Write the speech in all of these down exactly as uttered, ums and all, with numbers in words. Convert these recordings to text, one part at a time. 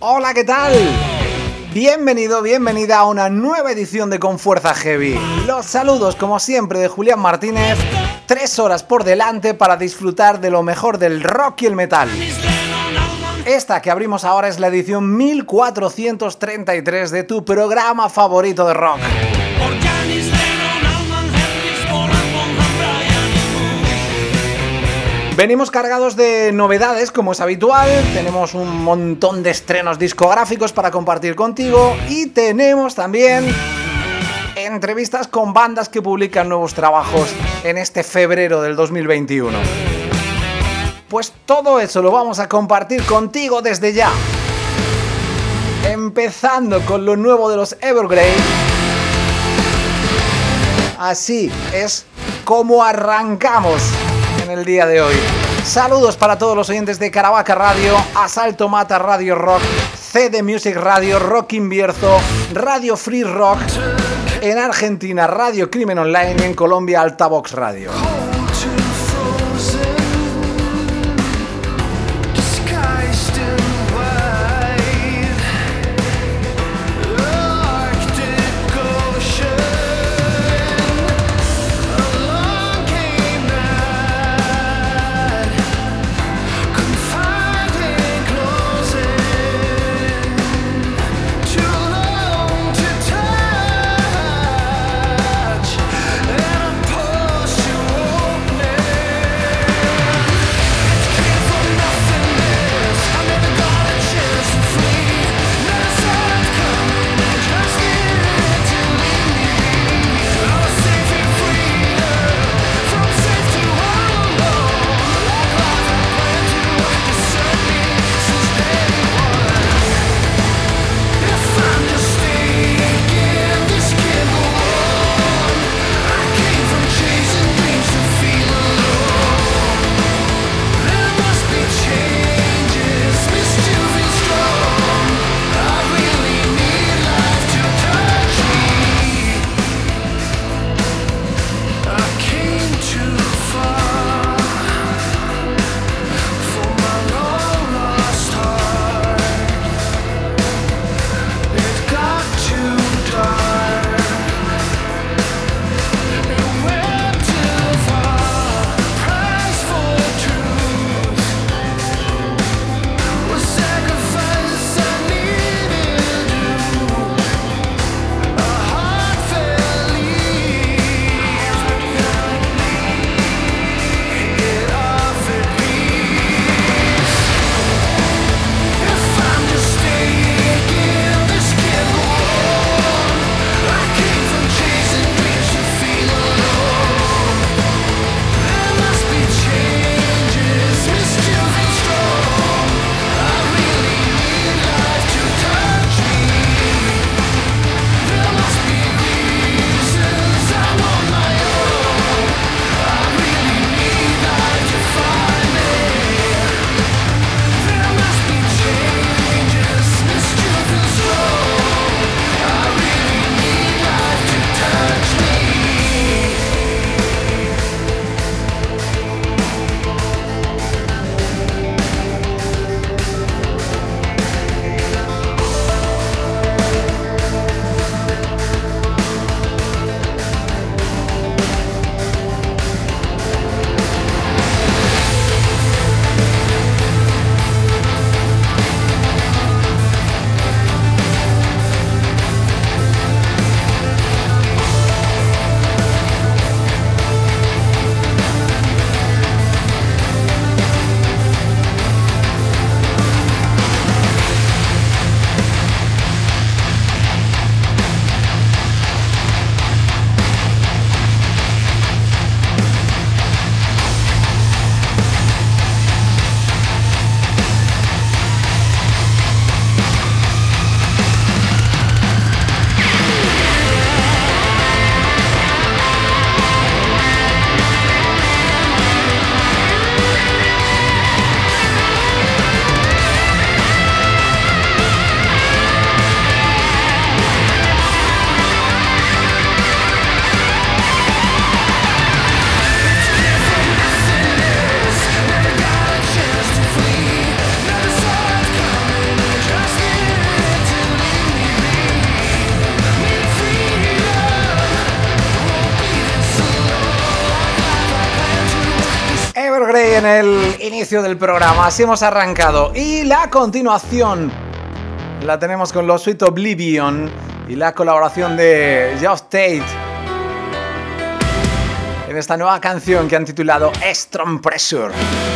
Hola, ¿qué tal? Bienvenido, bienvenida a una nueva edición de Con Fuerza Heavy. Los saludos, como siempre, de Julián Martínez. Tres horas por delante para disfrutar de lo mejor del rock y el metal. Esta que abrimos ahora es la edición mil cuatrocientos treinta y tres de tu programa favorito de rock. Venimos cargados de novedades, como es habitual, tenemos un montón de estrenos discográficos para compartir contigo y tenemos también entrevistas con bandas que publican nuevos trabajos en este febrero del dos mil veintiuno. Pues todo eso lo vamos a compartir contigo desde ya. Empezando con lo nuevo de los Evergrey. Así es como arrancamos en el día de hoy. Saludos para todos los oyentes de Caravaca Radio, Asalto Mata Radio Rock, C D Music Radio, Rock Invierzo, Radio Free Rock, en Argentina Radio Crimen Online y en Colombia Altavox Radio. Touch and I push you en el inicio del programa, así hemos arrancado. Y la continuación la tenemos con los Sweet Oblivion y la colaboración de Geoff Tate en esta nueva canción que han titulado Strong Pressure.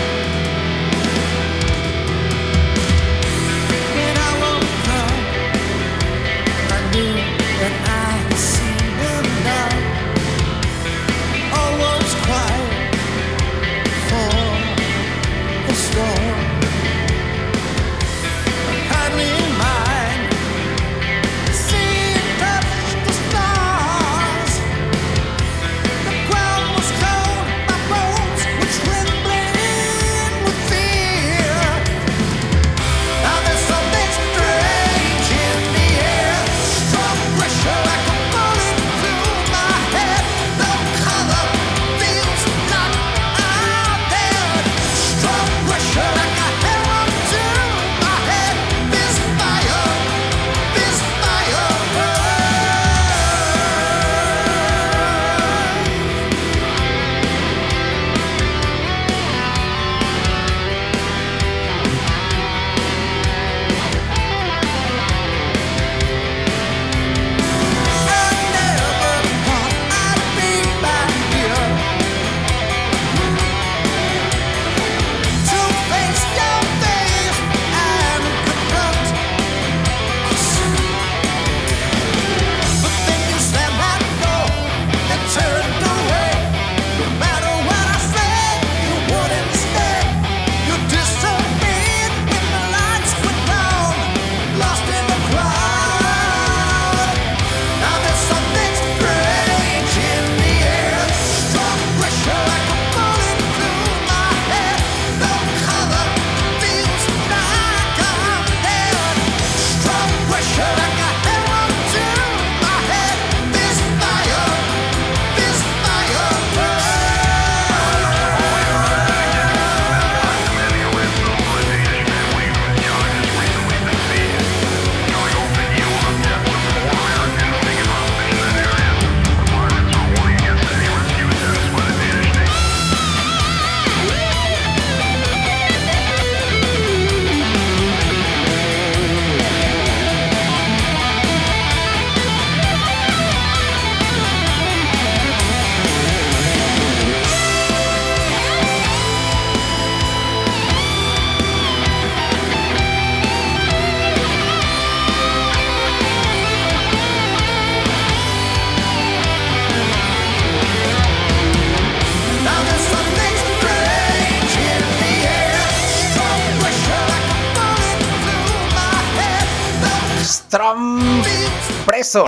Strong Pressure.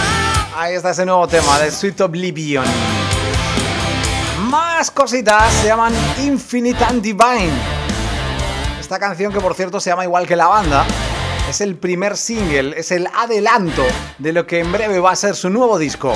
Ahí está ese nuevo tema de Sweet Oblivion. Más cositas, se llaman Infinite and Divine. Esta canción, que por cierto se llama igual que la banda, es el primer single, es el adelanto de lo que en breve va a ser su nuevo disco.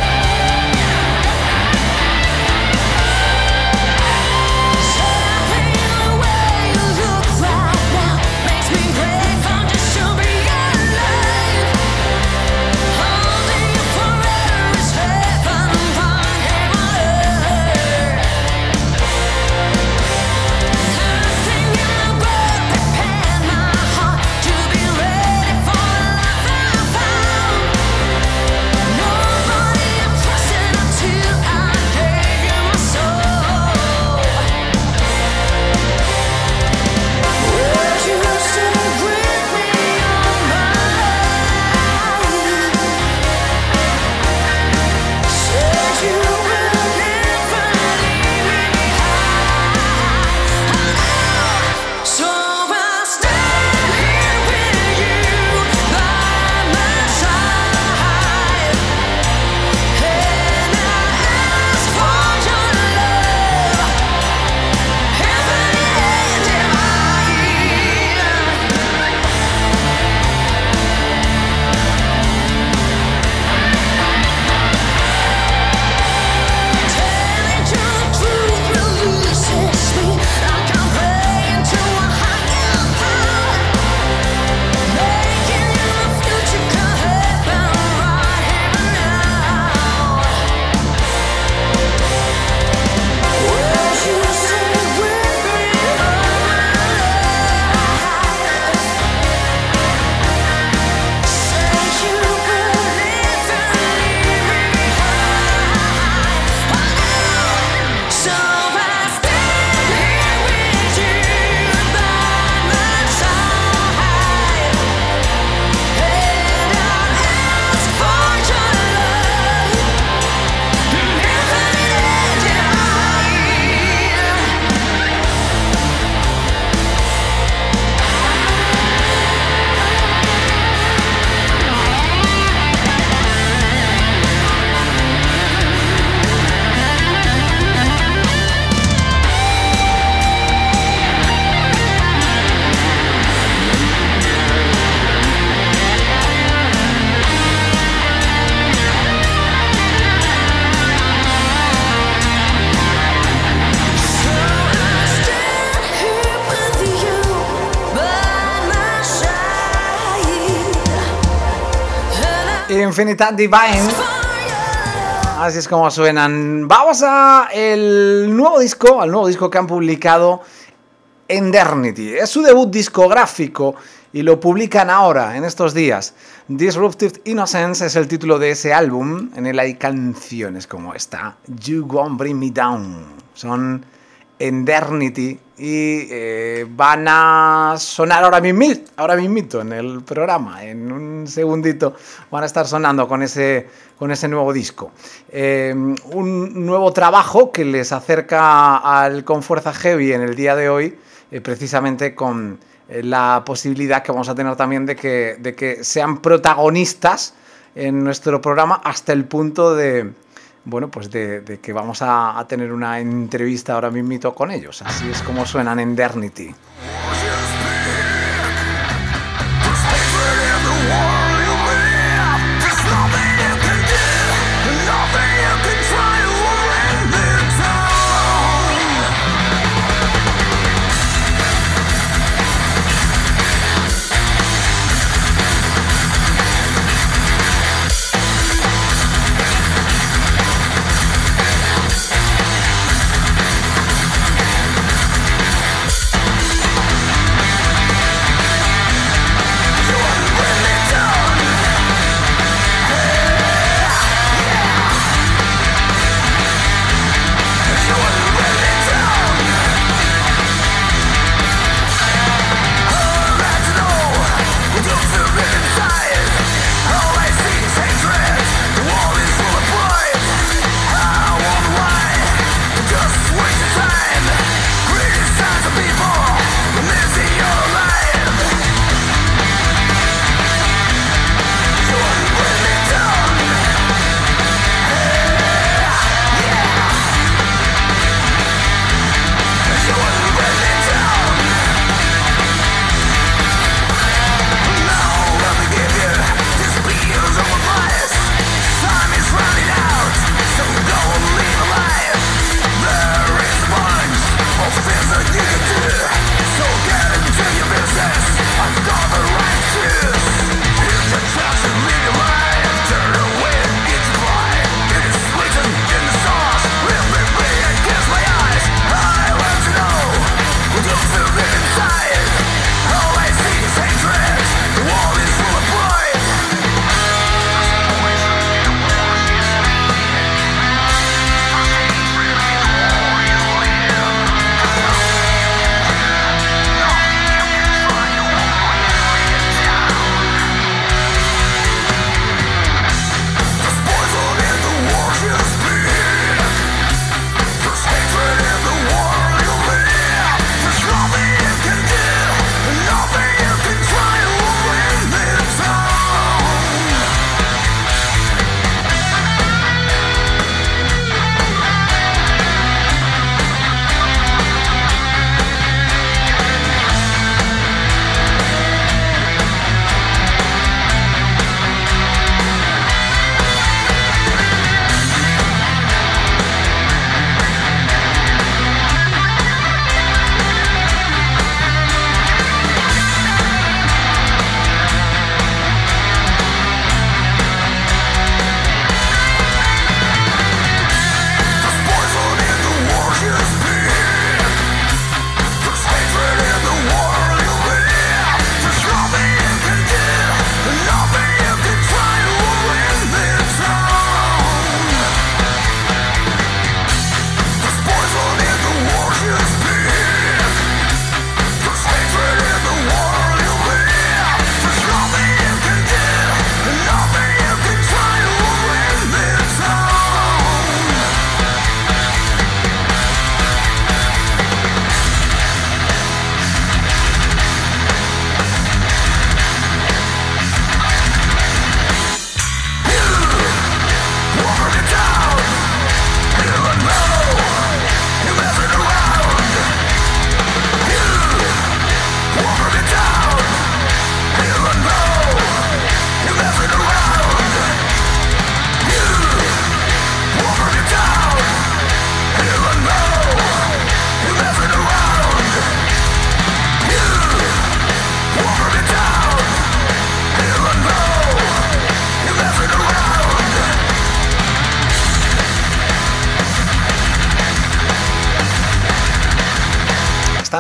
Infinita Divine. Así es como suenan. Vamos a el nuevo disco, al nuevo disco que han publicado Endernity. Es su debut discográfico y lo publican ahora, en estos días. Disruptive Innocence es el título de ese álbum. En él hay canciones como esta, You Won't Bring Me Down. Son Endernity y eh, van a sonar ahora mismo, ahora mismito en el programa. En un segundito van a estar sonando con ese, con ese nuevo disco. Eh, un nuevo trabajo que les acerca al Con Fuerza Heavy en el día de hoy, eh, precisamente con eh, la posibilidad que vamos a tener también de que, de que sean protagonistas en nuestro programa, hasta el punto de... Bueno, pues de, de que vamos a, a tener una entrevista ahora mismito con ellos. Así es como suenan Endernity.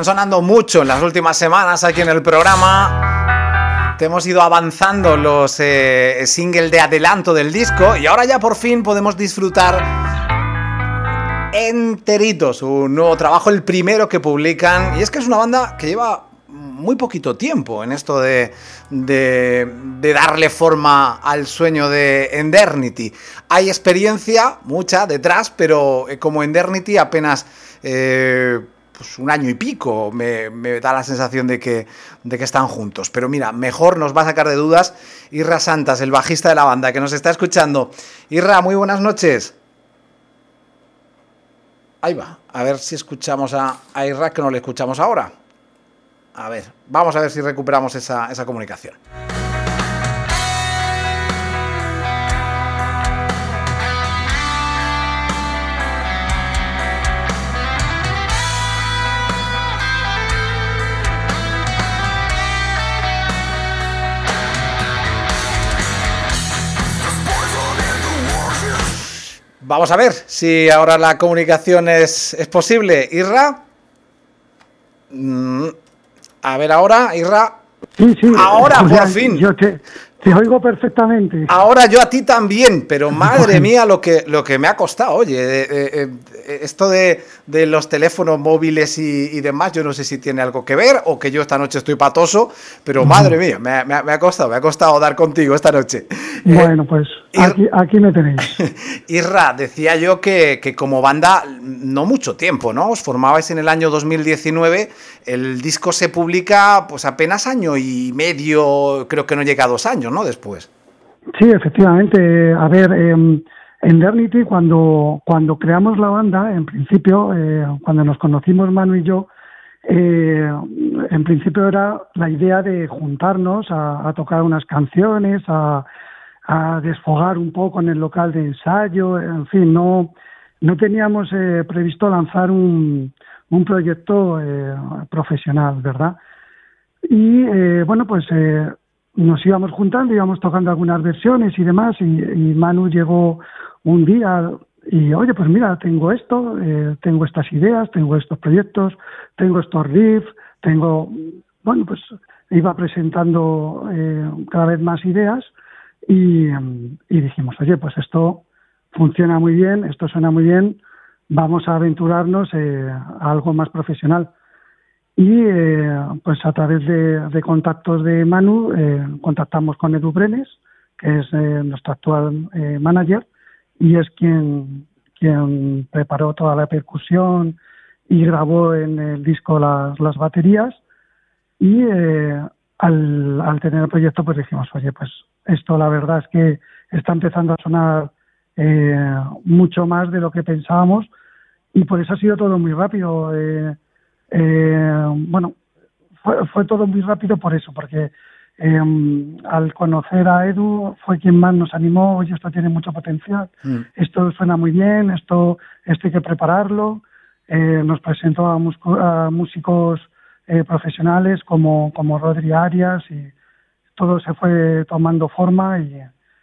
están sonando mucho en las últimas semanas aquí en el programa. Te hemos ido avanzando los eh, singles de adelanto del disco y ahora ya por fin podemos disfrutar enteritos su nuevo trabajo, el primero que publican. Y es que es una banda que lleva muy poquito tiempo en esto de, de, de darle forma al sueño de Endernity. Hay experiencia, mucha, detrás, pero como Endernity apenas eh, pues un año y pico me, me da la sensación de que, de que están juntos. Pero mira, mejor nos va a sacar de dudas Irra Santas, el bajista de la banda, que nos está escuchando. Irra, muy buenas noches. Ahí va, a ver si escuchamos a, a Irra, que no le escuchamos ahora. A ver, vamos a ver si recuperamos esa, esa comunicación. Vamos a ver si ahora la comunicación es, es posible. Irra. Mm. A ver ahora, Irra. Sí, sí. Ahora, o sea, por fin. Yo te, te oigo perfectamente. Ahora yo a ti también, pero madre mía lo que, lo que me ha costado. Oye, eh, eh, eh, esto de, de los teléfonos móviles y, y demás, yo no sé si tiene algo que ver o que yo esta noche estoy patoso, pero madre mía, me, me, me ha costado, me ha costado dar contigo esta noche. Bueno, pues aquí, aquí me tenéis. Irra, decía yo que, que como banda, no mucho tiempo, ¿no? Os formabais en el año dos mil diecinueve, el disco se publica pues apenas año y medio, creo que no llega a dos años, ¿no? Después. Sí, efectivamente. A ver, eh, Endernity, cuando, cuando creamos la banda, en principio, eh, cuando nos conocimos Manu y yo, eh, en principio era la idea de juntarnos a, a tocar unas canciones, a a desfogar un poco en el local de ensayo, en fin, no, no teníamos eh, previsto lanzar un, un proyecto eh, profesional, ¿verdad? Y eh, bueno, pues eh, nos íbamos juntando, íbamos tocando algunas versiones y demás, y, y Manu llegó un día y, oye, pues mira, tengo esto, eh, tengo estas ideas, tengo estos proyectos, tengo estos riffs, tengo, bueno, pues iba presentando eh, cada vez más ideas. Y, y dijimos, oye, pues esto funciona muy bien, esto suena muy bien, vamos a aventurarnos eh, a algo más profesional. Y eh, pues a través de, de contactos de Manu, eh, contactamos con Edu Brenes, que es eh, nuestro actual eh, manager, y es quien, quien preparó toda la percusión y grabó en el disco las, las baterías. Y eh, al, al tener el proyecto, pues dijimos, oye, pues esto la verdad es que está empezando a sonar eh, mucho más de lo que pensábamos, y por eso ha sido todo muy rápido. Eh, eh, bueno, fue, fue todo muy rápido por eso, porque eh, al conocer a Edu fue quien más nos animó, oye, esto tiene mucho potencial, mm. esto suena muy bien, esto, esto hay que prepararlo. Eh, nos presentó a, musco, a músicos eh, profesionales como, como Rodri Arias, y todo se fue tomando forma, y,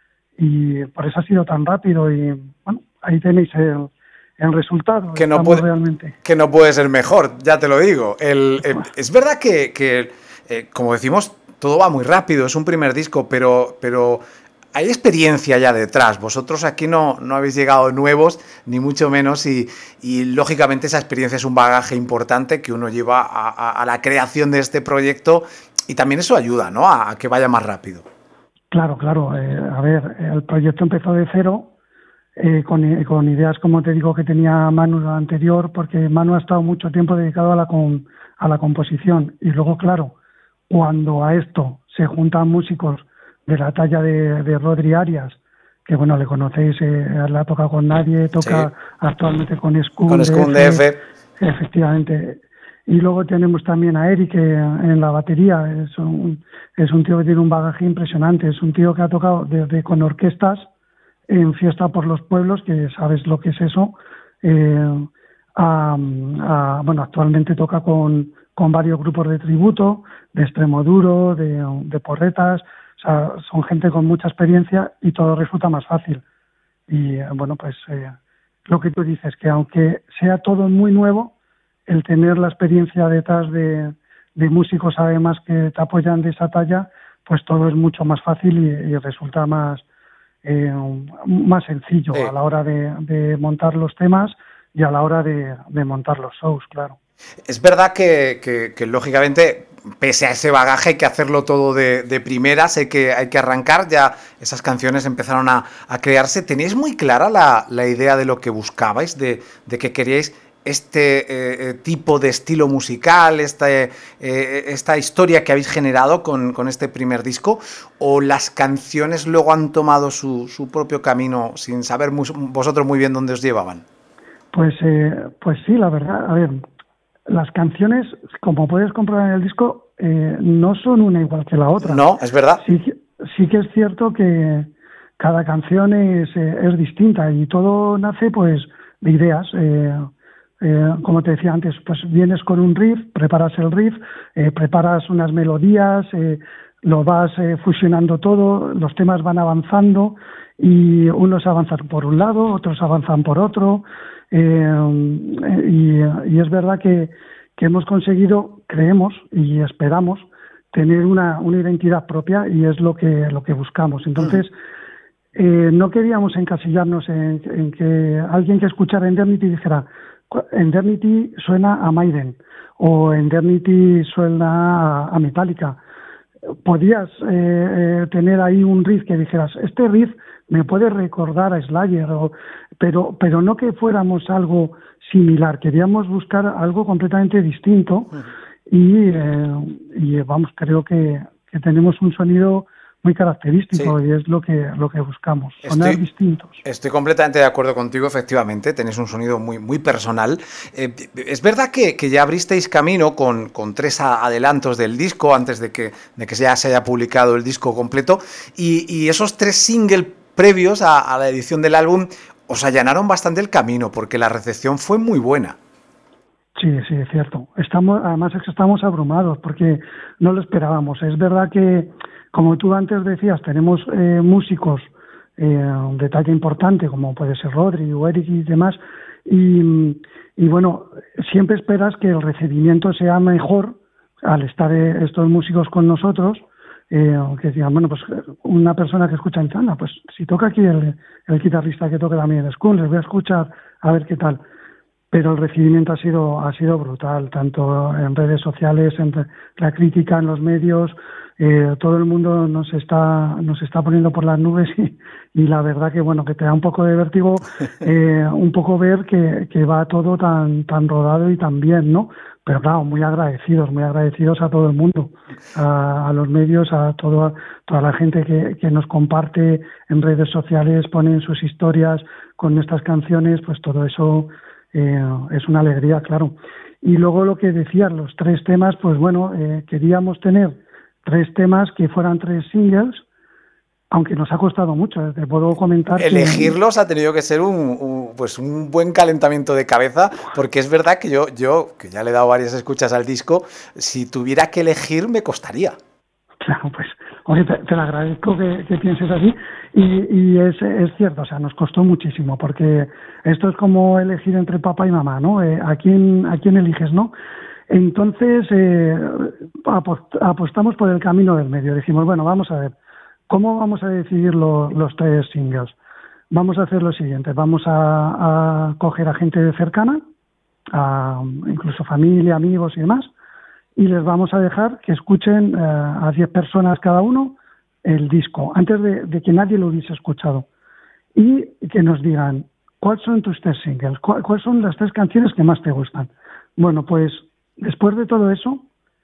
y por eso ha sido tan rápido. Y bueno, ahí tenéis el, el resultado. Que no, puede, realmente... que no puede ser mejor, ya te lo digo. El, el, es verdad que, que eh, como decimos, todo va muy rápido, es un primer disco, pero, pero hay experiencia ya detrás. Vosotros aquí no, no habéis llegado nuevos, ni mucho menos, y, y lógicamente esa experiencia es un bagaje importante que uno lleva a, a, a la creación de este proyecto. Y también eso ayuda, ¿no?, a que vaya más rápido. Claro, claro. Eh, a ver, el proyecto empezó de cero, eh, con, con ideas, como te digo, que tenía Manu anterior, porque Manu ha estado mucho tiempo dedicado a la, com, a la composición. Y luego, claro, cuando a esto se juntan músicos de la talla de, de Rodri Arias, que bueno, le conocéis, eh, la ha tocado con Nadie, toca sí. actualmente con Skun Con Skun D F. Efectivamente. Y luego tenemos también a Eric eh, en la batería. Es un, es un tío que tiene un bagaje impresionante. Es un tío que ha tocado desde con orquestas en Fiesta por los Pueblos, que sabes lo que es eso. Eh, a, a, bueno, actualmente toca con, con varios grupos de tributo, de Extremoduro, de, de Porretas. O sea, son gente con mucha experiencia y todo resulta más fácil. Y bueno, pues eh, lo que tú dices, que aunque sea todo muy nuevo, el tener la experiencia detrás de, de músicos además que te apoyan de esa talla, pues todo es mucho más fácil y, y resulta más eh, más sencillo Sí. a la hora de, de montar los temas y a la hora de, de montar los shows, claro. Es verdad que, que, que, lógicamente, pese a ese bagaje, hay que hacerlo todo de, de primeras, hay que, hay que arrancar, ya esas canciones empezaron a, a crearse. ¿Tenéis muy clara la, la idea de lo que buscabais, de, de que queríais este eh, tipo de estilo musical, esta, eh, esta historia que habéis generado con, con este primer disco, o las canciones luego han tomado su, su propio camino sin saber muy, vosotros muy bien dónde os llevaban? Pues, eh, pues sí, la verdad, a ver, las canciones, como puedes comprobar en el disco, eh, no son una igual que la otra. No, es verdad. Sí, sí que es cierto que cada canción es, eh, es distinta y todo nace pues de ideas. Eh, eh, como te decía antes, pues vienes con un riff, preparas el riff, eh, preparas unas melodías, eh, lo vas eh, fusionando todo, los temas van avanzando y unos avanzan por un lado, otros avanzan por otro. Eh, y, y es verdad que, que hemos conseguido, creemos y esperamos tener una, una identidad propia y es lo que lo que buscamos. Entonces, eh, no queríamos encasillarnos en, en que alguien que escuchara Indemnity dijera Indemnity suena a Maiden o Indemnity suena a, a Metallica. Podías eh, eh, tener ahí un riff que dijeras, este riff me puede recordar a Slayer, o, pero, pero no que fuéramos algo similar, queríamos buscar algo completamente distinto y, eh, y vamos, creo que, que tenemos un sonido muy característico, sí, y es lo que lo que buscamos, sonar estoy, distintos. Estoy completamente de acuerdo contigo, efectivamente, tenéis un sonido muy, muy personal. Eh, es verdad que, que ya abristeis camino con, con tres adelantos del disco antes de que, de que ya se haya publicado el disco completo, y, y esos tres singles previos a, a la edición del álbum os allanaron bastante el camino, porque la recepción fue muy buena. Sí, sí, es cierto. Estamos, además es que estamos abrumados porque no lo esperábamos. Es verdad que, como tú antes decías, tenemos eh, músicos eh, de talla importante, como puede ser Rodri o Eric y demás, y, y bueno, siempre esperas que el recibimiento sea mejor al estar eh, estos músicos con nosotros, eh, que digan, bueno, pues una persona que escucha en Chana, pues si toca aquí el, el guitarrista que toca también el Skun, les voy a escuchar a ver qué tal. Pero el recibimiento ha sido ha sido brutal, tanto en redes sociales, en la crítica, en los medios, eh, todo el mundo nos está nos está poniendo por las nubes y, y la verdad que bueno que te da un poco de vértigo, eh, un poco ver que, que va todo tan tan rodado y tan bien, ¿no? Pero claro, muy agradecidos, muy agradecidos a todo el mundo, a, a los medios, a todo, toda la gente que, que nos comparte en redes sociales, ponen sus historias con estas canciones, pues todo eso Eh, es una alegría, claro. Y luego lo que decías, los tres temas, pues bueno, eh, queríamos tener tres temas que fueran tres singles, aunque nos ha costado mucho. Te puedo comentar elegirlos que ha tenido que ser un, un, pues un buen calentamiento de cabeza, porque es verdad que yo, yo, que ya le he dado varias escuchas al disco, si tuviera que elegir me costaría. Claro, pues, oye, te, te lo agradezco que, que pienses así. Y, y es, es cierto, o sea, nos costó muchísimo, porque esto es como elegir entre papá y mamá, ¿no? Eh, ¿a quién, a quién eliges, no? Entonces, eh, apost- apostamos por el camino del medio. Dijimos, bueno, vamos a ver, ¿cómo vamos a decidir lo, los tres singles? Vamos a hacer lo siguiente, vamos a, a coger a gente cercana, a, incluso familia, amigos y demás, y les vamos a dejar que escuchen eh, a diez personas cada uno el disco, antes de, de que nadie lo hubiese escuchado. Y que nos digan, ¿cuáles son tus tres singles? ¿Cu- ¿Cuáles son las tres canciones que más te gustan? Bueno, pues después de todo eso,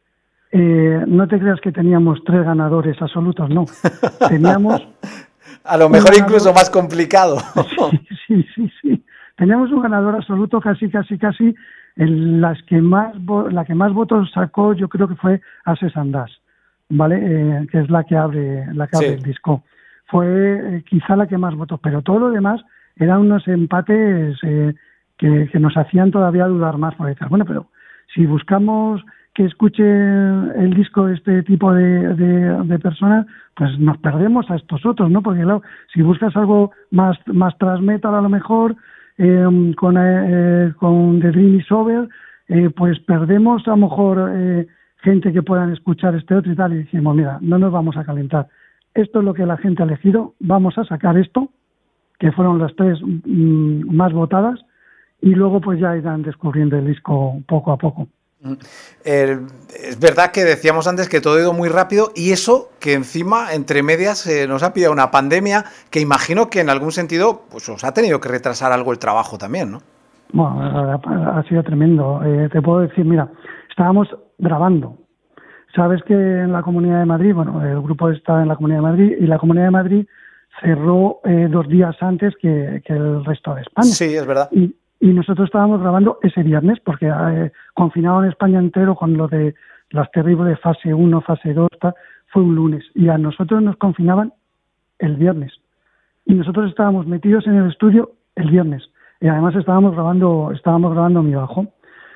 eh, no te creas que teníamos tres ganadores absolutos, no. Teníamos... A lo mejor incluso más complicado. Sí, sí, sí, sí. Teníamos un ganador absoluto casi, casi, casi, en las que más la que más votos sacó, yo creo que fue Ases and Das, ¿vale? Eh, que es la que abre la que abre sí. el disco. Fue eh, quizá la que más votó, pero todo lo demás eran unos empates eh, que, que nos hacían todavía dudar más, porque decir, bueno, pero si buscamos que escuche el disco este tipo de, de, de personas, pues nos perdemos a estos otros, ¿no? Porque claro, si buscas algo más más thrash metal a lo mejor, eh, con, eh, con The Dream Is Over, eh, pues perdemos a lo mejor eh, gente que puedan escuchar este otro y tal, y decimos, mira, no nos vamos a calentar. Esto es lo que la gente ha elegido, vamos a sacar esto, que fueron las tres mmm, más votadas, y luego pues ya irán descubriendo el disco poco a poco. Eh, es verdad que decíamos antes que todo ha ido muy rápido y eso que encima, entre medias, eh, nos ha pillado una pandemia que imagino que en algún sentido pues os ha tenido que retrasar algo el trabajo también, ¿no? Bueno, ha, ha sido tremendo. Eh, te puedo decir, mira, estábamos grabando. Sabes que en la Comunidad de Madrid, bueno, el grupo está en la Comunidad de Madrid y la Comunidad de Madrid cerró eh, dos días antes que, que el resto de España. Sí, es verdad. Y, y nosotros estábamos grabando ese viernes porque eh, confinaron España entero con lo de las terribles fase uno, fase dos, fue un lunes. Y a nosotros nos confinaban el viernes. Y nosotros estábamos metidos en el estudio el viernes. Y además estábamos grabando, estábamos grabando mi bajo.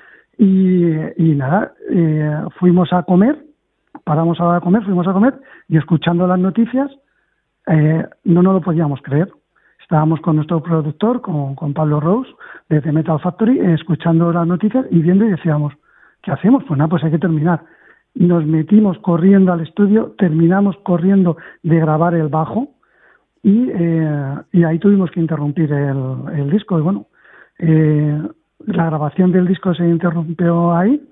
Y, y nada, eh, fuimos a comer, paramos a comer, fuimos a comer y escuchando las noticias eh, no nos lo podíamos creer. Estábamos con nuestro productor, con, con Pablo Rose, de The Metal Factory, eh, escuchando las noticias y viendo y decíamos, ¿qué hacemos? Pues nada, pues hay que terminar. Nos metimos corriendo al estudio, terminamos corriendo de grabar el bajo y, eh, y ahí tuvimos que interrumpir el, el disco. Y bueno, eh, la grabación del disco se interrumpió ahí,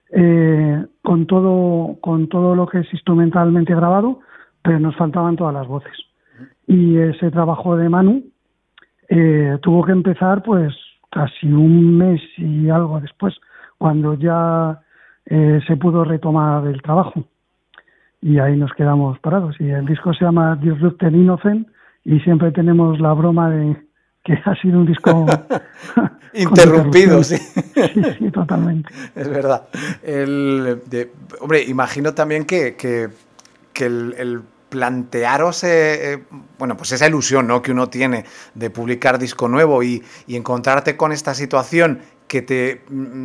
eh, con todo, con todo lo que es instrumentalmente grabado, pero nos faltaban todas las voces. Y ese trabajo de Manu eh, tuvo que empezar pues casi un mes y algo después, cuando ya eh, se pudo retomar el trabajo. Y ahí nos quedamos parados. Y el disco se llama Disrupted Innocent y siempre tenemos la broma de que ha sido un disco interrumpido, sí. Sí, sí, totalmente. Es verdad. El, de, hombre, imagino también que, que, que el, el plantearos, eh, eh, bueno, pues esa ilusión, ¿no?, que uno tiene de publicar disco nuevo y, y encontrarte con esta situación que te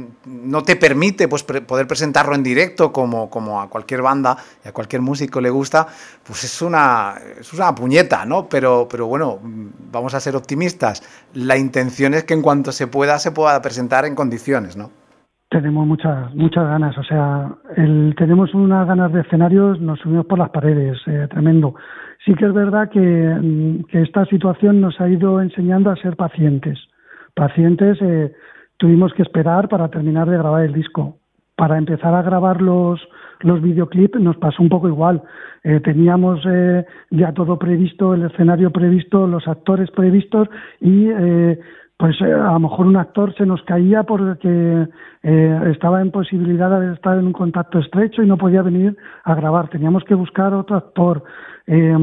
no te permite pues pre poder presentarlo en directo como, como a cualquier banda y a cualquier músico le gusta, pues es una, es una puñeta, ¿no? Pero, pero bueno, vamos a ser optimistas. La intención es que en cuanto se pueda, se pueda presentar en condiciones, ¿no? Tenemos muchas muchas ganas, o sea, el, tenemos unas ganas de escenarios, nos subimos por las paredes, eh, tremendo. Sí que es verdad que, que esta situación nos ha ido enseñando a ser pacientes. Pacientes, eh, tuvimos que esperar para terminar de grabar el disco. Para empezar a grabar los, los videoclips nos pasó un poco igual. Eh, teníamos eh, ya todo previsto, el escenario previsto, los actores previstos y... Eh, pues eh, a lo mejor un actor se nos caía porque eh, estaba en posibilidad de estar en un contacto estrecho y no podía venir a grabar. Teníamos que buscar otro actor. Eh,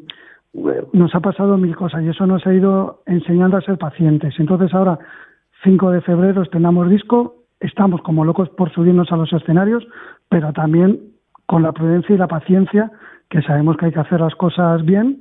nos ha pasado mil cosas y eso nos ha ido enseñando a ser pacientes. Entonces ahora, cinco de febrero, estrenamos disco, estamos como locos por subirnos a los escenarios, pero también con la prudencia y la paciencia, que sabemos que hay que hacer las cosas bien,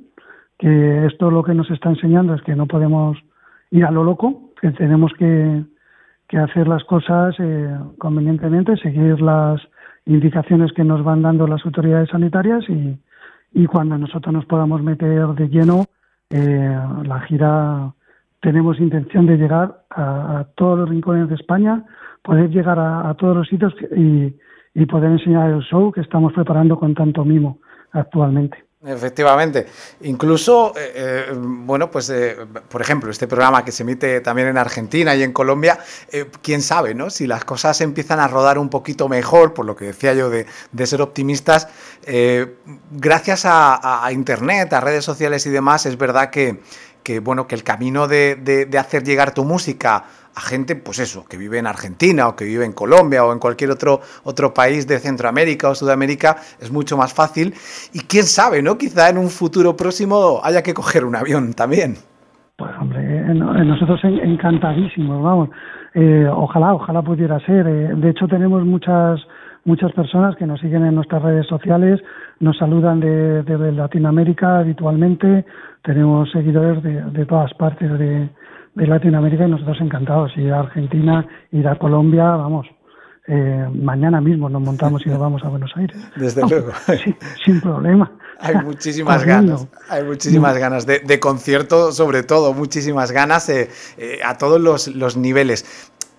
que esto lo que nos está enseñando es que no podemos ir a lo loco, que tenemos que, que hacer las cosas eh, convenientemente, seguir las indicaciones que nos van dando las autoridades sanitarias y, y cuando nosotros nos podamos meter de lleno, eh, la gira, tenemos intención de llegar a, a todos los rincones de España, poder llegar a, a todos los sitios y, y poder enseñar el show que estamos preparando con tanto mimo actualmente. Efectivamente, incluso, eh, eh, bueno, pues, eh, por ejemplo, este programa que se emite también en Argentina y en Colombia, eh, quién sabe, ¿no? Si las cosas empiezan a rodar un poquito mejor, por lo que decía yo de, de ser optimistas, eh, gracias a, a, a Internet, a redes sociales y demás, es verdad que, que bueno, que el camino de, de, de hacer llegar tu música a gente, pues eso, que vive en Argentina o que vive en Colombia o en cualquier otro otro país de Centroamérica o Sudamérica es mucho más fácil y quién sabe, ¿no? Quizá en un futuro próximo haya que coger un avión también. Pues hombre, nosotros encantadísimos, vamos. Eh, ojalá, ojalá pudiera ser. Eh, de hecho tenemos muchas muchas personas que nos siguen en nuestras redes sociales, nos saludan de, de Latinoamérica habitualmente, tenemos seguidores de, de todas partes de de Latinoamérica y nosotros encantados. Ir a Argentina, ir a Colombia, vamos, eh, mañana mismo nos montamos y nos vamos a Buenos Aires. Desde no, luego. Sí, sin problema. Hay muchísimas ganas, hay muchísimas ganas de, de concierto, sobre todo, muchísimas ganas eh, eh, a todos los, los niveles.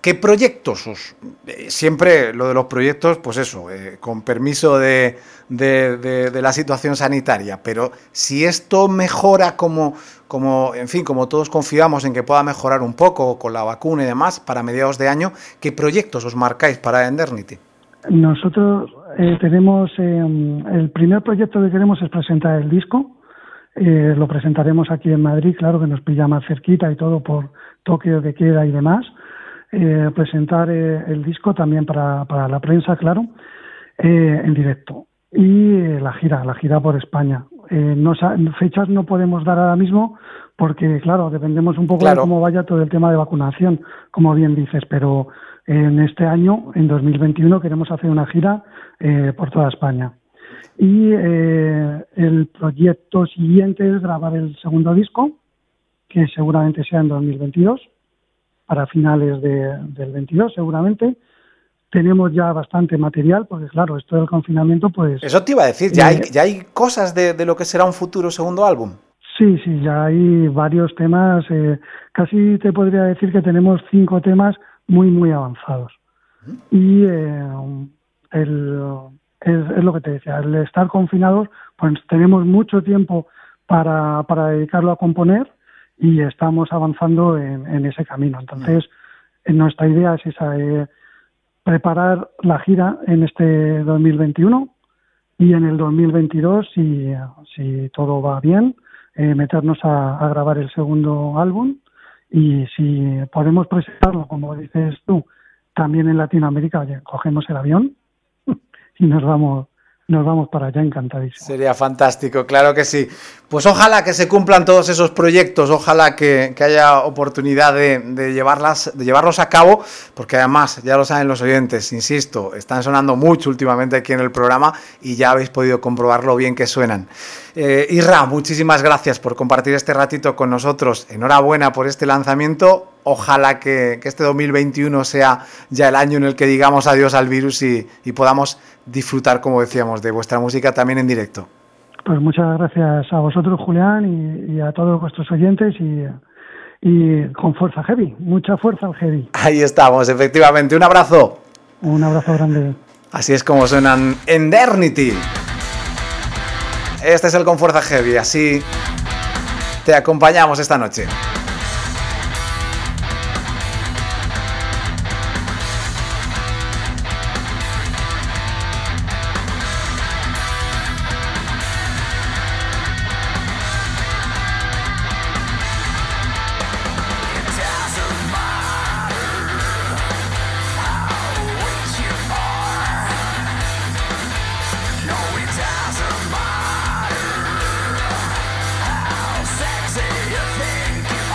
¿Qué proyectos os, eh, siempre lo de los proyectos, pues eso, eh, con permiso de, de, de, de la situación sanitaria, pero si esto mejora como, como, en fin, como todos confiamos en que pueda mejorar un poco con la vacuna y demás para mediados de año, ¿qué proyectos os marcáis para Endernity? Nosotros eh, tenemos, eh, el primer proyecto que queremos es presentar el disco. Eh, lo presentaremos aquí en Madrid, claro que nos pilla más cerquita y todo por toque de queda y demás. Eh, presentar eh, el disco también para, para la prensa, claro, eh, en directo. Y eh, la gira, la gira por España. Eh, no, fechas no podemos dar ahora mismo porque, claro, dependemos un poco claro. de cómo vaya todo el tema de vacunación, como bien dices, pero en este año, en dos mil veintiuno, queremos hacer una gira eh, por toda España. Y eh, el proyecto siguiente es grabar el segundo disco, que seguramente sea en dos mil veintidós, para finales de, del veintidós seguramente. Tenemos ya bastante material, porque claro, esto del confinamiento, pues... Eso te iba a decir, ¿ya, eh, hay, ya hay cosas de, de lo que será un futuro segundo álbum? Sí, sí, ya hay varios temas, eh, casi te podría decir que tenemos cinco temas muy, muy avanzados. ¿Mm? Y eh, el, es, es lo que te decía, el estar confinados, pues tenemos mucho tiempo para, para dedicarlo a componer y estamos avanzando en, en ese camino. Entonces, ¿Mm? nuestra idea es esa, eh, preparar la gira en este dos mil veintiuno y en el dos mil veintidós, si, si todo va bien, eh, meternos a, a grabar el segundo álbum, y si podemos presentarlo, como dices tú, también en Latinoamérica, oye, cogemos el avión y nos vamos nos vamos para allá encantadísimos. Sería fantástico, claro que sí. Pues ojalá que se cumplan todos esos proyectos, ojalá que, que haya oportunidad de, de, llevarlas, de llevarlos a cabo, porque además, ya lo saben los oyentes, insisto, están sonando mucho últimamente aquí en el programa y ya habéis podido comprobar lo bien que suenan. Eh, Isra, muchísimas gracias por compartir este ratito con nosotros. Enhorabuena por este lanzamiento. Ojalá que, que este dos mil veintiuno sea ya el año en el que digamos adiós al virus y, y podamos disfrutar, como decíamos, de vuestra música también en directo. Pues muchas gracias a vosotros, Julián, y, y a todos vuestros oyentes, y, y con fuerza heavy, mucha fuerza al heavy. Ahí estamos, efectivamente. Un abrazo. Un abrazo grande. Así es como suenan Endernity. Este es el Con Fuerza Heavy, así te acompañamos esta noche. Sexy, you think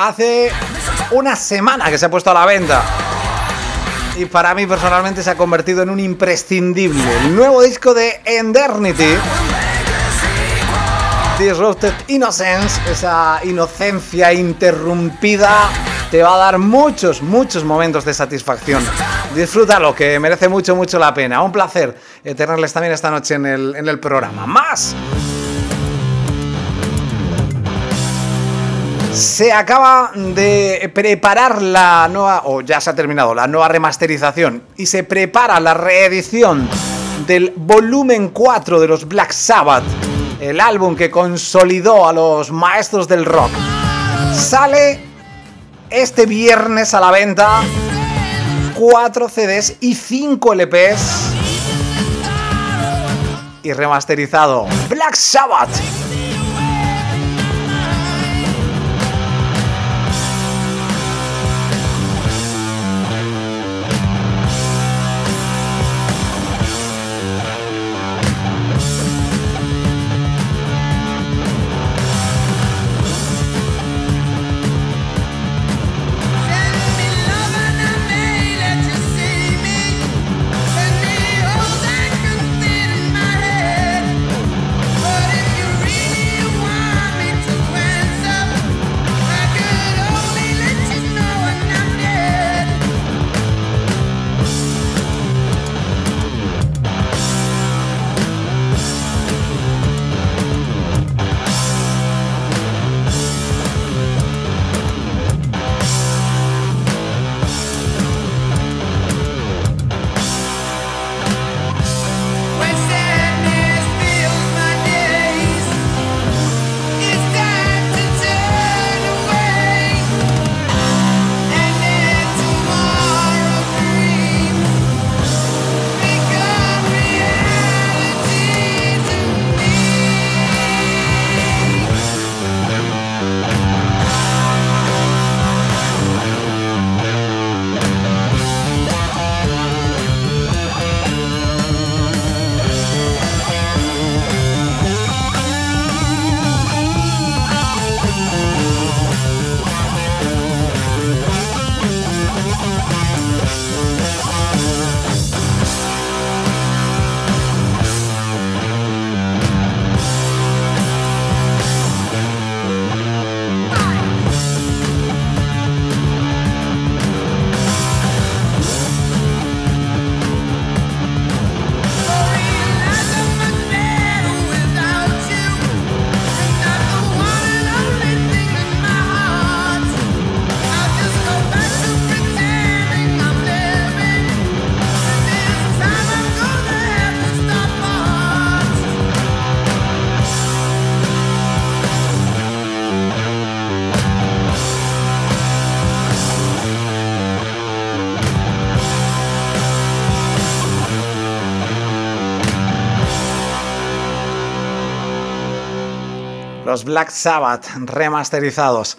hace una semana que se ha puesto a la venta. Y para mí personalmente se ha convertido en un imprescindible. El nuevo disco de Endernity, Disrupted Innocence, esa inocencia interrumpida, te va a dar muchos, muchos momentos de satisfacción. Disfrútalo, que merece mucho, mucho la pena. Un placer tenerles también esta noche en el, en el programa. ¡Más! Se acaba de preparar la nueva, o ya se ha terminado, la nueva remasterización, y se prepara la reedición del volumen cuatro de los Black Sabbath, el álbum que consolidó a los maestros del rock. Sale este viernes a la venta cuatro C Ds y cinco L Ps y remasterizado. Black Sabbath. Los Black Sabbath remasterizados.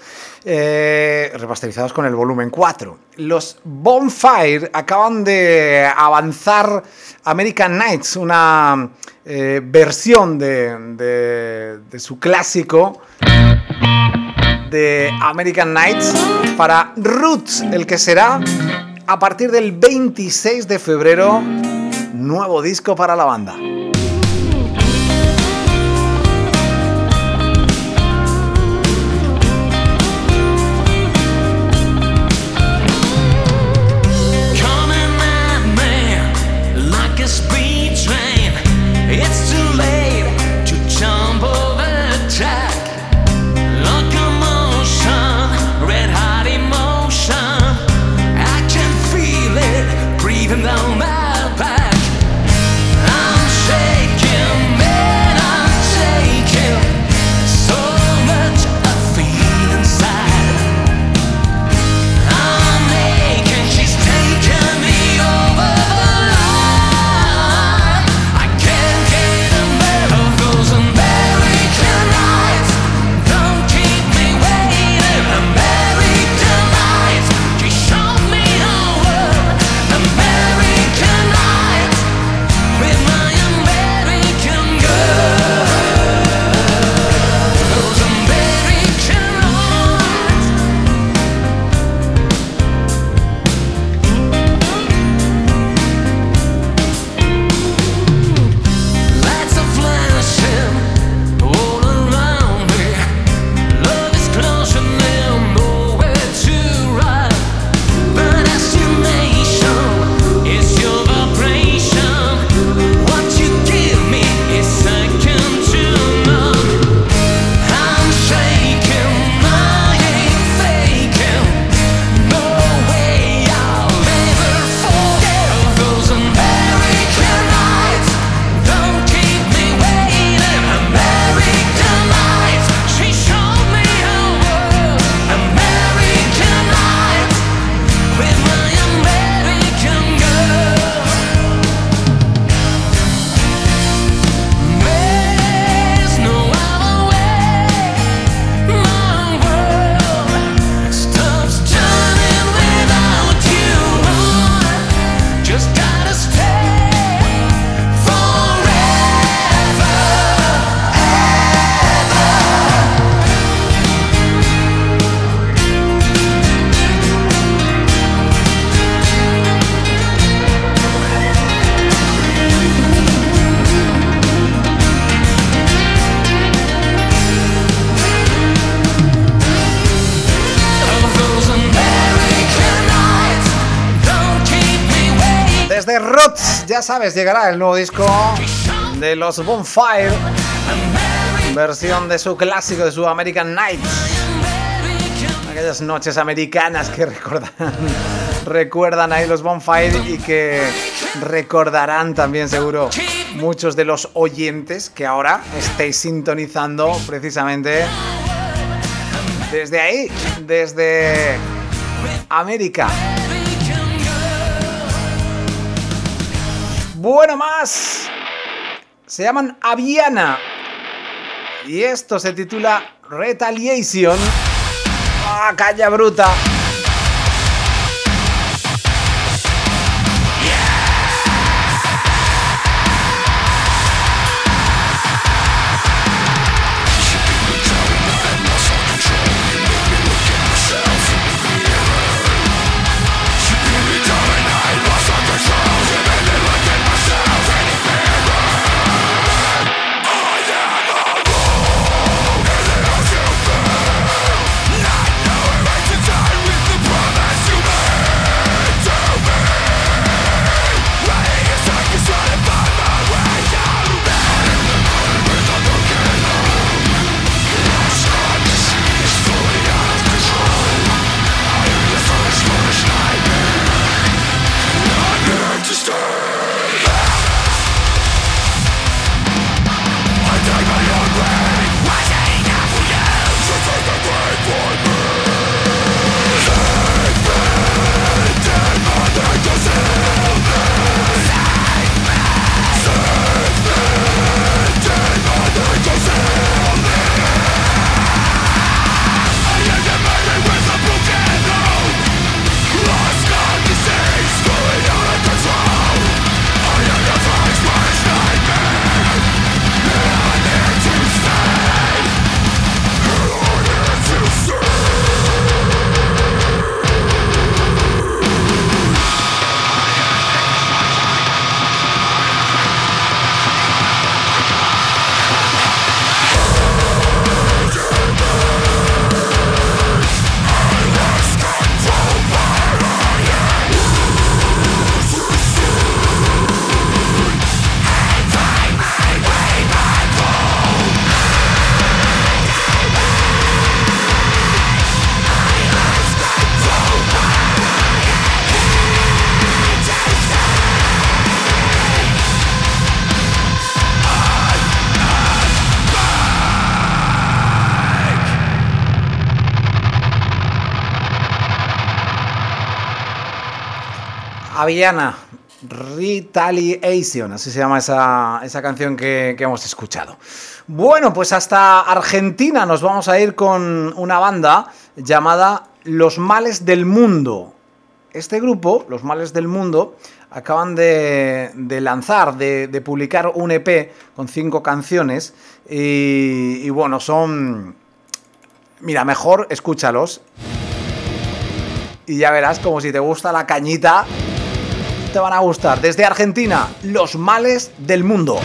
Eh, remasterizados con el volumen cuatro. Los Bonfire acaban de avanzar American Nights, una eh, versión de, de, de su clásico de American Nights para Roots, el que será a partir del veintiséis de febrero, nuevo disco para la banda. Down my back. America. Desde Roots, ya sabes, llegará el nuevo disco de los Bonfire, versión de su clásico, de su American Nights, aquellas noches americanas que recordan, recuerdan ahí los Bonfire y que recordarán también seguro muchos de los oyentes que ahora estéis sintonizando precisamente desde ahí, desde América. Bueno, más. Se llaman Aviana. Y esto se titula Retaliation. ¡Ah, calla bruta! Aviana, Retaliation, así se llama esa, esa canción que, que hemos escuchado. Bueno, pues hasta Argentina nos vamos a ir con una banda llamada Los Males del Mundo. Este grupo, Los Males del Mundo, acaban de, de lanzar, de, de publicar un E P con cinco canciones y, y bueno, son... Mira, mejor escúchalos y ya verás como si te gusta la cañita, te van a gustar. Desde Argentina, Los Males del Mundo.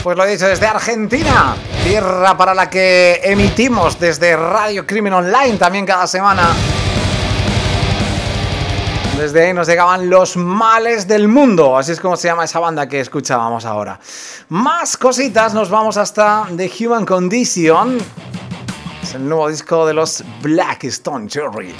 Pues lo he dicho, desde Argentina, tierra para la que emitimos desde Radio Crimen Online también cada semana. Desde ahí nos llegaban Los Males del Mundo, así es como se llama esa banda que escuchábamos ahora. Más cositas, nos vamos hasta The Human Condition. Es el nuevo disco de los Black Stone Cherry.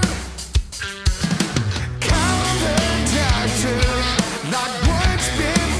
Not once before.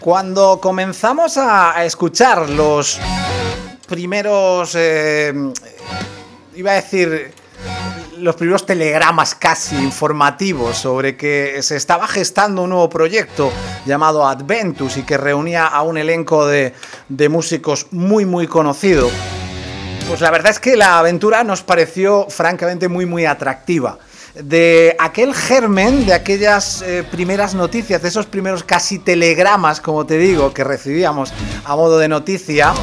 Cuando comenzamos a, a escuchar los primeros, eh, iba a decir, los primeros telegramas casi informativos sobre que se estaba gestando un nuevo proyecto llamado Adventus y que reunía a un elenco de, de músicos muy muy conocido, pues la verdad es que la aventura nos pareció francamente muy muy atractiva. De aquel germen, de aquellas eh, primeras noticias, de esos primeros casi telegramas, como te digo, que recibíamos a modo de noticia,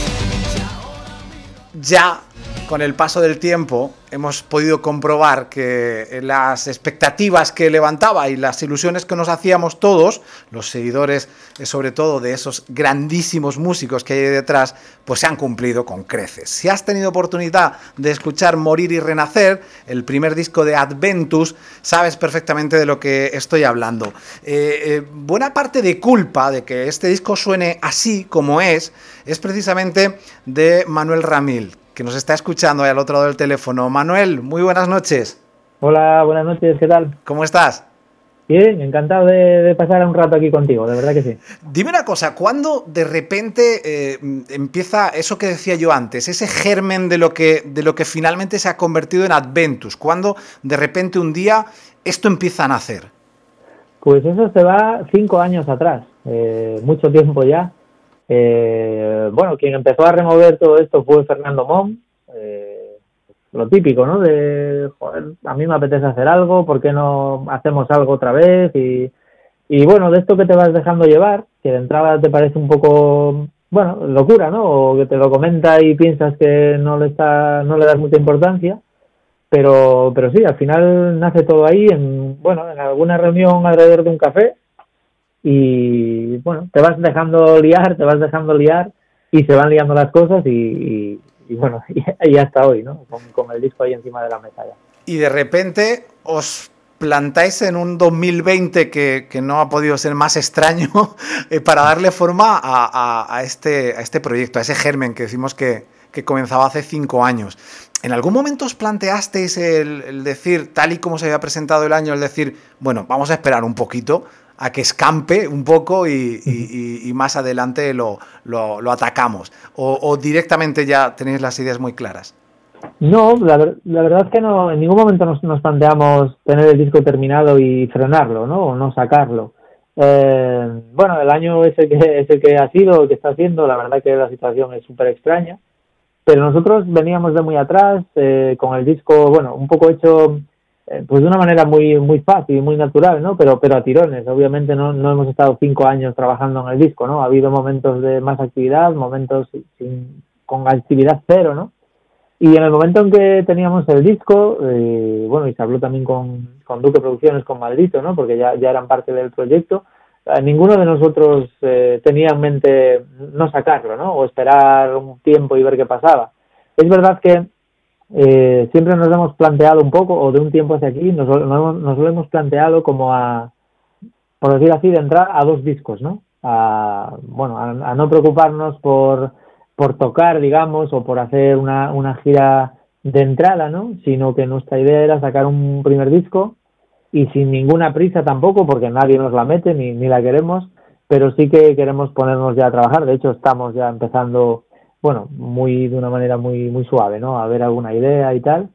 ya con el paso del tiempo hemos podido comprobar que las expectativas que levantaba y las ilusiones que nos hacíamos todos, los seguidores sobre todo de esos grandísimos músicos que hay detrás, pues se han cumplido con creces. Si has tenido oportunidad de escuchar Morir y Renacer, el primer disco de Adventus, sabes perfectamente de lo que estoy hablando. Eh, eh, buena parte de culpa de que este disco suene así como es, es precisamente de Manuel Ramil, que nos está escuchando ahí al otro lado del teléfono. Manuel, muy buenas noches. Hola, buenas noches, ¿qué tal? ¿Cómo estás? Bien, encantado de, de pasar un rato aquí contigo, de verdad que sí. Dime una cosa, ¿cuándo de repente eh, empieza eso que decía yo antes, ese germen de lo que, de lo que finalmente se ha convertido en Adventus? ¿Cuándo de repente un día esto empieza a nacer? Pues eso se va cinco años atrás, eh, mucho tiempo ya. Eh, bueno, quien empezó a remover todo esto fue Fernando Mon. Eh, lo típico, ¿no? De, joder, a mí me apetece hacer algo, ¿por qué no hacemos algo otra vez? Y, y bueno, de esto que te vas dejando llevar, que de entrada te parece un poco, bueno, locura, ¿no? O que te lo comenta y piensas que no le está, no le das mucha importancia, pero, pero sí, al final nace todo ahí en, bueno, en alguna reunión alrededor de un café. Y bueno, te vas dejando liar, te vas dejando liar y se van liando las cosas y, y, y bueno, y, y hasta hoy, ¿no? Con, con el disco ahí encima de la mesa ya. Y de repente os plantáis en un dos mil veinte que, que no ha podido ser más extraño eh, para darle forma a, a, a, este, a este proyecto, a ese germen que decimos que, que comenzaba hace cinco años. ¿En algún momento os planteasteis el, el decir, tal y como se había presentado el año, el decir, bueno, vamos a esperar un poquito a que escampe un poco y, y, y más adelante lo, lo, lo atacamos? O, ¿O directamente ya tenéis las ideas muy claras? No, la, la verdad es que no, en ningún momento nos, nos planteamos tener el disco terminado y frenarlo, ¿no? O no sacarlo. Eh, bueno, el año es el, que, es el que ha sido, el que está haciendo, la verdad que la situación es súper extraña, pero nosotros veníamos de muy atrás, eh, con el disco, bueno, un poco hecho pues de una manera muy muy fácil y muy natural, ¿no? Pero pero a tirones. Obviamente no no hemos estado cinco años trabajando en el disco, ¿no? Ha habido momentos de más actividad, momentos sin, con actividad cero, ¿no? Y en el momento en que teníamos el disco, eh, bueno, y se habló también con, con Duque Producciones, con Maldito, ¿no? Porque ya, ya eran parte del proyecto. Eh, ninguno de nosotros eh, tenía en mente no sacarlo, ¿no? O esperar un tiempo y ver qué pasaba. Es verdad que Eh, siempre nos hemos planteado un poco, o de un tiempo hacia aquí, nos, nos, nos lo hemos planteado como a, por decir así, de entrar a dos discos, ¿no? A, bueno, a, a no preocuparnos por, por tocar, digamos, o por hacer una, una gira de entrada, ¿no? Sino que nuestra idea era sacar un primer disco y sin ninguna prisa tampoco, porque nadie nos la mete ni, ni la queremos, pero sí que queremos ponernos ya a trabajar. De hecho, estamos ya empezando, bueno, muy de una manera muy muy suave, ¿no? A ver alguna idea y tal.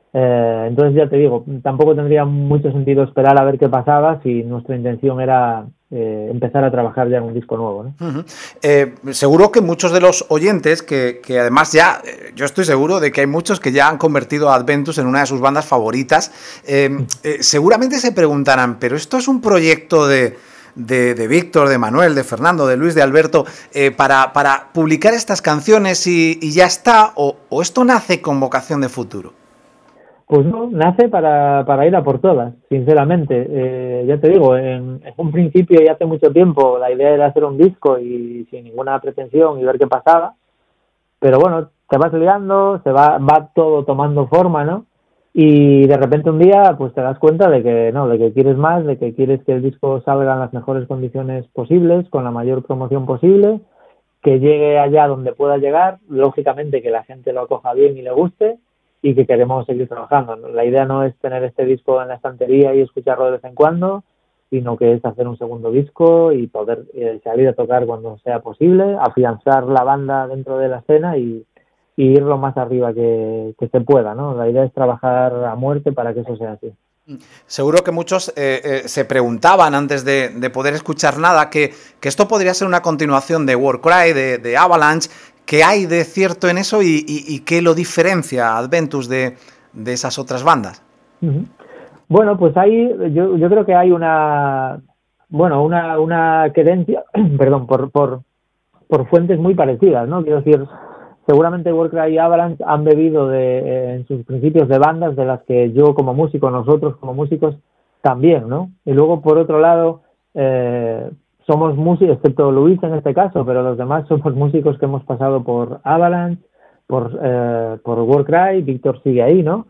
Eh, entonces ya te digo, tampoco tendría mucho sentido esperar a ver qué pasaba si nuestra intención era eh, empezar a trabajar ya en un disco nuevo, ¿no? Uh-huh. Eh, seguro que muchos de los oyentes, que, que además ya, eh, yo estoy seguro de que hay muchos que ya han convertido a Adventus en una de sus bandas favoritas, eh, eh, seguramente se preguntarán, pero esto es un proyecto de... de, de Víctor, de Manuel, de Fernando, de Luis, de Alberto, eh, para, para publicar estas canciones y, y ya está, o, o esto nace con vocación de futuro? Pues no, nace para, para ir a por todas, sinceramente. Eh, ya te digo, en, en un principio y hace mucho tiempo la idea era hacer un disco y sin ninguna pretensión y ver qué pasaba, pero bueno, te vas liando, se va, va todo tomando forma, ¿no? Y de repente un día pues te das cuenta de que no, de que quieres más, de que quieres que el disco salga en las mejores condiciones posibles, con la mayor promoción posible, que llegue allá donde pueda llegar, lógicamente que la gente lo acoja bien y le guste, y que queremos seguir trabajando. La idea no es tener este disco en la estantería y escucharlo de vez en cuando sino que es hacer un segundo disco y poder eh, salir a tocar cuando sea posible, afianzar la banda dentro de la escena y, y ir lo más arriba que, que se pueda, ¿no? La idea es trabajar a muerte para que eso sea así. Seguro que muchos eh, eh, se preguntaban antes de, de poder escuchar nada que, que esto podría ser una continuación de Warcry, de, de Avalanche. ¿Qué hay de cierto en eso y, y, y qué lo diferencia Adventus de, de esas otras bandas? Uh-huh. Bueno, pues ahí yo, yo creo que hay una bueno una, una creencia, perdón, por, por, por fuentes muy parecidas, ¿no? Quiero decir, seguramente Warcry y Avalanche han bebido de, eh, en sus principios de bandas de las que yo como músico, nosotros como músicos también, ¿no? Y luego, por otro lado, eh, somos músicos, excepto Luis en este caso, pero los demás somos músicos que hemos pasado por Avalanche, por, eh, por Warcry, Víctor sigue ahí, ¿no?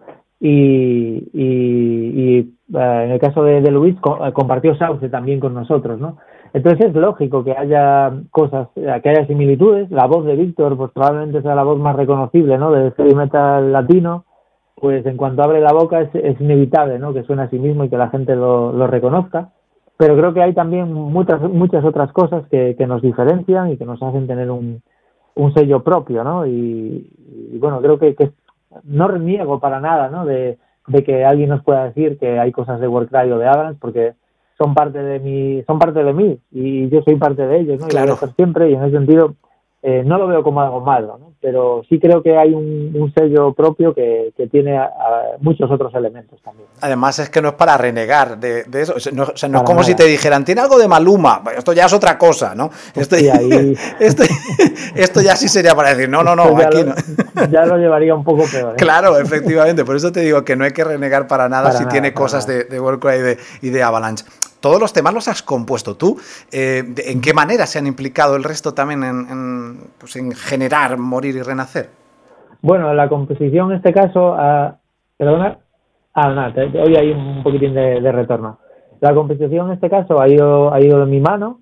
Y, y, y eh, en el caso de, de Luis co- compartió Sauce también con nosotros, ¿no? Entonces es lógico que haya cosas, que haya similitudes. La voz de Víctor pues probablemente sea la voz más reconocible, ¿no? Del heavy metal latino, pues en cuanto abre la boca es, es inevitable, ¿no? Que suene a sí mismo y que la gente lo, lo reconozca. Pero creo que hay también muchas muchas otras cosas que, que nos diferencian y que nos hacen tener un, un sello propio, ¿no? Y, y bueno, creo que, que no reniego para nada, ¿no? De, de que alguien nos pueda decir que hay cosas de Warcry o de Avalanche, porque son parte de mí, son parte de mí y yo soy parte de ellos, ¿no? Claro. Y lo voy a hacer siempre, y en ese sentido eh, no lo veo como algo malo, ¿no? Pero sí creo que hay un, un sello propio que, que tiene a, a muchos otros elementos también, ¿no? Además es que no es para renegar de, de eso, o sea, no, o sea, no es Para como nada. si te dijeran, tiene algo de Maluma, esto ya es otra cosa, ¿no? Esto, Sí, ahí- esto, esto ya sí sería para decir, no, no, no, Esto ya aquí lo, no. ya lo llevaría un poco peor, ¿eh? Claro, efectivamente, por eso te digo que no hay que renegar para nada Para si nada, tiene para cosas nada. de, de Warcry y de, y de Avalanche. Todos los temas los has compuesto tú. Eh, ¿En qué manera se han implicado el resto también en, en, pues en generar, morir y renacer? Bueno, la composición en este caso, uh, perdona, ah, nada, te, te, hoy hay un poquitín de, de retorno. La composición en este caso ha ido, ha ido de mi mano,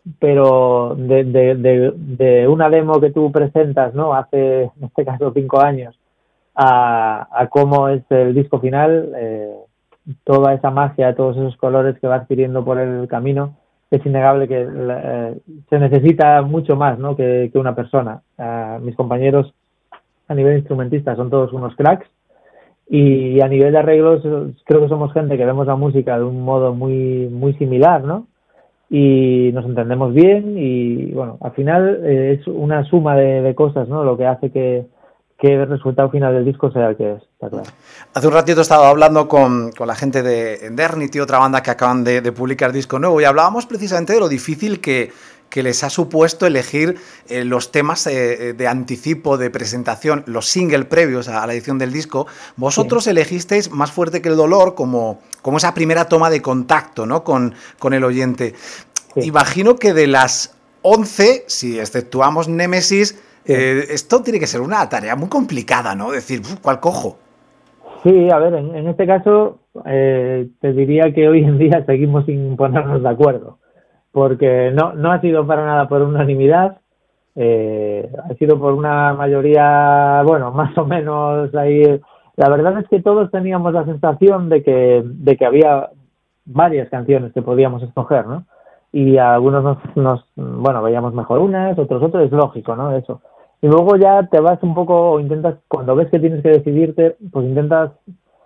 pero de, de, de, de una demo que tú presentas, ¿no? Hace, en este caso, cinco años, a, a cómo es el disco final, eh, toda esa magia, todos esos colores que va adquiriendo por el camino, es innegable que eh, se necesita mucho más, ¿no? que, que una persona. Uh, mis compañeros a nivel instrumentista son todos unos cracks y a nivel de arreglos creo que somos gente que vemos la música de un modo muy muy similar, ¿no? Y nos entendemos bien y bueno, al final eh, es una suma de, de cosas, ¿no? Lo que hace que, que el resultado final del disco sea el que es, está claro. Hace un ratito he estado hablando con, con la gente de Endernity, otra banda que acaban de, de publicar disco nuevo, y hablábamos precisamente de lo difícil que, que les ha supuesto elegir eh, los temas eh, de anticipo, de presentación, los singles previos a, a la edición del disco. Vosotros sí elegisteis Más fuerte que el dolor como, como esa primera toma de contacto, ¿no? con, con el oyente. Sí. Imagino que de las once, si exceptuamos Némesis, sí. eh, esto tiene que ser una tarea muy complicada, ¿no? Decir, ¿cuál cojo? Sí, a ver, en, en este caso eh, te diría que hoy en día seguimos sin ponernos de acuerdo, porque no, no ha sido para nada por unanimidad, eh, ha sido por una mayoría, bueno, más o menos ahí. La verdad es que todos teníamos la sensación de que, de que había varias canciones que podíamos escoger, ¿no? Y a algunos nos, nos, bueno, veíamos mejor unas, otros otros, es lógico, ¿no? Eso. Y luego ya te vas un poco, o intentas, cuando ves que tienes que decidirte, pues intentas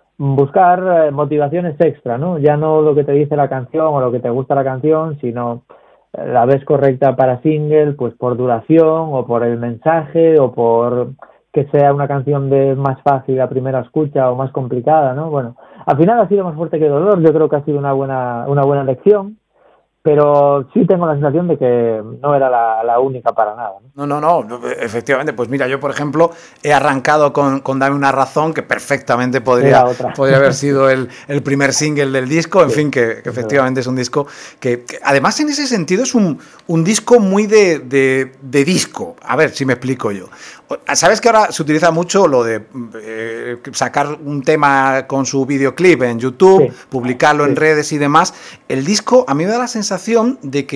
buscar motivaciones extra, ¿no? Ya no lo que te dice la canción o lo que te gusta la canción, sino la ves correcta para single, pues por duración o por el mensaje o por que sea una canción de más fácil a primera escucha o más complicada, ¿no? Bueno, al final ha sido Más fuerte que dolor, yo creo que ha sido una buena, una buena elección. Pero sí tengo la sensación de que no era la, la única para nada, ¿no? No, no, no, efectivamente. Pues mira, yo por ejemplo he arrancado con, con Dame una razón, que perfectamente podría, podría haber sido el, el primer single del disco, en sí, fin, que, que efectivamente es un disco que, que además en ese sentido es un, un disco muy de, de, de disco. A ver si me explico yo. ¿Sabes que ahora se utiliza mucho lo de eh, sacar un tema con su videoclip en YouTube, sí, publicarlo sí. en redes y demás? El disco a mí me da la sensación de que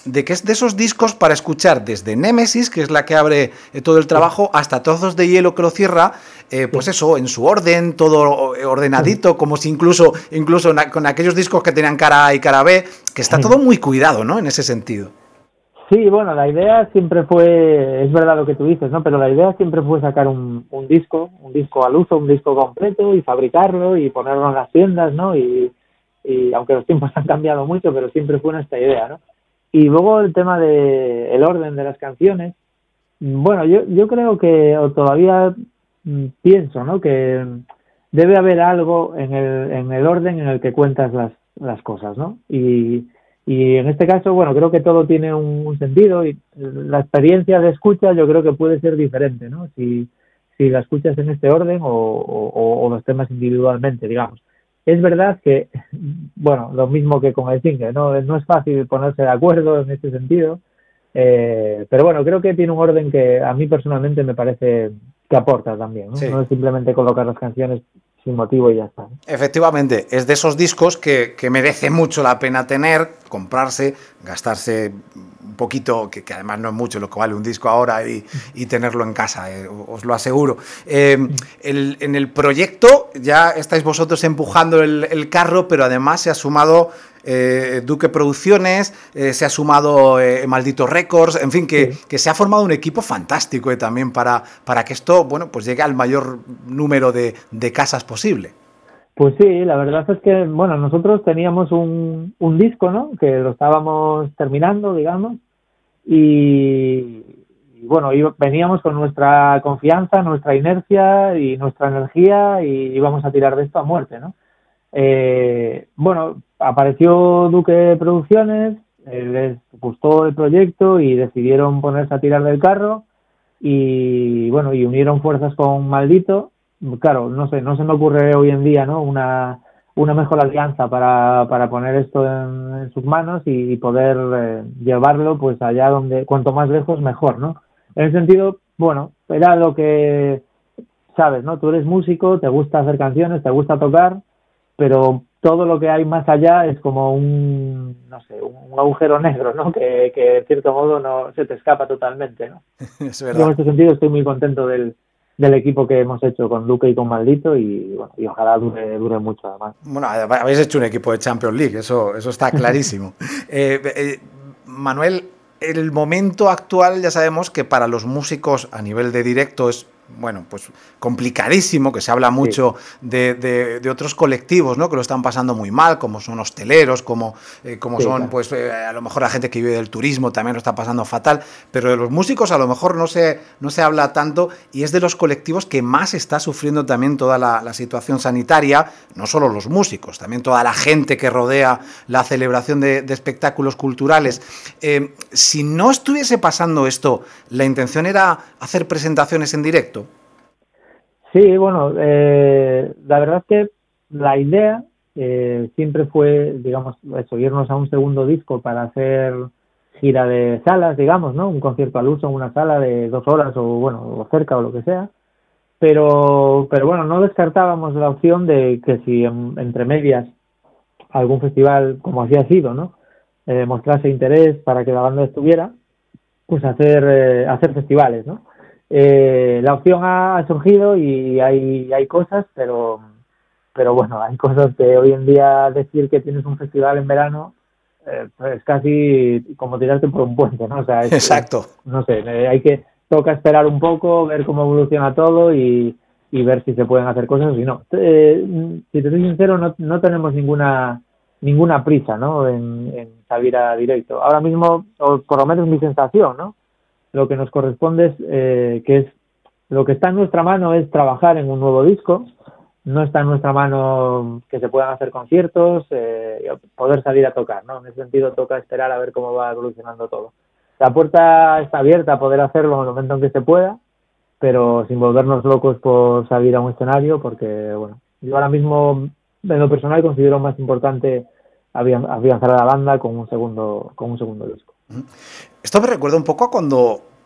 de que es de esos discos para escuchar desde Némesis, que es la que abre eh, todo el trabajo, hasta Trozos de hielo que lo cierra, eh, pues eso, en su orden, todo ordenadito, como si incluso, incluso con aquellos discos que tenían cara A y cara B, que está todo muy cuidado, ¿no? En ese sentido. Sí, bueno, la idea siempre fue, es verdad lo que tú dices, ¿no? Pero la idea siempre fue sacar un, un disco, un disco al uso, un disco completo y fabricarlo y ponerlo en las tiendas, ¿no? Y, y aunque los tiempos han cambiado mucho, pero siempre fue nuestra idea, ¿no? Y luego el tema de el orden de las canciones, bueno, yo yo creo que o todavía mm, pienso, ¿no? Que debe haber algo en el en el orden en el que cuentas las las cosas, ¿no? Y Y en este caso, bueno, creo que todo tiene un, un sentido y la experiencia de escucha yo creo que puede ser diferente, ¿no? Si, si la escuchas en este orden o, o, o los temas individualmente, digamos. Es verdad que, bueno, lo mismo que con el single, ¿no? No es fácil ponerse de acuerdo en este sentido, eh, pero bueno, creo que tiene un orden que a mí personalmente me parece que aporta también, ¿no? Sí. No es simplemente colocar las canciones sin motivo y ya está. Efectivamente, es de esos discos que, que merece mucho la pena tener, comprarse, gastarse un poquito, que, que además no es mucho lo que vale un disco ahora, y, y tenerlo en casa, eh, os lo aseguro. Eh, el, en el proyecto ya estáis vosotros empujando el, el carro, pero además se ha sumado eh, Duque Producciones, eh, se ha sumado eh, Maldito Records, en fin, que, sí. que se ha formado un equipo fantástico eh, también para, para que esto, bueno, pues llegue al mayor número de, de casas posible. Pues sí, la verdad es que, bueno, nosotros teníamos un, un disco, ¿no? Que lo estábamos terminando, digamos, y, y bueno, y veníamos con nuestra confianza, nuestra inercia y nuestra energía y íbamos a tirar de esto a muerte, ¿no? Eh, bueno, apareció Duque Producciones, eh, les gustó el proyecto y decidieron ponerse a tirar del carro y bueno, y unieron fuerzas con Maldito. Claro, no sé, no se me ocurre hoy en día, ¿no? Una, una mejor alianza para, para poner esto en, en sus manos y, y poder eh, llevarlo pues allá donde, cuanto más lejos mejor, ¿no? En ese sentido, bueno, era lo que, sabes, ¿no? Tú eres músico, te gusta hacer canciones, te gusta tocar, pero todo lo que hay más allá es como un, no sé, un agujero negro, ¿no? Que, que de cierto modo no se te escapa totalmente, ¿no? Es verdad. Yo en este sentido estoy muy contento del del equipo que hemos hecho con Duque y con Maldito y, bueno, y ojalá dure, dure mucho además. Bueno, habéis hecho un equipo de Champions League, eso, eso está clarísimo. eh, eh, Manuel, el momento actual ya sabemos que para los músicos a nivel de directo es, bueno, pues complicadísimo, que se habla mucho sí. de, de, de otros colectivos, ¿no? Que lo están pasando muy mal, como son hosteleros, como, eh, como sí, son, claro. pues, eh, a lo mejor la gente que vive del turismo también lo está pasando fatal, pero de los músicos a lo mejor no se, no se habla tanto y es de los colectivos que más está sufriendo también toda la, la situación sanitaria, no solo los músicos, también toda la gente que rodea la celebración de, de espectáculos culturales. Eh, si no estuviese pasando esto, ¿la intención era hacer presentaciones en directo? Sí, bueno, eh, la verdad es que la idea eh, siempre fue, digamos, eso, irnos a un segundo disco para hacer gira de salas, digamos, ¿no? Un concierto al uso en una sala de dos horas o, bueno, o cerca o lo que sea. Pero, pero bueno, no descartábamos la opción de que si en, entre medias algún festival, como así ha sido, ¿no? Eh, mostrase interés para que la banda estuviera, pues hacer, eh, hacer festivales, ¿no? Eh, la opción ha surgido y hay, hay cosas, pero pero bueno, hay cosas que hoy en día decir que tienes un festival en verano eh, pues es casi como tirarte por un puente, ¿no? O sea, es, exacto. Es, no sé, eh, hay que toca esperar un poco, ver cómo evoluciona todo y, y ver si se pueden hacer cosas o si no. Eh, si te soy sincero, no, no tenemos ninguna ninguna prisa, ¿no? En, en salir a directo. Ahora mismo, o por lo menos mi sensación, ¿no? Lo que nos corresponde es eh, que es lo que está en nuestra mano es trabajar en un nuevo disco, no está en nuestra mano que se puedan hacer conciertos, eh, poder salir a tocar, ¿no? En ese sentido toca esperar a ver cómo va evolucionando todo. La puerta está abierta a poder hacerlo en el momento en que se pueda, pero sin volvernos locos por salir a un escenario, porque, bueno, yo ahora mismo en lo personal considero más importante afianzar a la banda con un segundo, con un segundo disco. Esto me recuerda un poco a cuando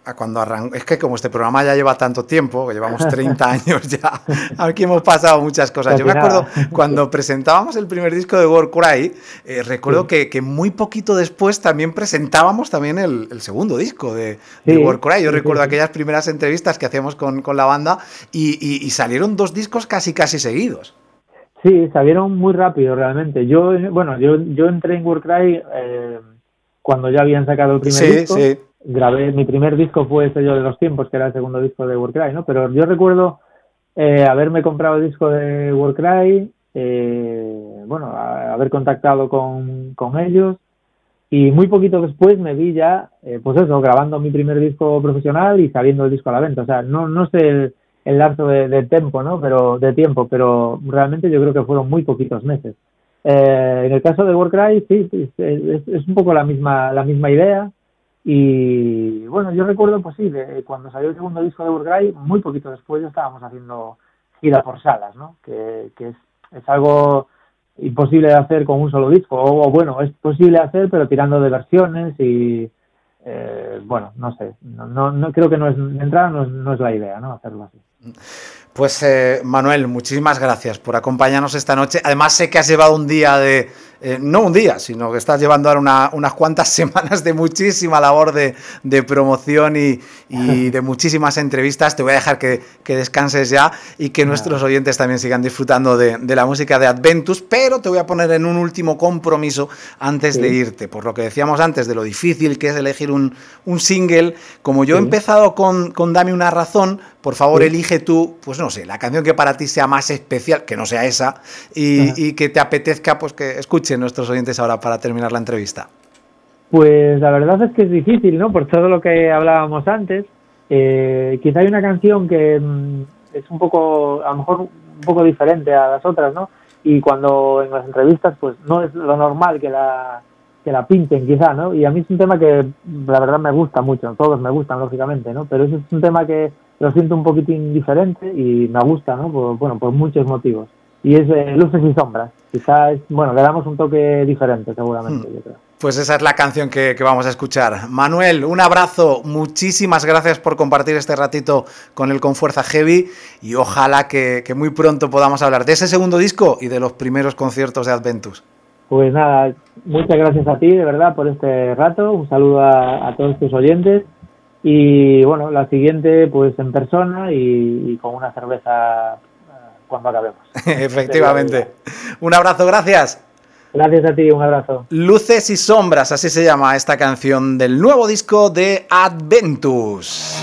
cuando arrancó, es que como este programa ya lleva tanto tiempo, que llevamos treinta años ya, aquí hemos pasado muchas cosas. Yo me acuerdo cuando presentábamos el primer disco de Warcry, eh, recuerdo sí. que, que muy poquito después también presentábamos también el, el segundo disco de, de sí, Warcry. Yo sí, recuerdo sí, aquellas primeras entrevistas que hacíamos con, con la banda y, y, y salieron dos discos casi casi seguidos. Sí, salieron muy rápido realmente. Yo, bueno, yo, yo entré en Warcry eh, cuando ya habían sacado el primer sí, disco. Sí. Grabé, mi primer disco fue Sello de los Tiempos, que era el segundo disco de Warcry, ¿no? Pero yo recuerdo eh, haberme comprado el disco de Warcry, eh, bueno, a, haber contactado con, con ellos, y muy poquito después me vi ya, eh, pues eso, grabando mi primer disco profesional y saliendo el disco a la venta. O sea, no, no sé el, el lapso de, de tiempo, ¿no? Pero, de tiempo, pero realmente yo creo que fueron muy poquitos meses. Eh, en el caso de Warcry, sí, es, es, es un poco la misma, la misma idea. Y bueno, yo recuerdo, pues sí, de, cuando salió el segundo disco de Warcry, muy poquito después ya estábamos haciendo gira por salas, ¿no? Que, que es, es algo imposible de hacer con un solo disco, o, o bueno, es posible hacer, pero tirando de versiones y, eh, bueno, no sé, no, no, no creo que no es, de entrada no es, no es la idea, ¿no? Hacerlo así. Pues eh, Manuel, muchísimas gracias por acompañarnos esta noche. Además sé que has llevado un día de, eh, no un día, sino que estás llevando ahora una, unas cuantas semanas de muchísima labor de, de promoción y, y de muchísimas entrevistas. Te voy a dejar que, que descanses ya y que nuestros oyentes también sigan disfrutando de, de la música de Adventus, pero te voy a poner en un último compromiso antes sí. de irte. Por lo que decíamos antes de lo difícil que es elegir un, un single, como yo sí. he empezado con, con Dame una razón, por favor sí. elige tú, pues no sé, la canción que para ti sea más especial, que no sea esa, y, y que te apetezca pues que escuchen nuestros oyentes ahora para terminar la entrevista. Pues la verdad es que es difícil, ¿no? Por todo lo que hablábamos antes. Eh, quizá hay una canción que mmm, es un poco, a lo mejor un poco diferente a las otras, ¿no? Y cuando en las entrevistas, pues no es lo normal que la que la pinten, quizá, ¿no? Y a mí es un tema que la verdad me gusta mucho, todos me gustan, lógicamente, ¿no? Pero ese es un tema que lo siento un poquitín diferente y me gusta, ¿no? Por, bueno, por muchos motivos. Y es eh, Luces y Sombras. Quizá es, bueno, le damos un toque diferente, seguramente, hmm. yo creo. Pues esa es la canción que, que vamos a escuchar. Manuel, un abrazo, muchísimas gracias por compartir este ratito con el Con Fuerza Heavy y ojalá que, que muy pronto podamos hablar de ese segundo disco y de los primeros conciertos de Adventus. Pues nada, muchas gracias a ti, de verdad, por este rato. Un saludo a, a todos tus oyentes. Y bueno, la siguiente pues en persona y, y con una cerveza cuando acabemos. Efectivamente. Un abrazo, gracias. Gracias a ti, un abrazo. Luces y Sombras, así se llama esta canción del nuevo disco de Adventus.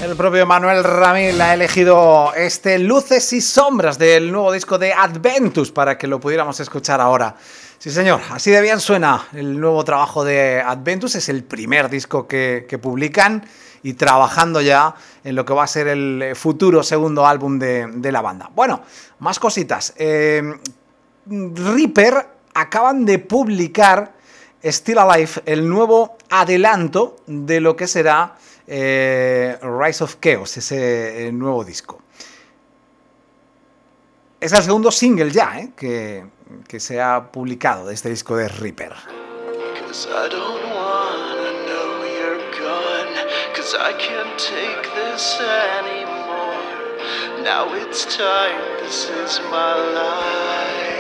El propio Manuel Ramil ha elegido este Luces y Sombras del nuevo disco de Adventus para que lo pudiéramos escuchar ahora. Sí, señor, así de bien suena el nuevo trabajo de Adventus. Es el primer disco que, que publican y trabajando ya en lo que va a ser el futuro segundo álbum de, de la banda. Bueno, más cositas. Eh, Reaper acaban de publicar Still Alive, el nuevo adelanto de lo que será eh, Rise of Chaos, ese eh, nuevo disco. Es el segundo single ya eh, que, que se ha publicado de este disco de Reaper. I can't take this anymore. Now it's time, this is my life.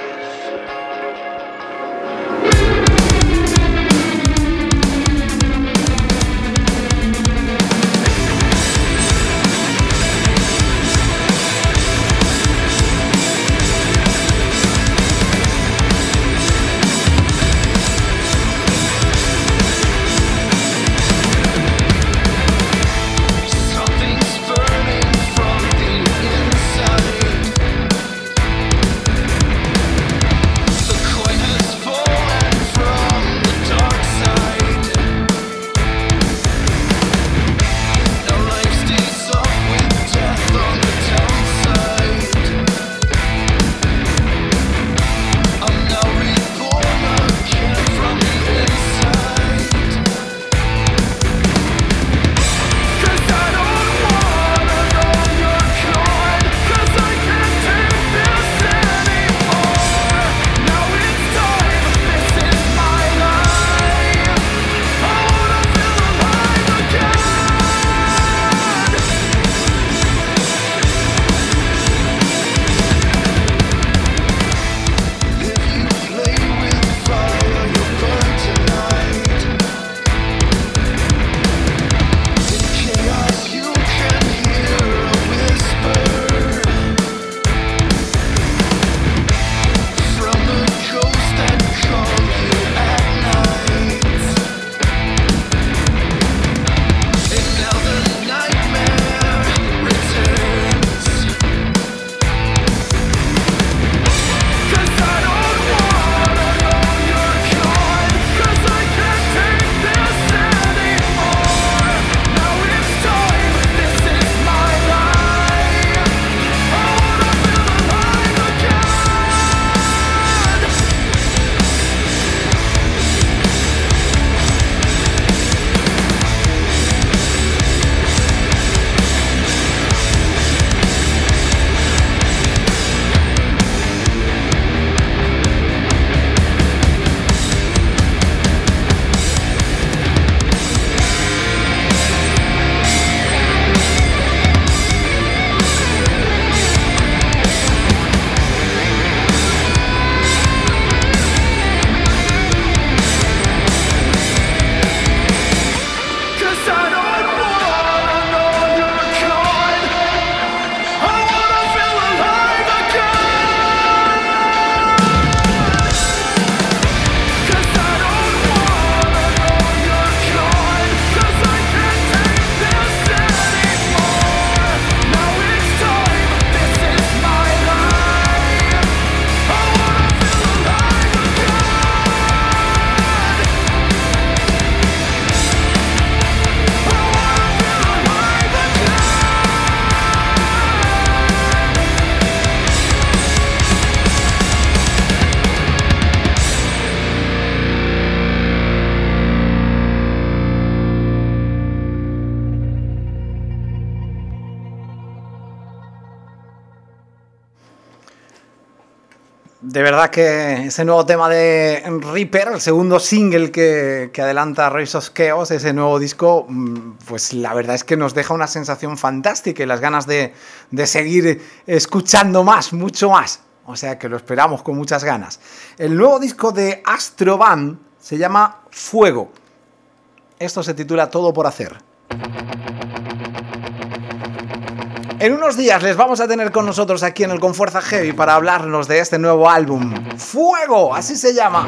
De verdad que ese nuevo tema de Reaper, el segundo single que, que adelanta Rise of Chaos, ese nuevo disco, pues la verdad es que nos deja una sensación fantástica y las ganas de, de seguir escuchando más, mucho más. O sea que lo esperamos con muchas ganas. El nuevo disco de Astrovan se llama Fuego. Esto se titula Todo por hacer. En unos días les vamos a tener con nosotros aquí en el Con Fuerza Heavy para hablarnos de este nuevo álbum. ¡Fuego! Así se llama.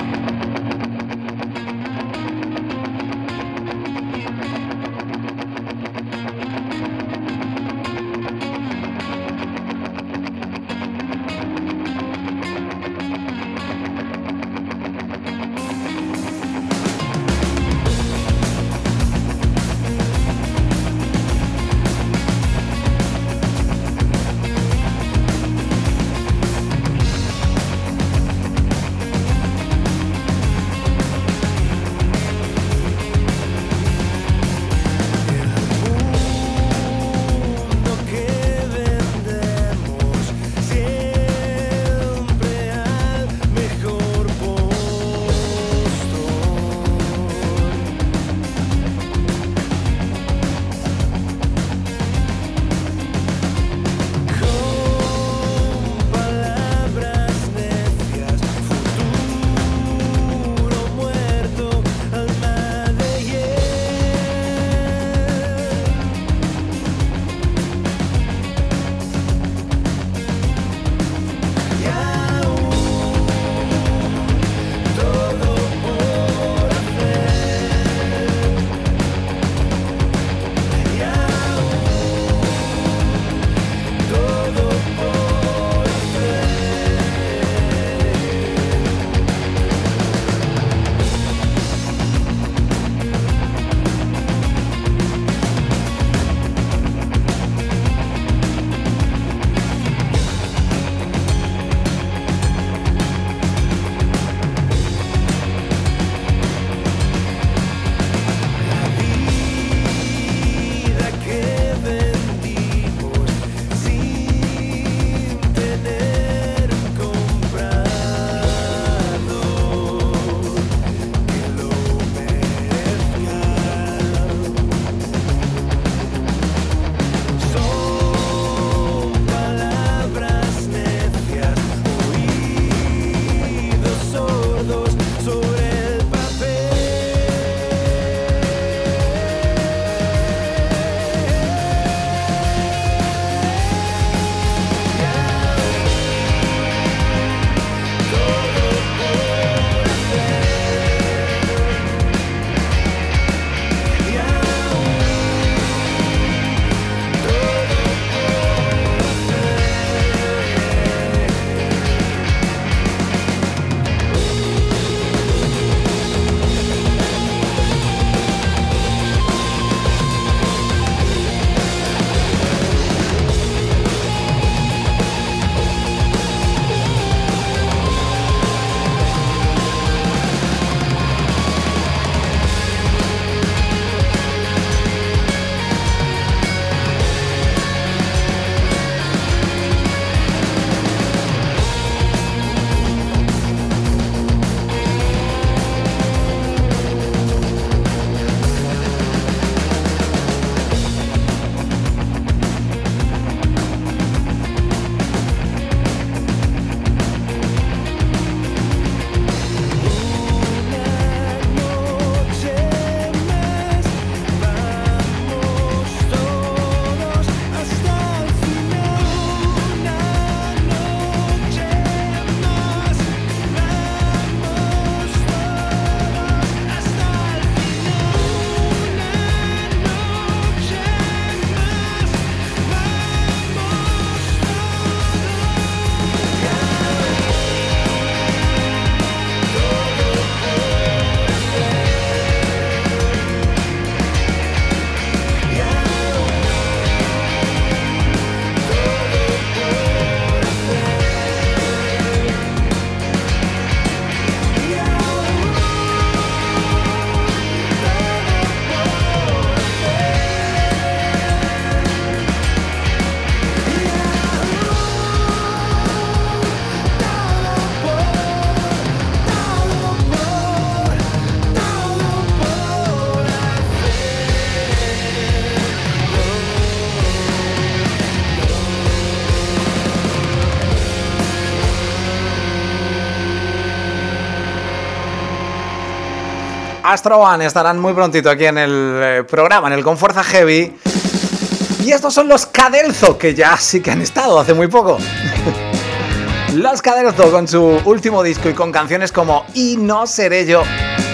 Astro One estarán muy prontito aquí en el eh, programa, en el Con Fuerza Heavy. Y estos son los Cadelzo, que ya sí que han estado hace muy poco. Los Cadelzo con su último disco y con canciones como Y no seré yo.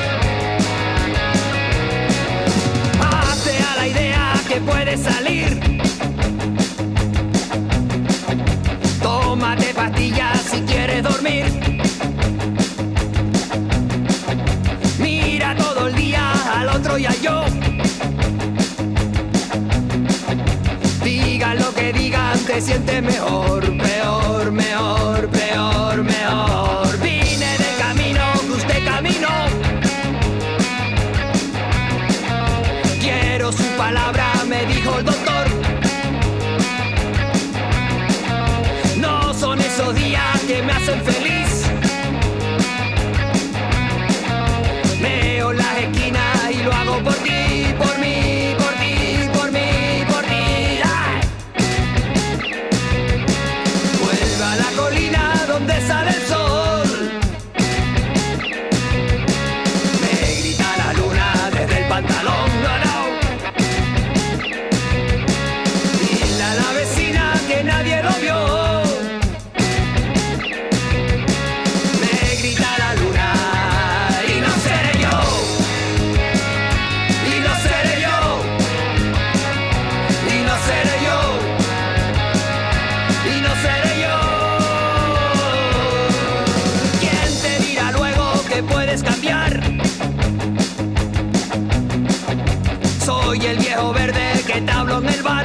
Hazte a la idea que puedes salir. Tómate pastillas si quieres dormir. Mira todo el día al otro y a yo. Digan lo que digan, te sientes mejor, peor, mejor, peor, mejor. Vine de camino, crucé camino. Quiero su palabra, me dijo el doctor. No son esos días que me hacen feliz. Veo las esquinas y lo hago por ti, por mí, por ti, por mí, por ti. ¡Ay! Vuelve a la colina donde sale el sol. Me grita la luna desde el pantalón, no, no. Dile a la vecina que nadie lo vio. Soy el viejo verde que te hablo en el bar.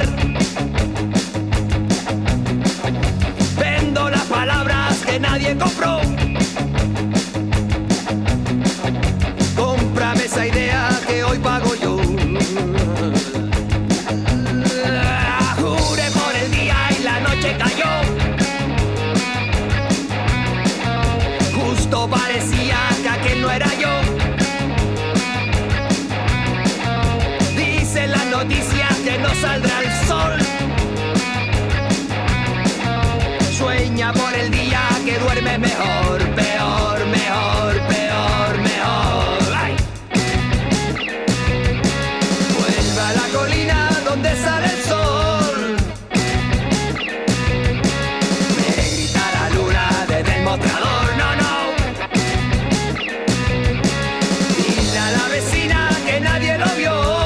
Vendo las palabras que nadie compró. Cómprame esa idea que hoy pago yo. Juré por el día y la noche cayó. Justo parecía que aquel no era yo. En las noticias que no saldrá el sol. Sueña por el día que duerme mejor, peor, mejor, peor, mejor. ¡Ay! Vuelve a la colina donde sale el sol. Me grita la luna desde el mostrador, no, no. Dile a la vecina que nadie lo vio.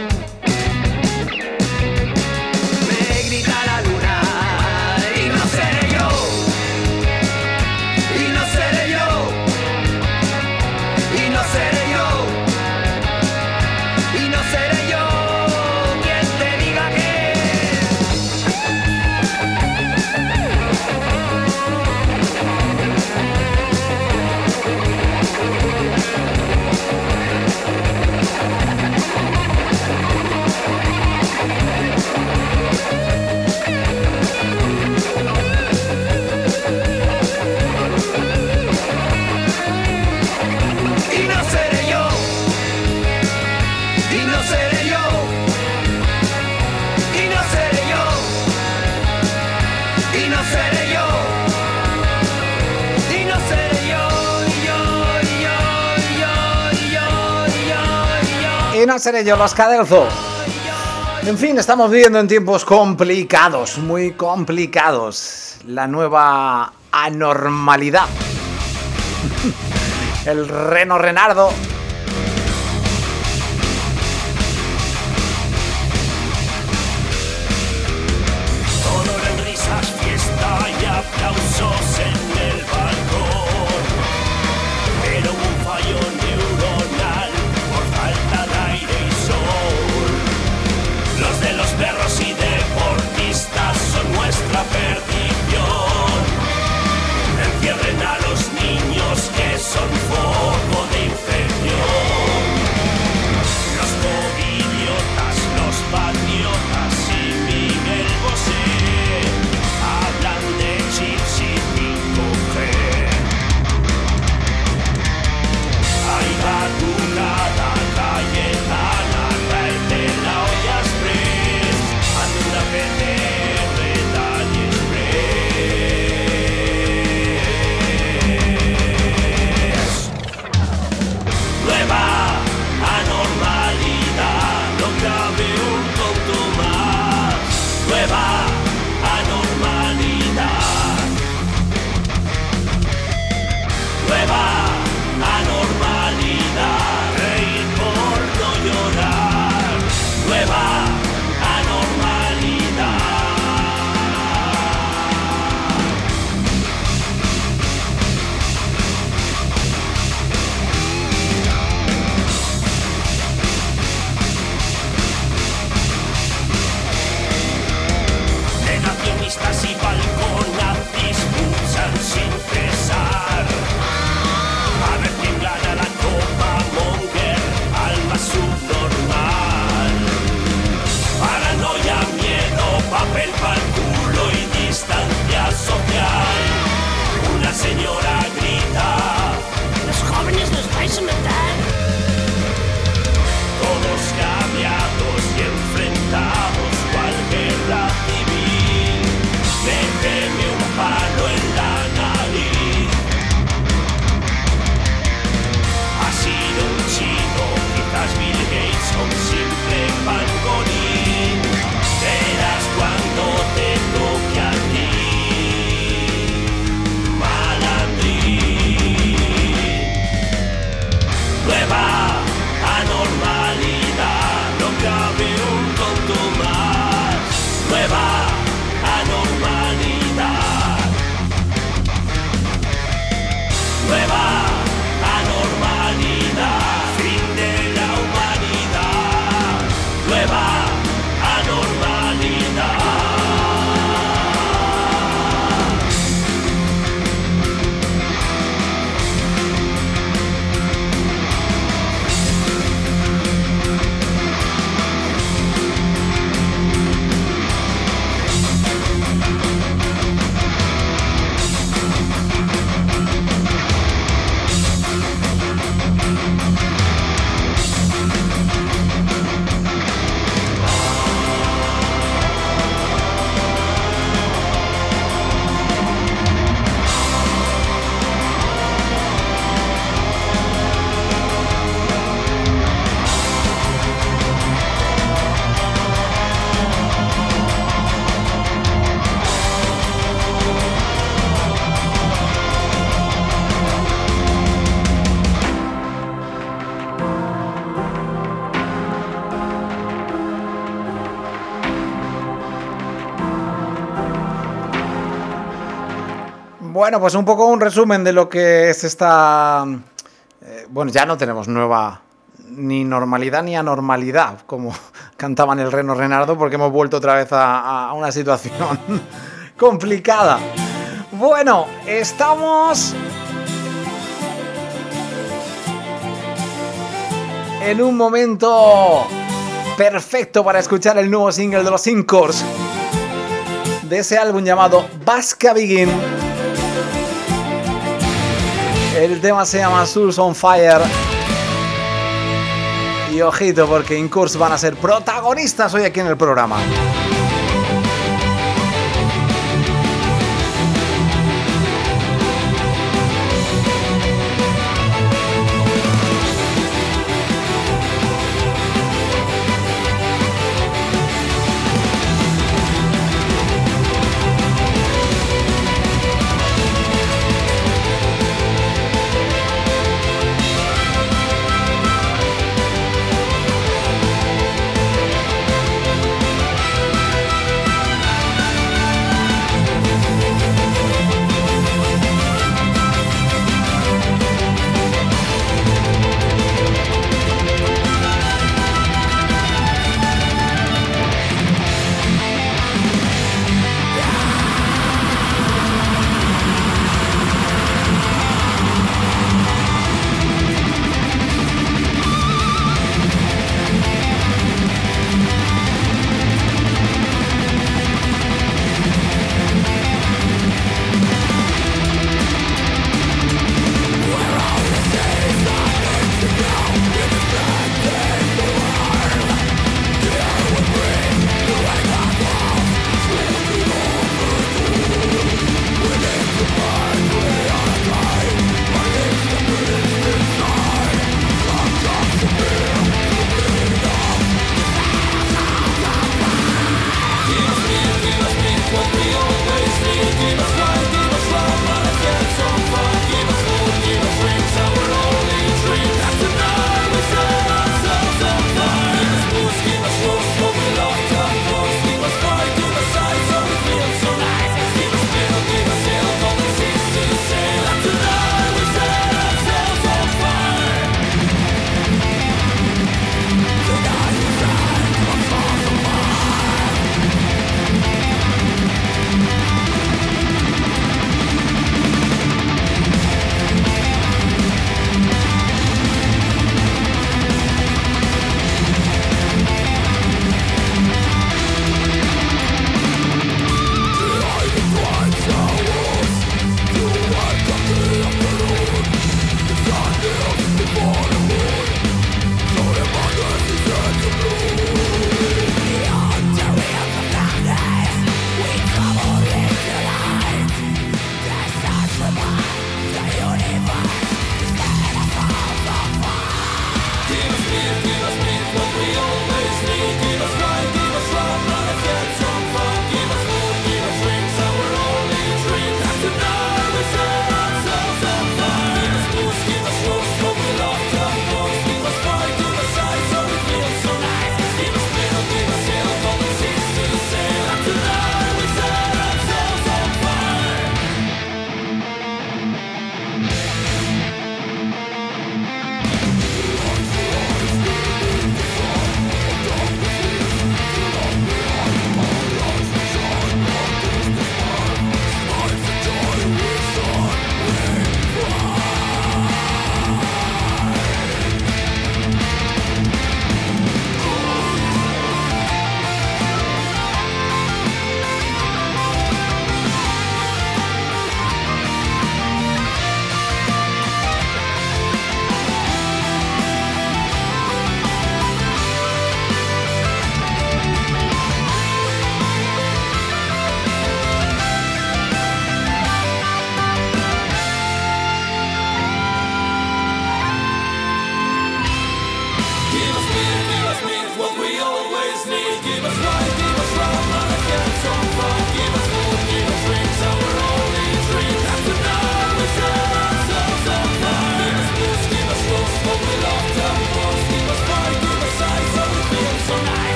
Y no seré yo, los Cadelzo. En fin, estamos viviendo en tiempos complicados, muy complicados. La nueva anormalidad. El Reno Renardo. Todo eran risas, fiesta y aplausos en el balcón. Pero hubo un fallo neuronal por falta de aire y sol. Los de los perros y deportistas son nuestra perdición. Encierren a los niños que son foco de infección. Los covidiotas, los patriotas y Miguel Bosé hablan de chips y cinco señora grita. Los jóvenes nos vais a matar. Todos cambiados y enfrentados cual guerra civil. Méteme un palo en la nariz. Ha sido un chino, quizás Bill Gates o un simple pangolín. Verás cuando te toque a ti, malandrín. Nueva anormalidad, no cabe un tonto más. Nueva anormalidad. Nueva anormalidad. Fin de la humanidad. Nueva anormalidad. Bueno, pues un poco un resumen de lo que es esta... Eh, bueno, ya no tenemos nueva ni normalidad ni anormalidad, como cantaban el Reno Renardo, porque hemos vuelto otra vez a, a una situación complicada. Bueno, estamos en un momento perfecto para escuchar el nuevo single de los Incors, de ese álbum llamado Vasca Begin. El tema se llama Souls on Fire. Y ojito, porque Incurs van a ser protagonistas hoy aquí en el programa.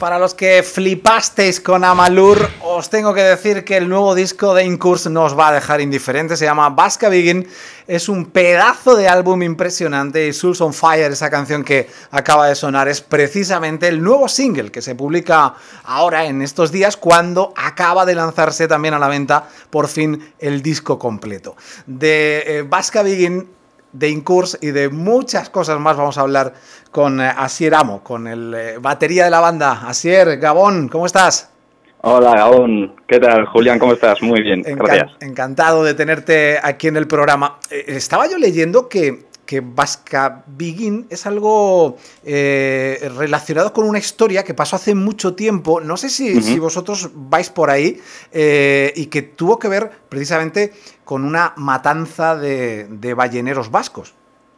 Para los que flipasteis con Amalur, os tengo que decir que el nuevo disco de Incurse no os va a dejar indiferentes. Se llama Vasca Begin, es un pedazo de álbum impresionante y Souls on Fire, esa canción que acaba de sonar, es precisamente el nuevo single que se publica ahora en estos días, cuando acaba de lanzarse también a la venta por fin el disco completo. De eh, Vasca Begin, de Incurse y de muchas cosas más vamos a hablar con eh, Asier Amo, con el eh, batería de la banda. Asier, Gabón, ¿cómo estás? Hola, Gabón. ¿Qué tal, Julián? ¿Cómo estás? Muy bien, Encan- gracias. Encantado de tenerte aquí en el programa. Eh, estaba yo leyendo que, que Vasca Begin es algo eh, relacionado con una historia que pasó hace mucho tiempo. No sé si, uh-huh. si vosotros vais por ahí eh, y que tuvo que ver precisamente con una matanza de, de balleneros vascos.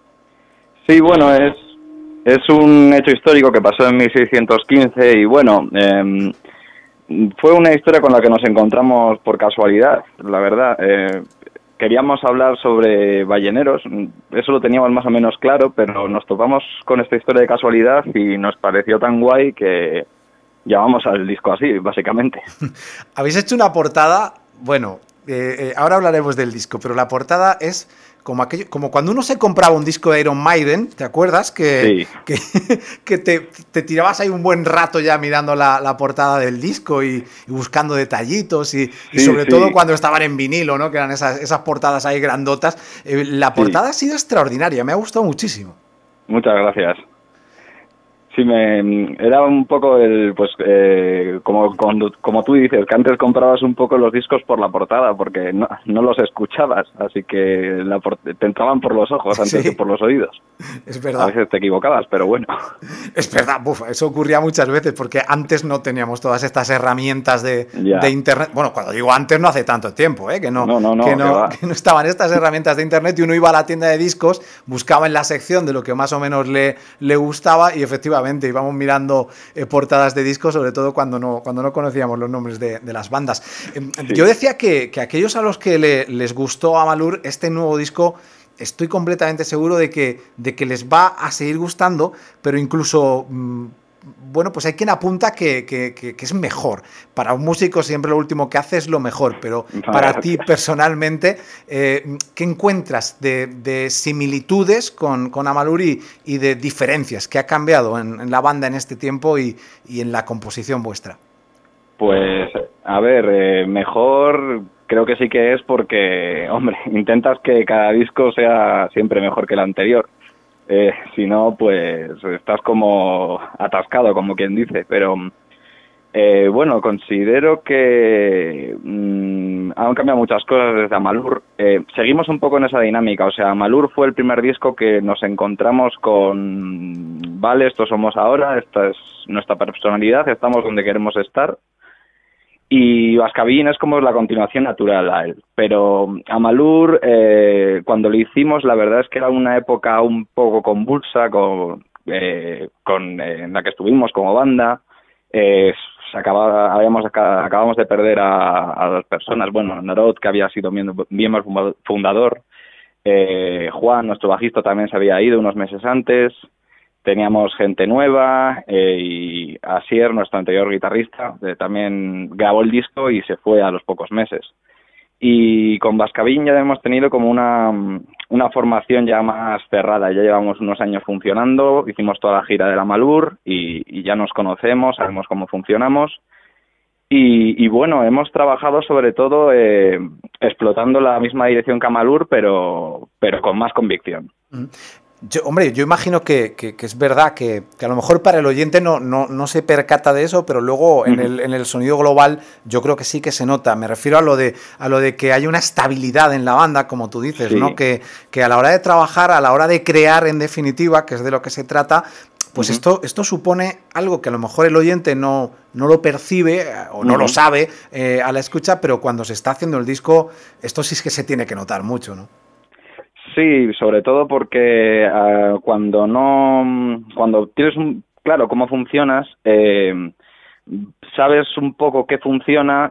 Sí, bueno, es, es un hecho histórico que pasó en mil seiscientos quince y bueno, eh, fue una historia con la que nos encontramos por casualidad, la verdad. Eh, queríamos hablar sobre balleneros, eso lo teníamos más o menos claro, pero nos topamos con esta historia de casualidad y nos pareció tan guay que llamamos al disco así, básicamente. Habéis hecho una portada, bueno... Eh, eh, ahora hablaremos del disco, pero la portada es como aquello, como cuando uno se compraba un disco de Iron Maiden, ¿te acuerdas? Que, sí. que, que te, te tirabas ahí un buen rato ya mirando la, la portada del disco y, y buscando detallitos y, sí, y sobre sí. todo cuando estaban en vinilo, ¿no? Que eran esas, esas portadas ahí grandotas. Eh, la portada sí. ha sido extraordinaria, me ha gustado muchísimo. Muchas gracias. Sí, me era un poco el, pues, eh, como, como como tú dices, que antes comprabas un poco los discos por la portada, porque no, no los escuchabas, así que la, te entraban por los ojos antes sí. que por los oídos. Es verdad. A veces te equivocabas, pero bueno. Es verdad, buf, eso ocurría muchas veces, porque antes no teníamos todas estas herramientas de, de internet. Bueno, cuando digo antes no hace tanto tiempo, ¿eh? que, no, no, no, no, que, no, que, que no estaban estas herramientas de internet y uno iba a la tienda de discos, buscaba en la sección de lo que más o menos le, le gustaba y efectivamente íbamos mirando eh, portadas de discos, sobre todo cuando no, cuando no conocíamos los nombres de, de las bandas. Eh, sí. Yo decía que, que aquellos a los que le, les gustó Amalur, este nuevo disco, estoy completamente seguro de que, de que les va a seguir gustando, pero incluso... Mmm, bueno, pues hay quien apunta que, que, que, que es mejor. Para un músico siempre lo último que hace es lo mejor, pero para ti personalmente, eh, ¿qué encuentras de, de similitudes con, con Amalur y, y de diferencias? ¿Qué ha cambiado en, en la banda en este tiempo y, y en la composición vuestra? Pues, a ver, eh, mejor creo que sí que es porque, hombre, intentas que cada disco sea siempre mejor que el anterior. Eh, si no, pues estás como atascado, como quien dice, pero eh, bueno, considero que mmm, han cambiado muchas cosas desde Amalur. Eh, seguimos un poco en esa dinámica, o sea, Amalur fue el primer disco que nos encontramos con, vale, estos somos ahora, esta es nuestra personalidad, estamos donde queremos estar. Y Vasca Begin es como la continuación natural a él. Pero Amalur, eh, cuando lo hicimos, la verdad es que era una época un poco convulsa con, eh, con eh, en la que estuvimos como banda. Eh, se acababa, habíamos, acabamos de perder a, a dos personas. Bueno, Narod, que había sido miembro, miembro fundador. Eh, Juan, nuestro bajista, también se había ido unos meses antes. Teníamos gente nueva eh, y Asier, nuestro anterior guitarrista, eh, también grabó el disco y se fue a los pocos meses. Y con Vasca Begin ya hemos tenido como una, una formación ya más cerrada, ya llevamos unos años funcionando, hicimos toda la gira de la Amalur y, y ya nos conocemos, sabemos cómo funcionamos. Y, y bueno, hemos trabajado sobre todo eh, explotando la misma dirección que Amalur, pero, pero con más convicción. Mm. Yo, hombre, yo imagino que, que, que es verdad que, que a lo mejor para el oyente no, no, no se percata de eso, pero luego en el, en el sonido global yo creo que sí que se nota. Me refiero a lo de a lo de que hay una estabilidad en la banda, como tú dices, sí. ¿no? Que, que a la hora de trabajar, a la hora de crear en definitiva, que es de lo que se trata, pues uh-huh. esto, esto supone algo que a lo mejor el oyente no, no lo percibe o no uh-huh. lo sabe eh, a la escucha, pero cuando se está haciendo el disco, esto sí es que se tiene que notar mucho, ¿no? Sí, sobre todo porque uh, cuando no, cuando tienes un, claro cómo funcionas, eh, sabes un poco qué funciona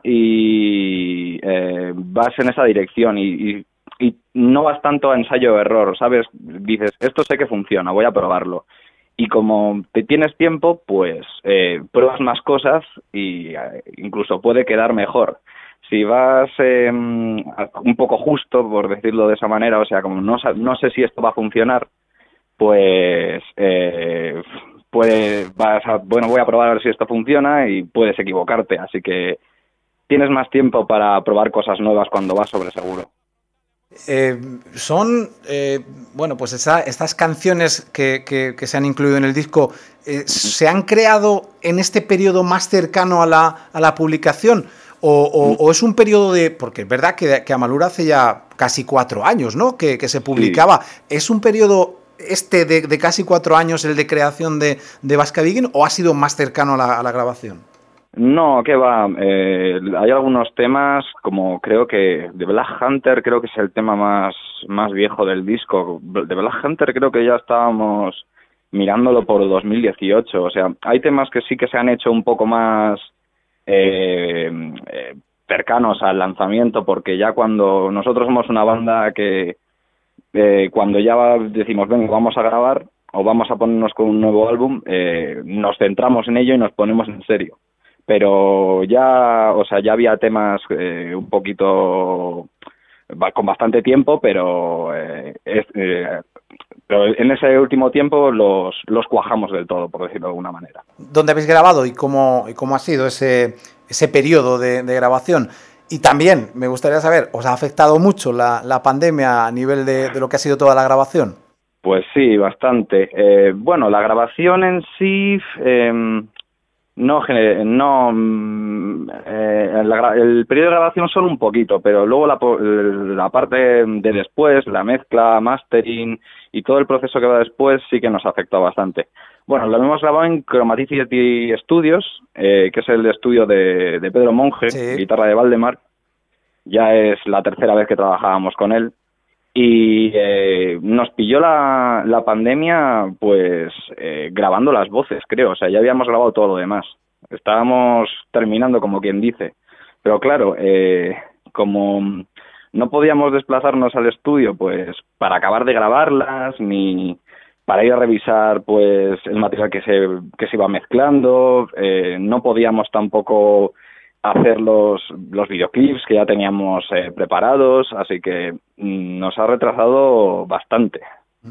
y eh, vas en esa dirección y, y, y no vas tanto a ensayo-error, ¿sabes? Dices, esto sé que funciona, voy a probarlo. y como te tienes tiempo, pues eh, pruebas más cosas y eh, incluso puede quedar mejor. Si vas eh, un poco justo, por decirlo de esa manera, o sea, como no, no sé si esto va a funcionar, pues eh, puede, vas a, bueno, voy a probar a ver si esto funciona y puedes equivocarte, así que tienes más tiempo para probar cosas nuevas cuando vas sobre seguro. Eh, son, eh, bueno, pues esa, estas canciones que, que, que se han incluido en el disco, eh, ¿se han creado en este periodo más cercano a la, a la publicación? O, o, o es un periodo de... Porque es verdad que, que Amalur hace ya casi cuatro años, ¿no? Que, que se publicaba. Sí. ¿Es un periodo este de, de casi cuatro años el de creación de, de Vasca Begin o ha sido más cercano a la, a la grabación? No, que va. Eh, hay algunos temas, como creo que de Black Hunter, creo que es el tema más, más viejo del disco. De Black Hunter creo que ya estábamos mirándolo por dos mil dieciocho. O sea, hay temas que sí que se han hecho un poco más eh, eh, cercanos al lanzamiento, porque ya cuando nosotros somos una banda que eh, cuando ya decimos, venga, vamos a grabar o vamos a ponernos con un nuevo álbum, eh, nos centramos en ello y nos ponemos en serio. Pero ya, o sea, ya había temas eh, un poquito con bastante tiempo, pero, eh, es, eh, pero en ese último tiempo los, los cuajamos del todo, por decirlo de alguna manera. ¿Dónde habéis grabado y cómo, y cómo ha sido ese, ese periodo de, de grabación? Y también me gustaría saber, ¿os ha afectado mucho la, la pandemia a nivel de, de lo que ha sido toda la grabación? Pues sí, bastante. Eh, bueno, la grabación en sí... Eh, No, no eh, la, el periodo de grabación solo un poquito, pero luego la, la parte de después, la mezcla, mastering y todo el proceso que va después sí que nos afectó bastante. Bueno, lo hemos grabado en Chromaticity Studios, eh, que es el estudio de, de Pedro Monge, sí. Guitarra de Valdemar. Ya es la tercera vez que trabajábamos con él. Y eh, nos pilló la, la pandemia pues eh, grabando las voces, creo, o sea, ya habíamos grabado todo lo demás, estábamos terminando como quien dice, pero claro, eh, como no podíamos desplazarnos al estudio pues para acabar de grabarlas, ni para ir a revisar pues el material que se, que se iba mezclando, eh, no podíamos tampoco hacer los, los videoclips que ya teníamos eh, preparados, así que mm, nos ha retrasado bastante.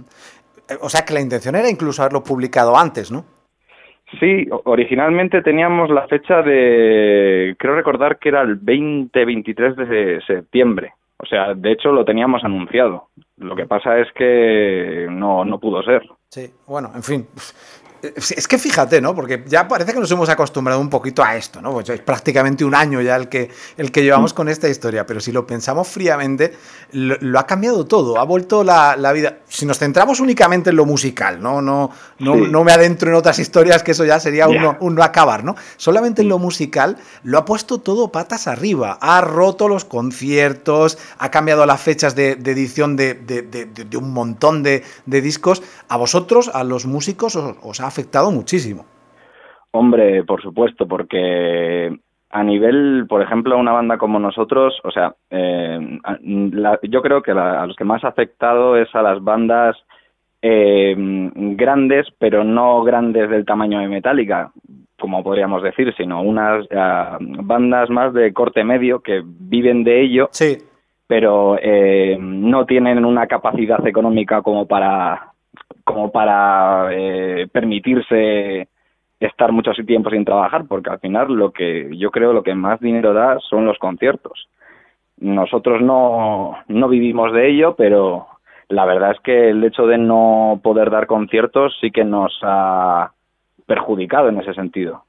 O sea que la intención era incluso haberlo publicado antes, ¿no? Sí, originalmente teníamos la fecha de, creo recordar que era el veinte veintitrés de septiembre, o sea, de hecho lo teníamos anunciado, lo que pasa es que no, no pudo ser. Sí, bueno, en fin... Es que fíjate, ¿no? Porque ya parece que nos hemos acostumbrado un poquito a esto, ¿no? Pues es prácticamente un año ya el que, el que llevamos con esta historia, pero si lo pensamos fríamente, lo, lo ha cambiado todo, ha vuelto la, la vida... Si nos centramos únicamente en lo musical, ¿no? No, no, sí. no me adentro en otras historias, que eso ya sería yeah. un, no, un no acabar, ¿no? Solamente en lo musical lo ha puesto todo patas arriba, ha roto los conciertos, ha cambiado las fechas de, de edición de, de, de, de un montón de, de discos. A vosotros, a los músicos, os, os ha afectado muchísimo. Hombre, por supuesto, porque a nivel, por ejemplo, una banda como nosotros, o sea, eh, la, yo creo que la, a los que más ha afectado es a las bandas eh, grandes, pero no grandes del tamaño de Metallica, como podríamos decir, sino unas uh, bandas más de corte medio que viven de ello, sí. pero eh, no tienen una capacidad económica como para como para eh, permitirse estar mucho tiempo sin trabajar, porque al final lo que yo creo lo que más dinero da son los conciertos. Nosotros no, no vivimos de ello, pero la verdad es que el hecho de no poder dar conciertos sí que nos ha perjudicado en ese sentido.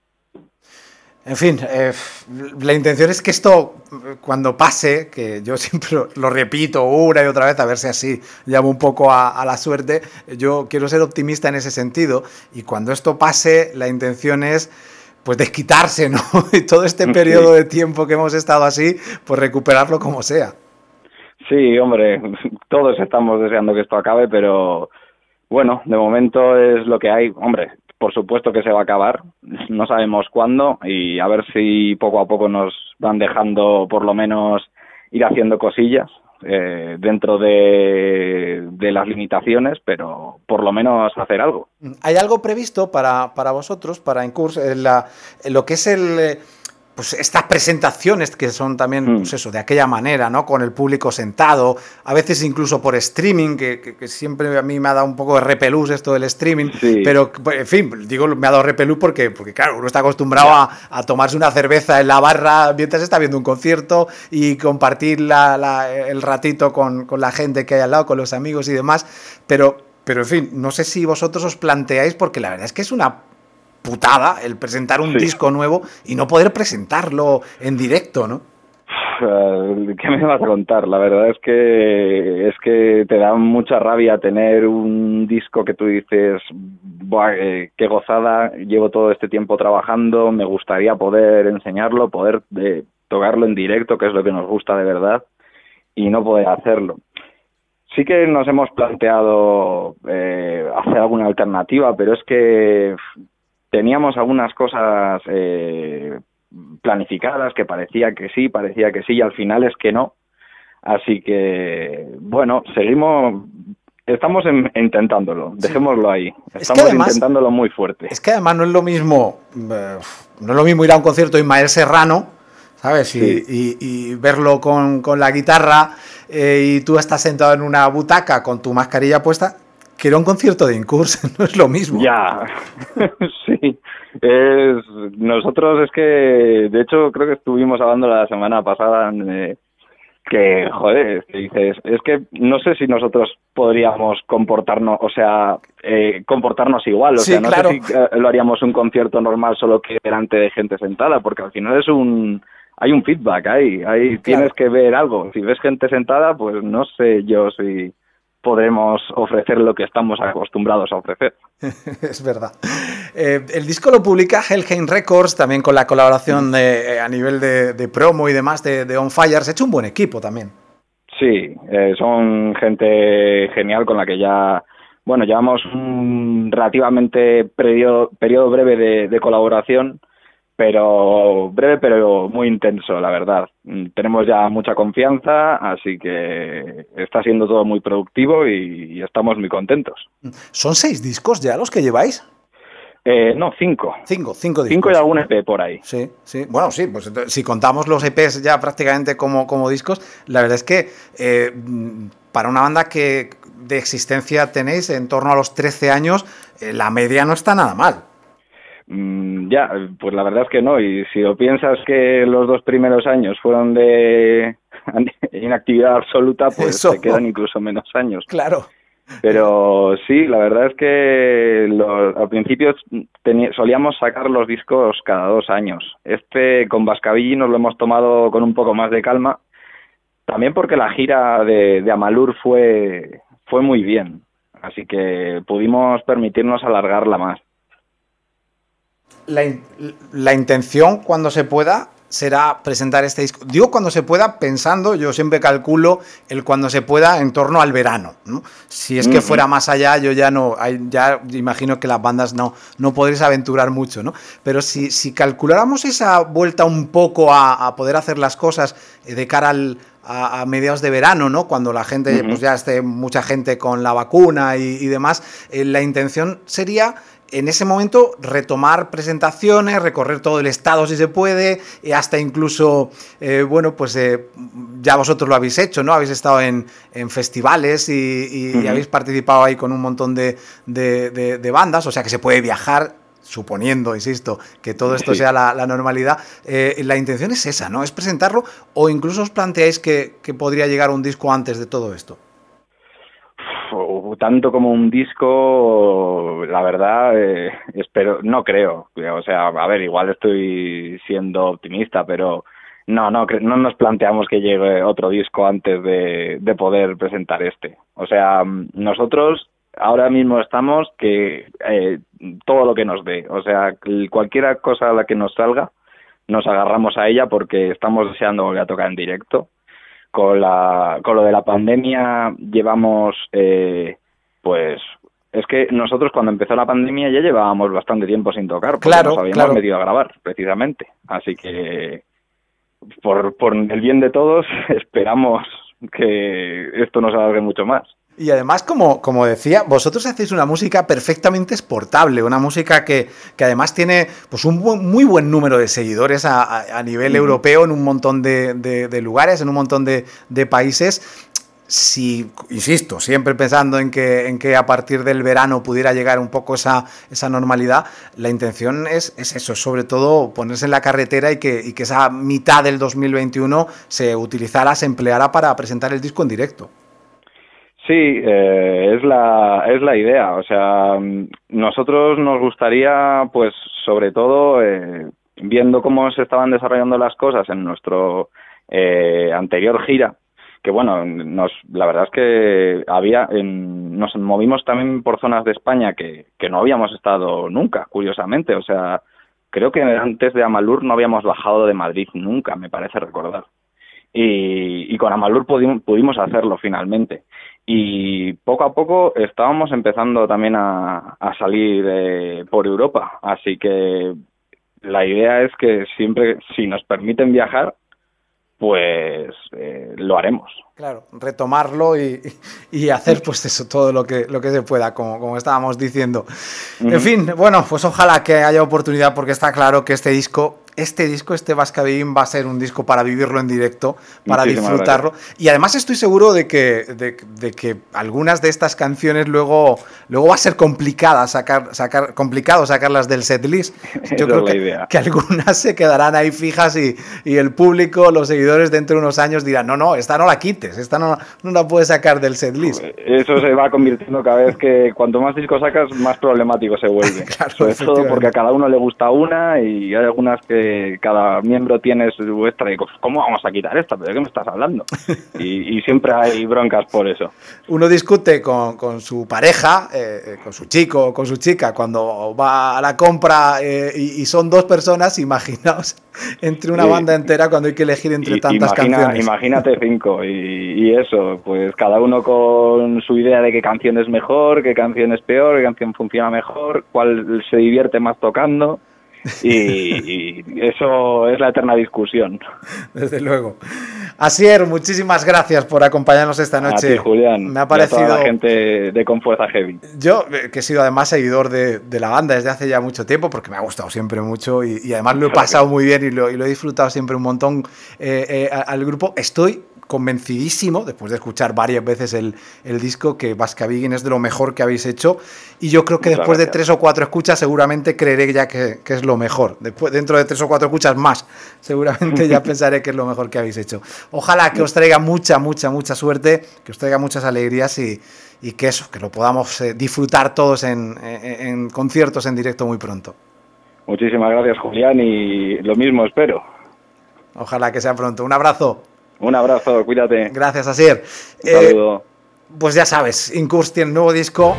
En fin, eh, la intención es que esto, cuando pase, que yo siempre lo repito una y otra vez, a ver si así llamo un poco a, a la suerte, yo quiero ser optimista en ese sentido, y cuando esto pase, la intención es pues desquitarse, ¿no? Y todo este periodo de tiempo que hemos estado así, pues recuperarlo como sea. Sí, hombre, todos estamos deseando que esto acabe, pero bueno, de momento es lo que hay, hombre. Por supuesto que se va a acabar, no sabemos cuándo y a ver si poco a poco nos van dejando por lo menos ir haciendo cosillas, eh, dentro de, de las limitaciones, pero por lo menos hacer algo. ¿Hay algo previsto para, para vosotros, para Incurs, en, la, en lo que es el... Eh, pues estas presentaciones que son también, mm. pues eso, de aquella manera, ¿no? Con el público sentado, a veces incluso por streaming, que, que, que siempre a mí me ha dado un poco de repelús esto del streaming, sí. Pero, en fin, digo, me ha dado repelús porque, porque claro, uno está acostumbrado a, a tomarse una cerveza en la barra mientras está viendo un concierto y compartir la, la, el ratito con, con la gente que hay al lado, con los amigos y demás, pero, pero, en fin, no sé si vosotros os planteáis, porque la verdad es que es una putada el presentar un sí. disco nuevo y no poder presentarlo en directo, ¿no? ¿Qué me vas a contar? La verdad es que es que te da mucha rabia tener un disco que tú dices, buah, eh, qué gozada, llevo todo este tiempo trabajando, me gustaría poder enseñarlo, poder eh, tocarlo en directo, que es lo que nos gusta de verdad, y no poder hacerlo. Sí que nos hemos planteado eh, hacer alguna alternativa, pero es que teníamos algunas cosas eh, planificadas que parecía que sí, parecía que sí, y al final es que no. Así que, bueno, seguimos, estamos en, intentándolo, dejémoslo ahí. Estamos es que además, intentándolo muy fuerte. Es que además no es lo mismo, eh, no es lo mismo ir a un concierto de Ismael Serrano, ¿sabes? Sí. Y, y, y verlo con, con la guitarra eh, y tú estás sentado en una butaca con tu mascarilla puesta, que era un concierto de Incurs, no es lo mismo. Ya, sí. Es, nosotros es que, de hecho, creo que estuvimos hablando la semana pasada eh, que, joder, dices, es que no sé si nosotros podríamos comportarnos, o sea, eh, comportarnos igual, o sí, sea, no claro. sé si eh, lo haríamos un concierto normal solo que delante de gente sentada, porque al final es un... hay un feedback ahí, ahí claro. Tienes que ver algo. Si ves gente sentada, pues no sé yo si podremos ofrecer lo que estamos acostumbrados a ofrecer. Es verdad. Eh, el disco lo publica Helheim Records, también con la colaboración de, a nivel de, de promo y demás de, de On Fire. Se ha hecho un buen equipo también. Sí, eh, son gente genial con la que ya, bueno, llevamos un relativamente periodo, periodo breve de, de colaboración, pero breve pero muy intenso, la verdad. Tenemos ya mucha confianza, así que está siendo todo muy productivo y, y estamos muy contentos. ¿Son seis discos ya los que lleváis? Eh, no, cinco. Cinco, cinco discos. Cinco y algún E P por ahí. Sí, sí. Bueno, sí, pues entonces, si contamos los E Pes ya prácticamente como, como discos, la verdad es que eh, para una banda que de existencia tenéis en torno a los trece años, eh, la media no está nada mal. Ya, pues la verdad es que no, y si lo piensas que los dos primeros años fueron de inactividad absoluta, pues Eso. te quedan incluso menos años. Claro. Pero sí, la verdad es que lo, al principio tení, solíamos sacar los discos cada dos años. Este con Bascavilli nos lo hemos tomado con un poco más de calma, también porque la gira de, de Amalur fue, fue muy bien, así que pudimos permitirnos alargarla más. La, in, la intención, cuando se pueda, será presentar este disco. Digo cuando se pueda, pensando, yo siempre calculo el cuando se pueda en torno al verano, ¿no? Si es que uh-huh. fuera más allá, yo ya no, ya imagino que las bandas no, no podréis aventurar mucho, ¿no? Pero si, si calculáramos esa vuelta un poco a, a poder hacer las cosas de cara al, a, a mediados de verano, ¿no? Cuando la gente, uh-huh. pues ya esté mucha gente con la vacuna y, y demás, eh, la intención sería en ese momento retomar presentaciones, recorrer todo el estado si se puede, hasta incluso, eh, bueno, pues eh, ya vosotros lo habéis hecho, ¿no? Habéis estado en, en festivales y, y, uh-huh. y habéis participado ahí con un montón de, de, de, de bandas, o sea que se puede viajar, suponiendo, insisto, que todo esto sí. sea la, la normalidad. Eh, la intención es esa, ¿no? Es presentarlo, o incluso os planteáis que, que podría llegar un disco antes de todo esto. Tanto como un disco, la verdad, eh, espero, no creo. O sea, a ver, igual estoy siendo optimista, pero no, no, no nos planteamos que llegue otro disco antes de, de poder presentar este. O sea, nosotros ahora mismo estamos que eh, todo lo que nos dé, o sea, cualquier cosa a la que nos salga, nos agarramos a ella porque estamos deseando volver a tocar en directo. Con la con lo de la pandemia llevamos, eh, pues, es que nosotros cuando empezó la pandemia ya llevábamos bastante tiempo sin tocar, porque claro, nos habíamos claro. metido a grabar, precisamente. Así que, por, por el bien de todos, esperamos que esto no se alargue mucho más. Y además, como, como decía, vosotros hacéis una música perfectamente exportable, una música que, que además tiene pues un buen, muy buen número de seguidores a, a, a nivel uh-huh. europeo en un montón de, de, de lugares, en un montón de, de países. Si, insisto, siempre pensando en que, en que a partir del verano pudiera llegar un poco esa, esa normalidad, la intención es, es eso, sobre todo ponerse en la carretera y que, y que esa mitad del dos mil veintiuno se utilizara, se empleara para presentar el disco en directo. Sí, eh, es la es la idea. O sea, nosotros nos gustaría, pues, sobre todo, eh, viendo cómo se estaban desarrollando las cosas en nuestro eh, anterior gira, que bueno, nos la verdad es que había en, nos movimos también por zonas de España que, que no habíamos estado nunca, curiosamente. O sea, creo que antes de Amalur no habíamos bajado de Madrid nunca, me parece recordar. Y, y con Amalur pudimos, pudimos hacerlo finalmente. Y poco a poco estábamos empezando también a, a salir eh, por Europa, así que la idea es que siempre, si nos permiten viajar, pues eh, lo haremos. Claro, retomarlo y, y hacer pues eso, todo lo que, lo que se pueda, como, como estábamos diciendo. Uh-huh. En fin, bueno, pues ojalá que haya oportunidad, porque está claro que este disco, este disco, este Vasca Begin va a ser un disco para vivirlo en directo, para Muchísimas disfrutarlo. Gracias. Y además estoy seguro de que, de, de que algunas de estas canciones luego, luego va a ser complicada sacar, sacar, complicado sacarlas del setlist. Yo creo que, idea. que algunas se quedarán ahí fijas y, y el público, los seguidores dentro de unos años dirán, no, no, esta no la quites. Esta no, no la puedes sacar del setlist. Eso se va convirtiendo cada vez que cuanto más discos sacas, más problemático se vuelve. Claro, sobre todo porque a cada uno le gusta una y hay algunas que cada miembro tiene su extra y ¿cómo vamos a quitar esta? ¿Pero de qué me estás hablando? Y, y siempre hay broncas por eso. Uno discute con, con su pareja, eh, con su chico o con su chica, cuando va a la compra eh, y, y son dos personas, imaginaos, entre una sí. banda entera cuando hay que elegir entre y, tantas imagina, canciones. Imagínate cinco y Y, y eso, pues cada uno con su idea de qué canción es mejor, qué canción es peor, qué canción funciona mejor, cuál se divierte más tocando y, y eso es la eterna discusión. Desde luego. Asier, muchísimas gracias por acompañarnos esta noche. A ti, Julián. Me ha parecido... Y a toda la gente de Con Fuerza Heavy. Yo, que he sido además seguidor de, de la banda desde hace ya mucho tiempo, porque me ha gustado siempre mucho y, y además lo he pasado muy bien y lo, y lo he disfrutado siempre un montón eh, eh, al grupo. Estoy convencidísimo, después de escuchar varias veces el, el disco, que Vasca Begin es de lo mejor que habéis hecho, y yo creo que Muchas después gracias. de tres o cuatro escuchas seguramente creeré ya que, que es lo mejor. Después, dentro de tres o cuatro escuchas más, seguramente ya pensaré que es lo mejor que habéis hecho. Ojalá que os traiga mucha, mucha, mucha suerte, que os traiga muchas alegrías y, y que eso, que lo podamos eh, disfrutar todos en, en, en conciertos en directo muy pronto. Muchísimas gracias, Julián, y lo mismo espero. Ojalá que sea pronto. Un abrazo. Un abrazo, cuídate. Gracias, Asier. Un saludo. Eh, pues ya sabes, Incurs tiene nuevo disco.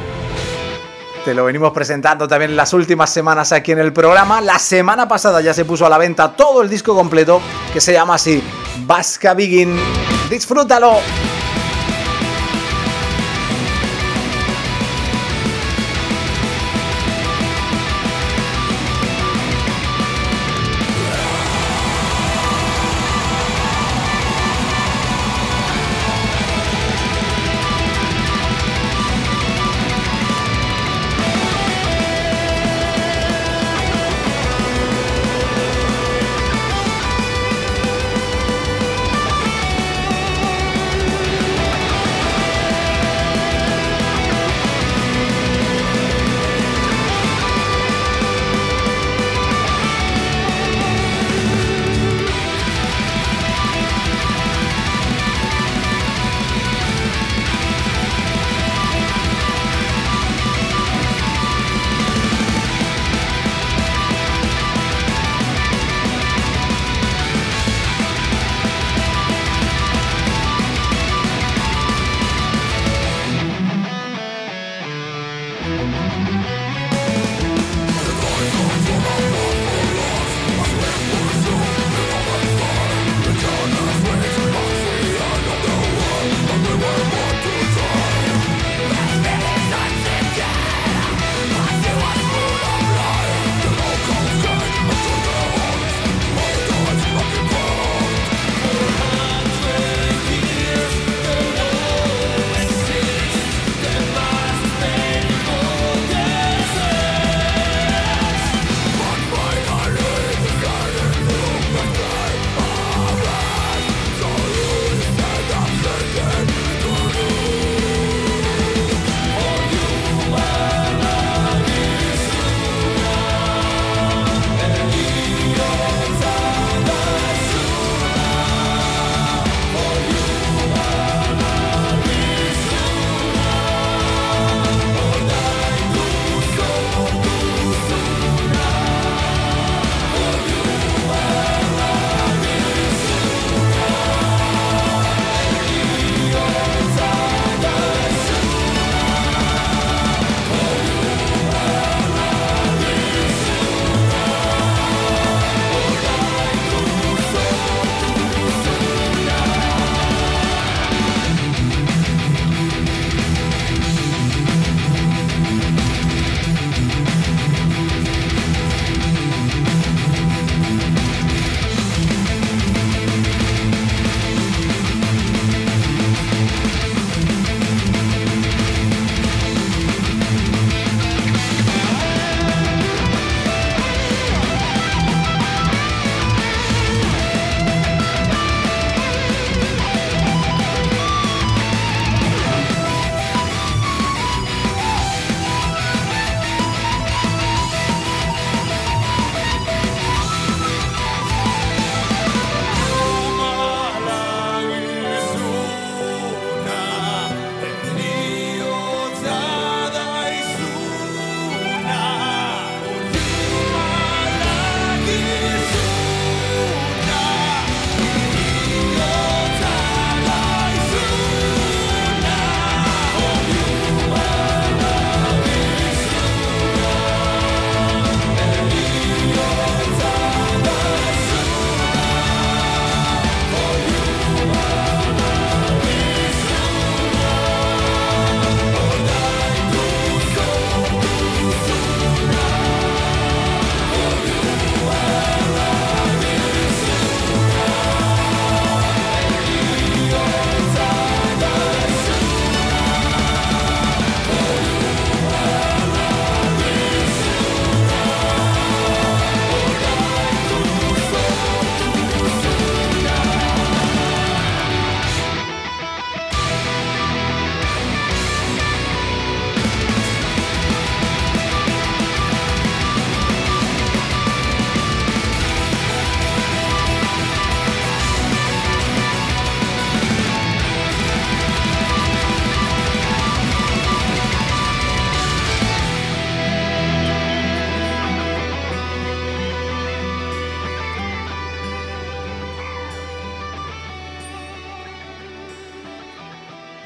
Te lo venimos presentando también en las últimas semanas aquí en el programa. La semana pasada ya se puso a la venta todo el disco completo, que se llama así, Vasca Begin. ¡Disfrútalo!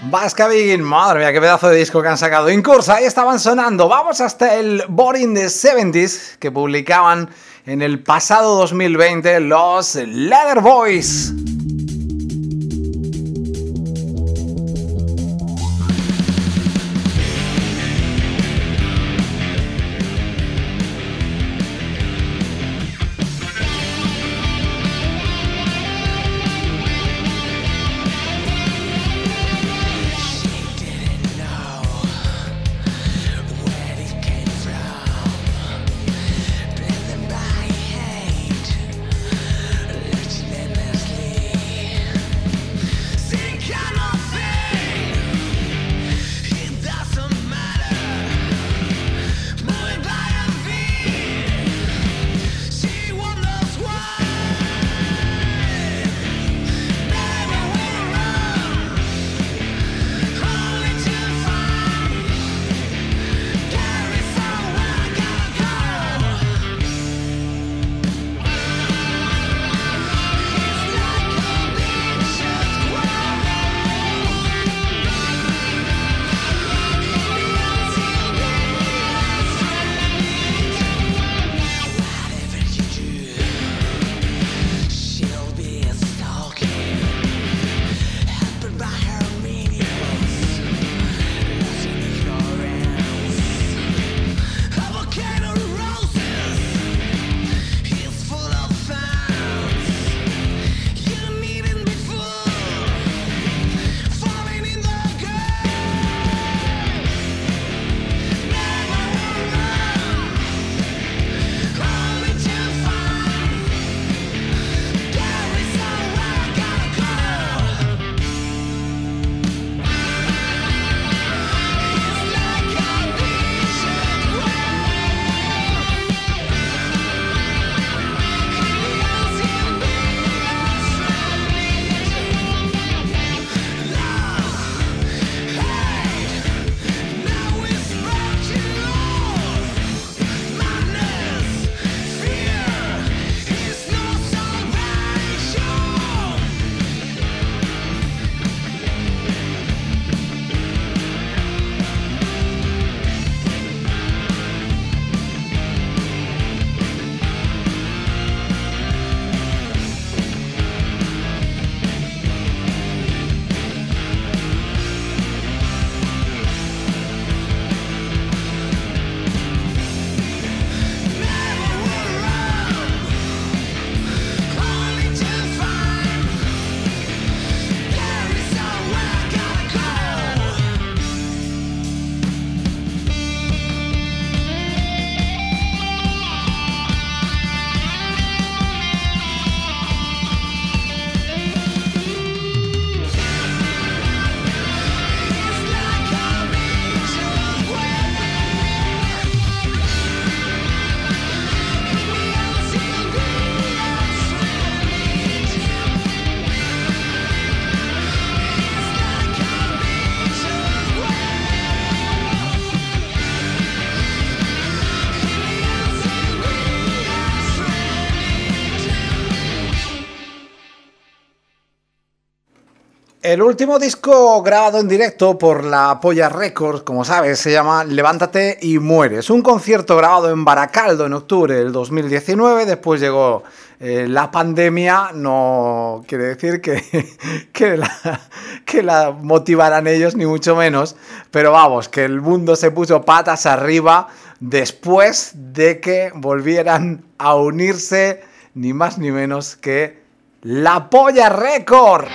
Bascabin, madre mía, qué pedazo de disco que han sacado. Incursa, ahí estaban sonando. Vamos hasta el Boring the setenta que publicaban en el pasado dos mil veinte los Leather Boys. El último disco grabado en directo por La Polla Records, como sabes, se llama Levántate y Mueres. Un concierto grabado en Baracaldo en octubre del dos mil diecinueve. Después llegó eh, la pandemia. No quiere decir que, que, la, que la motivaran ellos, ni mucho menos. Pero vamos, que el mundo se puso patas arriba después de que volvieran a unirse ni más ni menos que La Polla Records.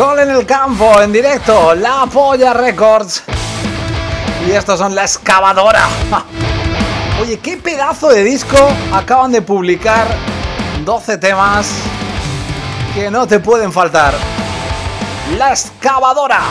Gol en el campo, en directo, La Polla Records. Y estos son La Excavadora. Oye, qué pedazo de disco. Acaban de publicar doce temas que no te pueden faltar. La Excavadora.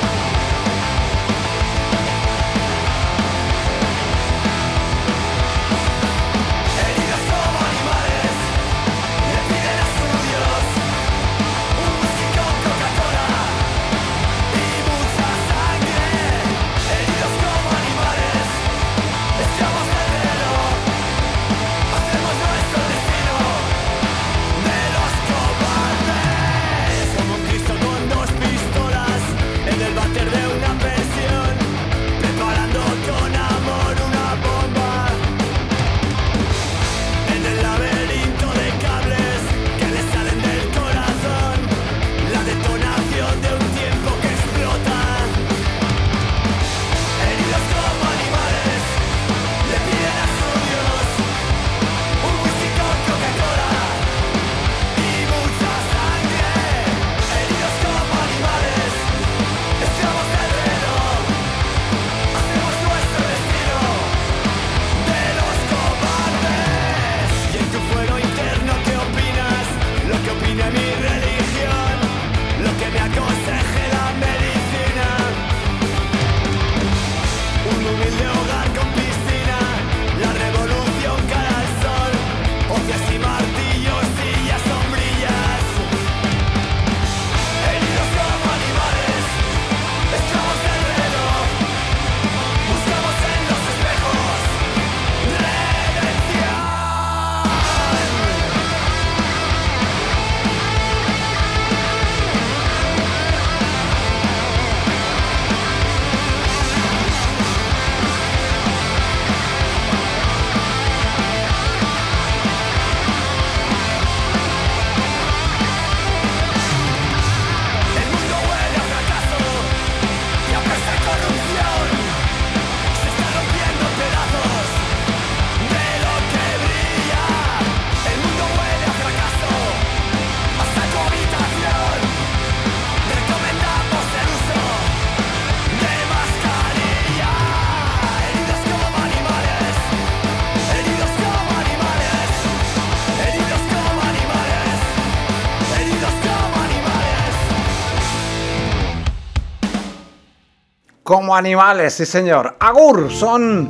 Como animales, sí señor. Agur, son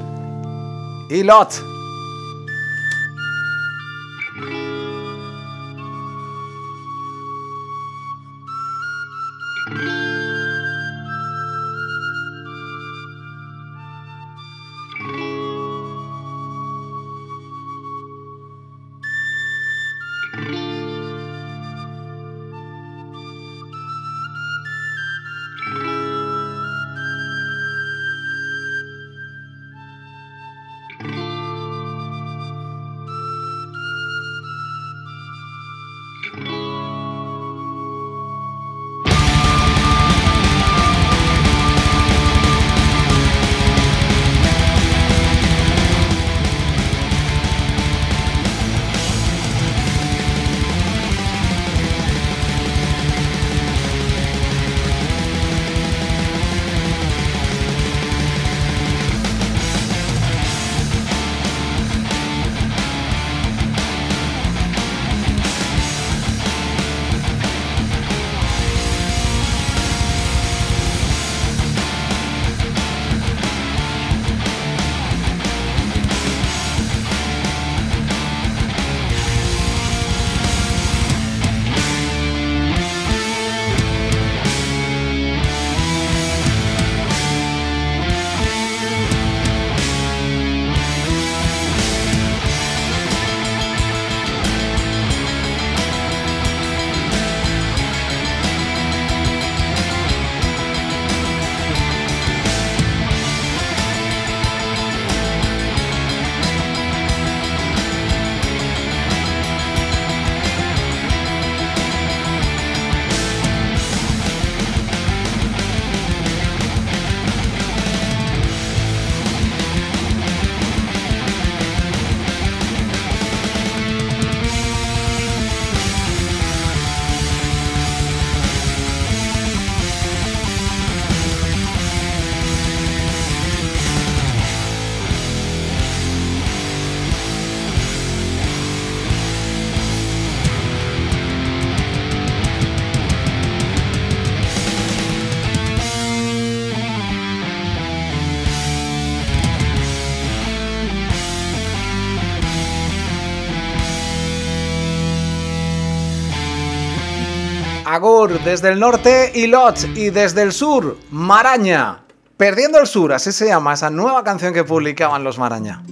y Lot. Agur desde el norte y Lot, y desde el sur, Maraña. Perdiendo el sur, así se llama esa nueva canción que publicaban los Maraña.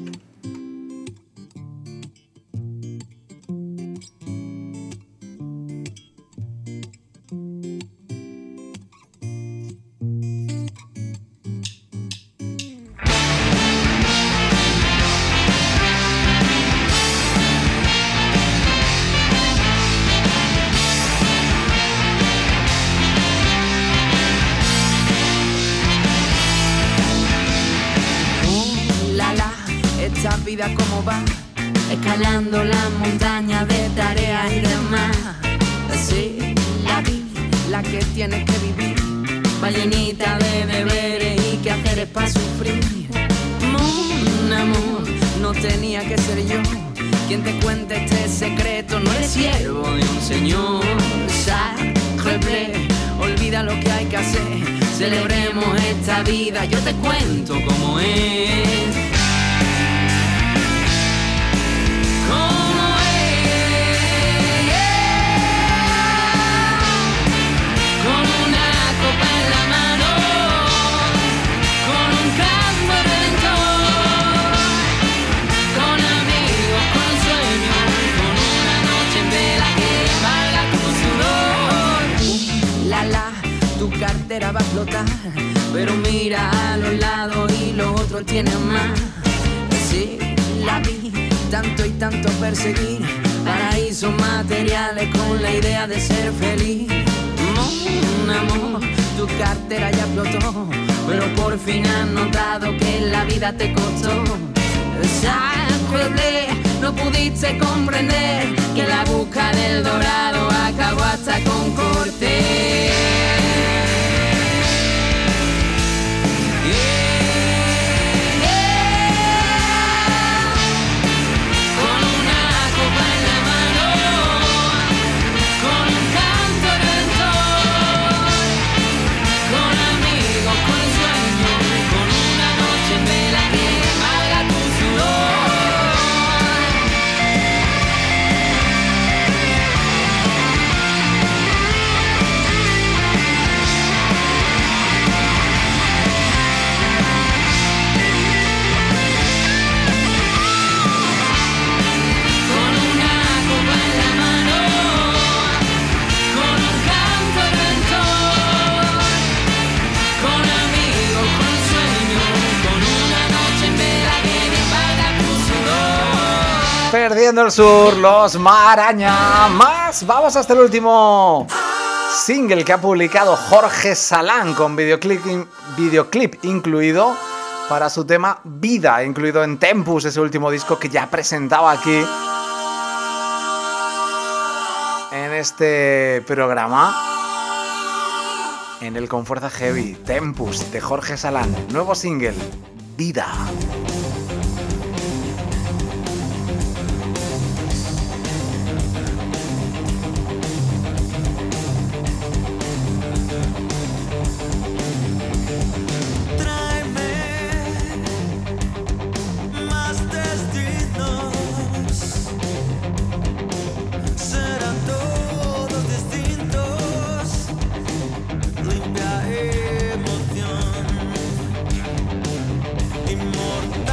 ¿Cómo va? Escalando la montaña de tareas y demás. Sí, la vi, la que tiene que vivir, ballenita de deberes y que hacer es para sufrir. Mon amor, no tenía que ser yo quien te cuente este secreto, no eres siervo de un señor. Sacre bleu, olvida lo que hay que hacer, celebremos esta vida, yo te cuento cómo es. Va a flotar, pero mira a los lados y los otros tienen más. Sí, la vi tanto y tanto perseguir paraísos materiales con la idea de ser feliz. Mon amor, tu cartera ya explotó, pero por fin has notado que la vida te costó. Sacre bleu, no pudiste comprender que la busca del dorado acabó hasta con Cortés. Perdiendo el sur, los Maraña. Más, vamos hasta el último single que ha publicado Jorge Salán con videoclip, videoclip incluido para su tema Vida, incluido en Tempus, ese último disco que ya presentaba aquí en este programa, en el Con Fuerza Heavy. Tempus de Jorge Salán, nuevo single, Vida. Emoción inmortal.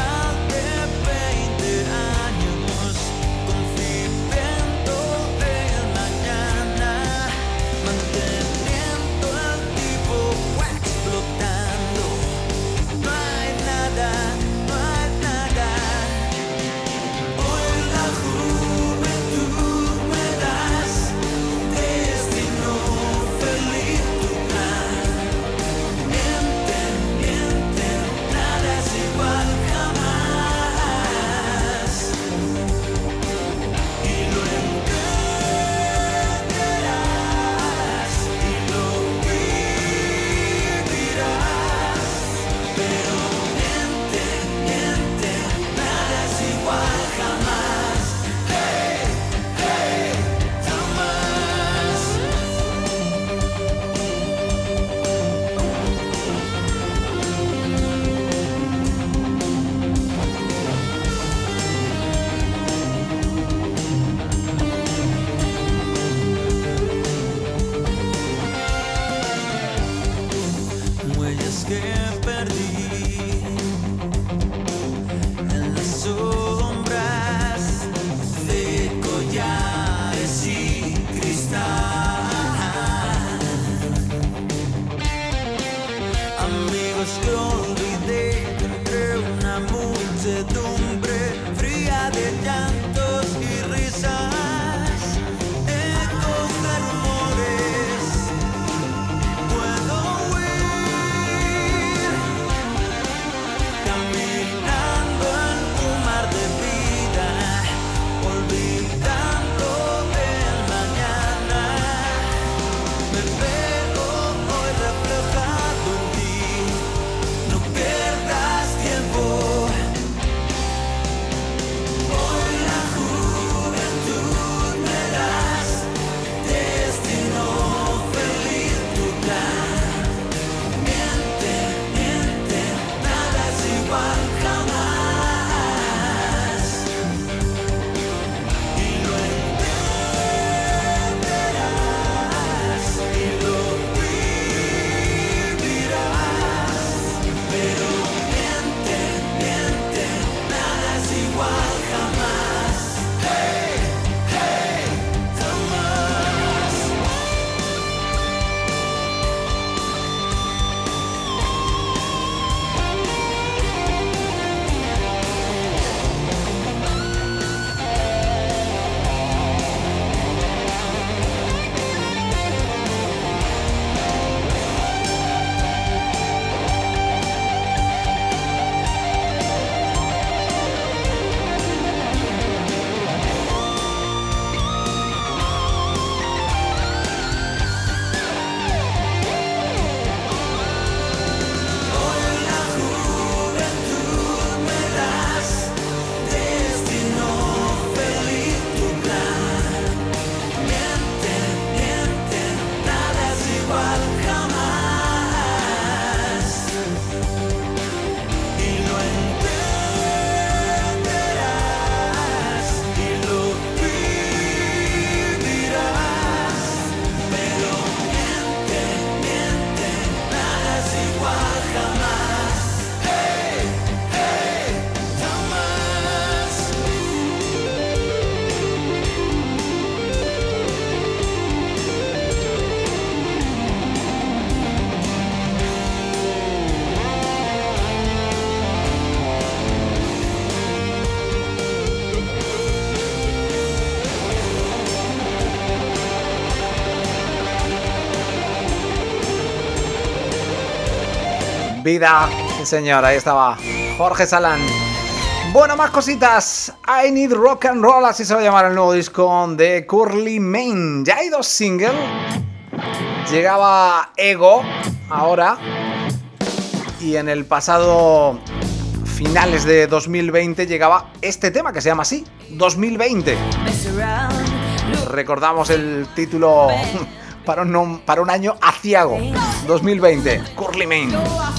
Vida, sí señor, ahí estaba Jorge Salán. Bueno, más cositas. I Need Rock and Roll, así se va a llamar el nuevo disco de Curly Main. Ya hay dos singles. Llegaba Ego, ahora. Y en el pasado finales de dos mil veinte llegaba este tema que se llama así, dos mil veinte. Recordamos el título para un, para un año aciago, dos mil veinte, Curly Main.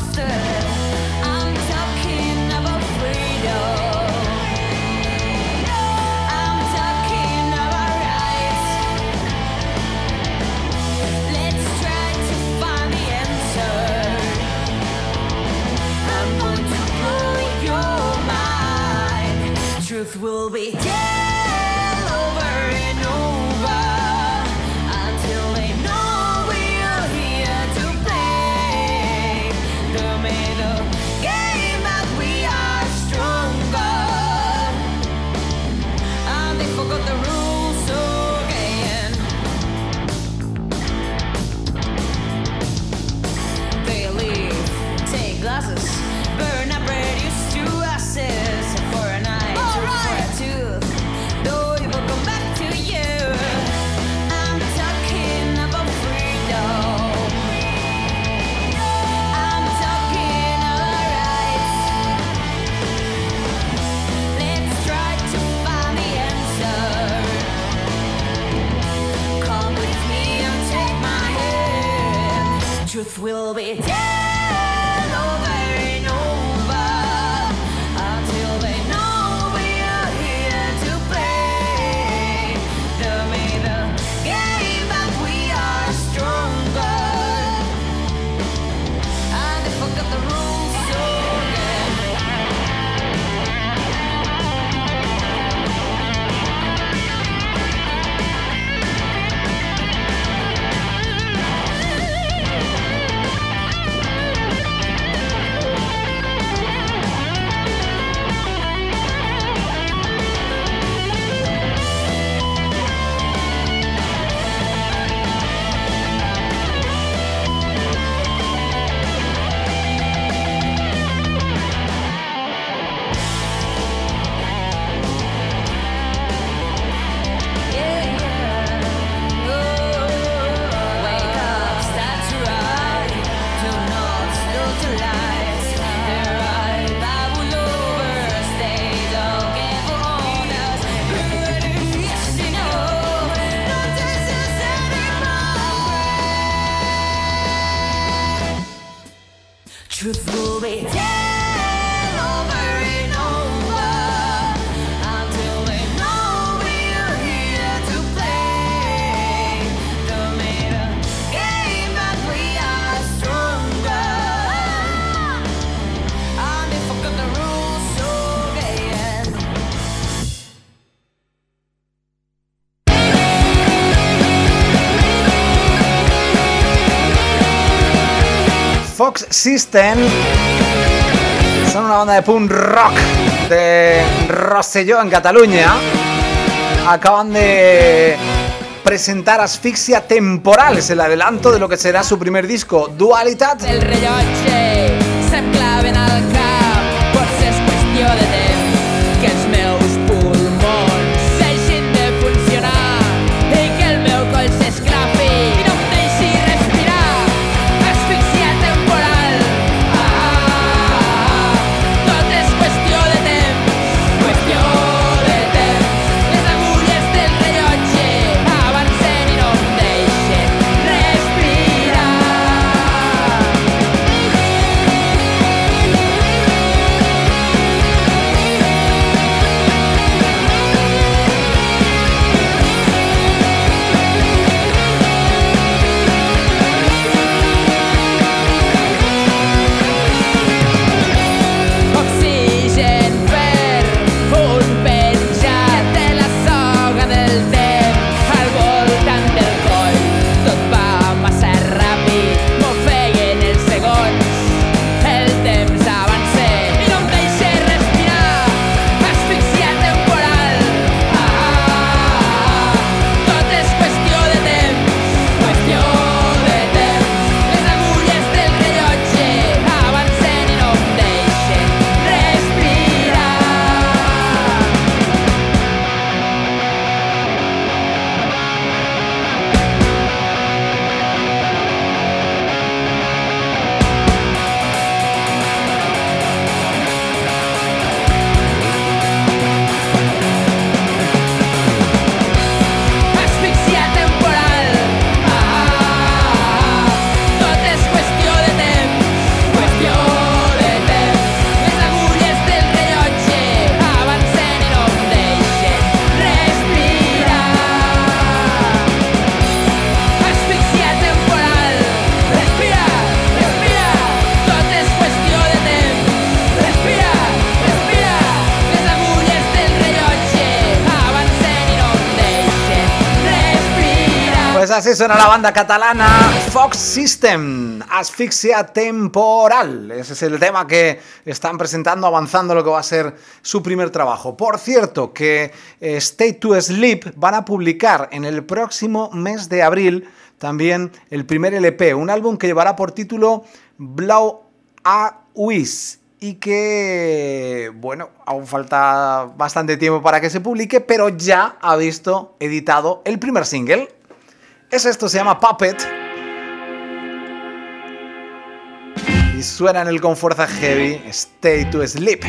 Will be tell over and over until they know we are here to play. They made a game that we are stronger, and they forgot the rules again. They leave, take glasses, burn up, reduce to ashes for a night. Truth will be tell over and over until they know we are here to play. They made a game that we are stronger, and they forgot the rules Fox System son una banda de punk rock de Rosselló, en Cataluña. Acaban de presentar Asfixia Temporal, es el adelanto de lo que será su primer disco, Dualitat. El rellotge se'm claven al cap, potser és qüestió de temps que els meus pulmons deixin de funcionar i que el meu coll s'esclafi i no em deixi respirar. Asfixia temporal, ah, tot és qüestió de temps, qüestió de temps. Les agulles del rellotge avancen i no em deixen respirar. Pues así suena la banda catalana Fox System, Asfixia Temporal. Ese es el tema que están presentando, avanzando lo que va a ser su primer trabajo. Por cierto, que eh, Stay to Sleep van a publicar en el próximo mes de abril también el primer L P, un álbum que llevará por título Blau a Wiz y que, bueno, aún falta bastante tiempo para que se publique, pero ya ha visto editado el primer single. Es esto, se llama Puppet. Y suena en el con fuerza heavy, Stay to Sleep.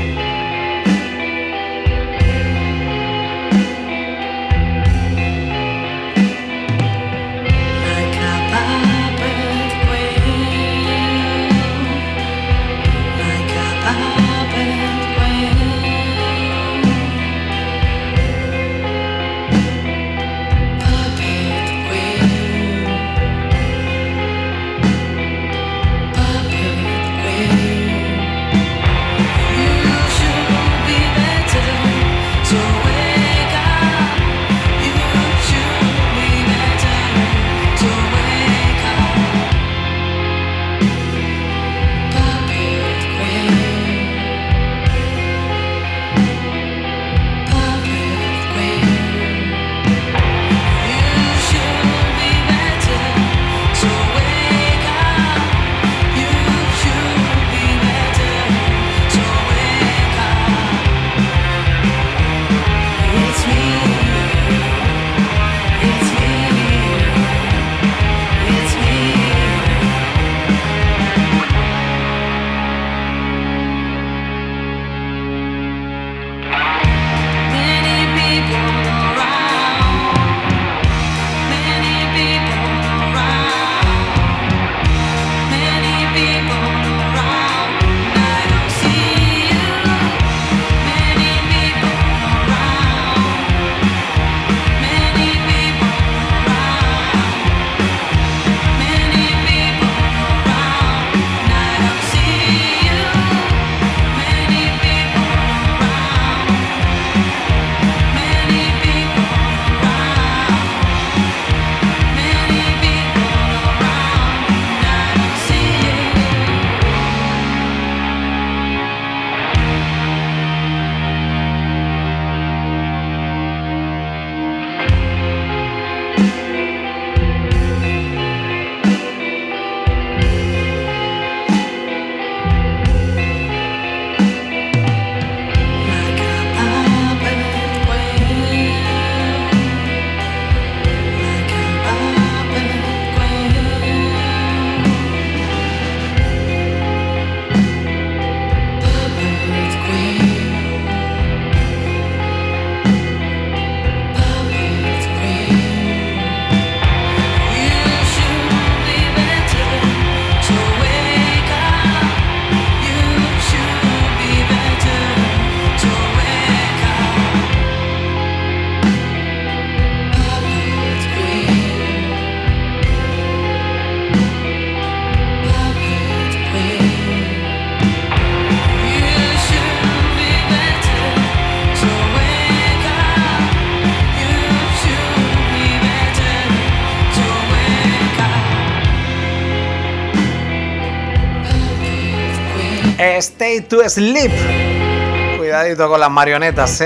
Stay to Sleep. Cuidadito con las marionetas,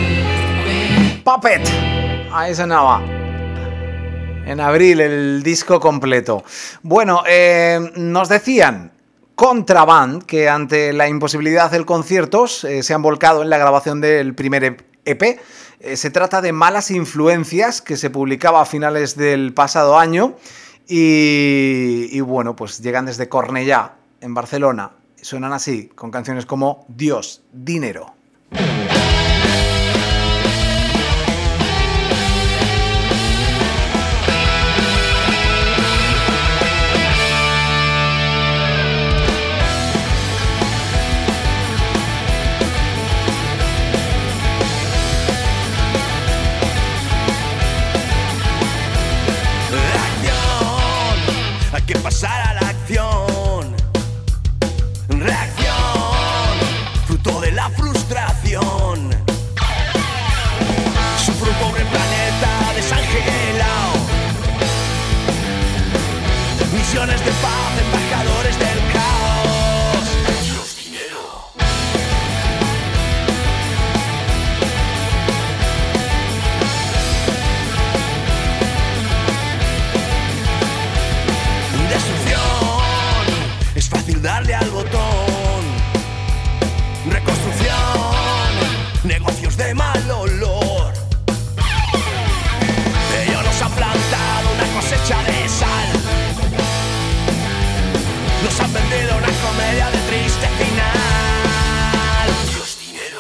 ¿eh? Puppet. Ahí sonaba. En abril el disco completo. Bueno, eh, nos decían Contraband que ante la imposibilidad de conciertos eh, se han volcado en la grabación del primer E P. Eh, se trata de Malas Influencias, que se publicaba a finales del pasado año. Y, y bueno, pues llegan desde Cornellá, en Barcelona. Suenan así, con canciones como Dios, Dinero. Que pasara la acción, reacción, fruto de la frustración. reconstrucción, negocios de mal olor. Ellos nos han plantado una cosecha de sal, nos han vendido una comedia de triste final. Dios, dinero.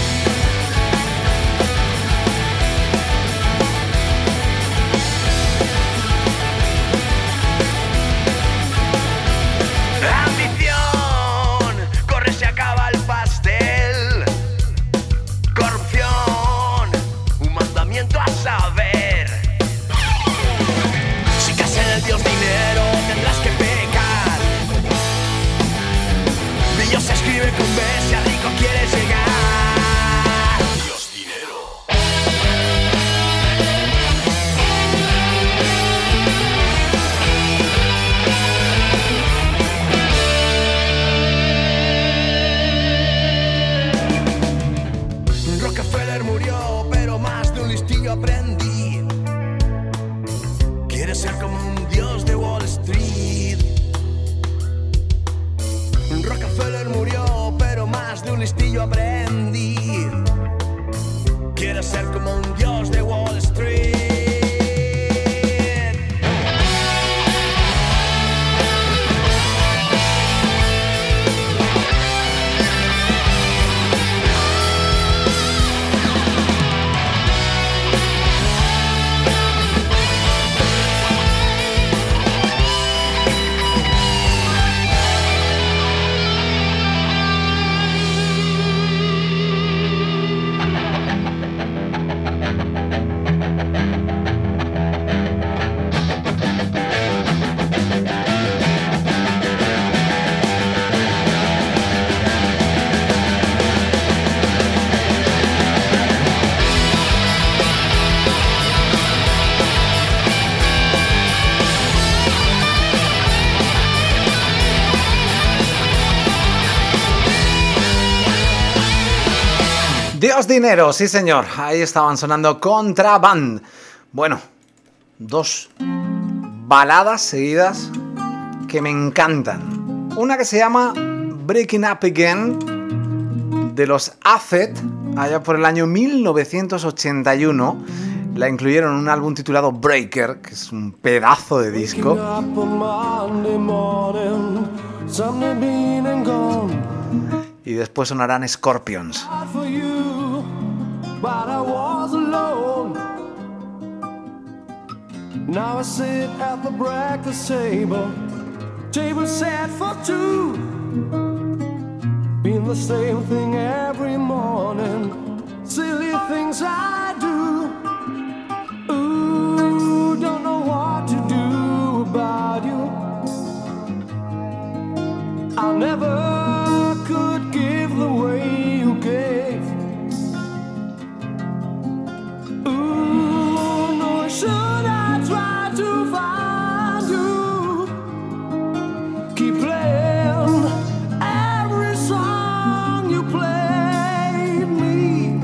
Ambición, corre, se acaba el pastel. Corrupción, un mandamiento a saber. Si caes en el Dios dinero tendrás que pecar. Dios se escribe con B, si a rico quieres llegar. Dios, dinero. Rockefeller murió, pero más de un listillo aprendí. Quiere ser como un dios de Wall Street. Rockefeller murió, pero más de un listillo aprendí. Quiero ser como un dios de Wall Street. Dios dinero, sí señor, ahí estaban sonando Contraband. Bueno, dos baladas seguidas que me encantan. Una que se llama Breaking Up Again, de los Acid, allá por el año mil novecientos ochenta y uno. La incluyeron en un álbum titulado Breaker, que es un pedazo de disco. Y después sonarán Scorpions. But I was alone. Now I sit at the breakfast table, table set for two. Been the same thing every morning, silly things I do. Ooh, don't know what to do about you. I never could give the way you gave. Ooh, no, should I try to find you? Keep playing every song you played me.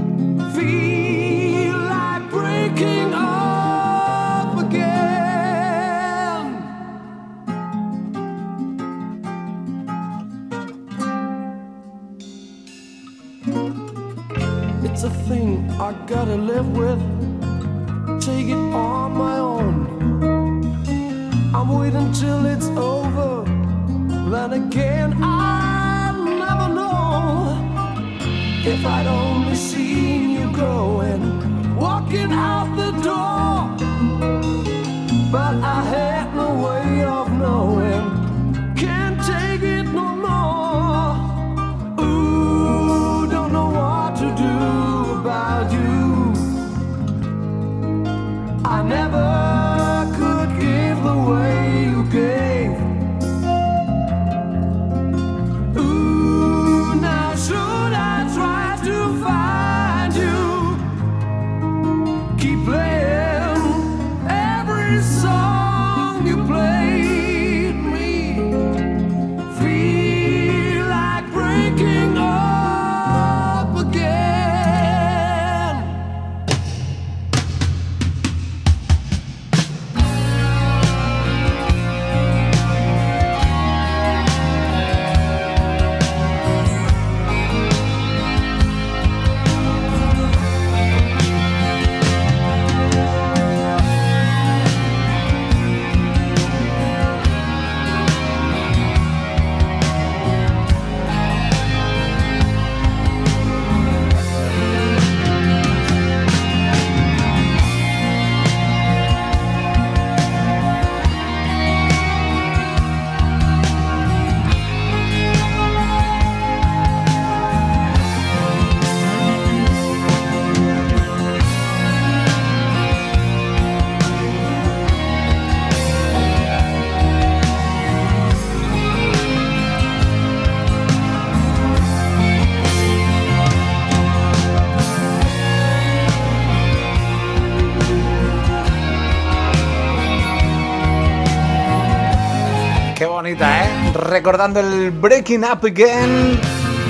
Feel like breaking up again. It's a thing I gotta live with, take it on my own. I'm waiting till it's over, then again I never know. If I'd only seen you going, walking out the door, but I had no way of knowing, can't take it no more. Ooh, don't know what to do about you. I never could give the way you gave. Ooh, now should I try to find you? Keep playing bonita, ¿eh? Recordando el Breaking Up Again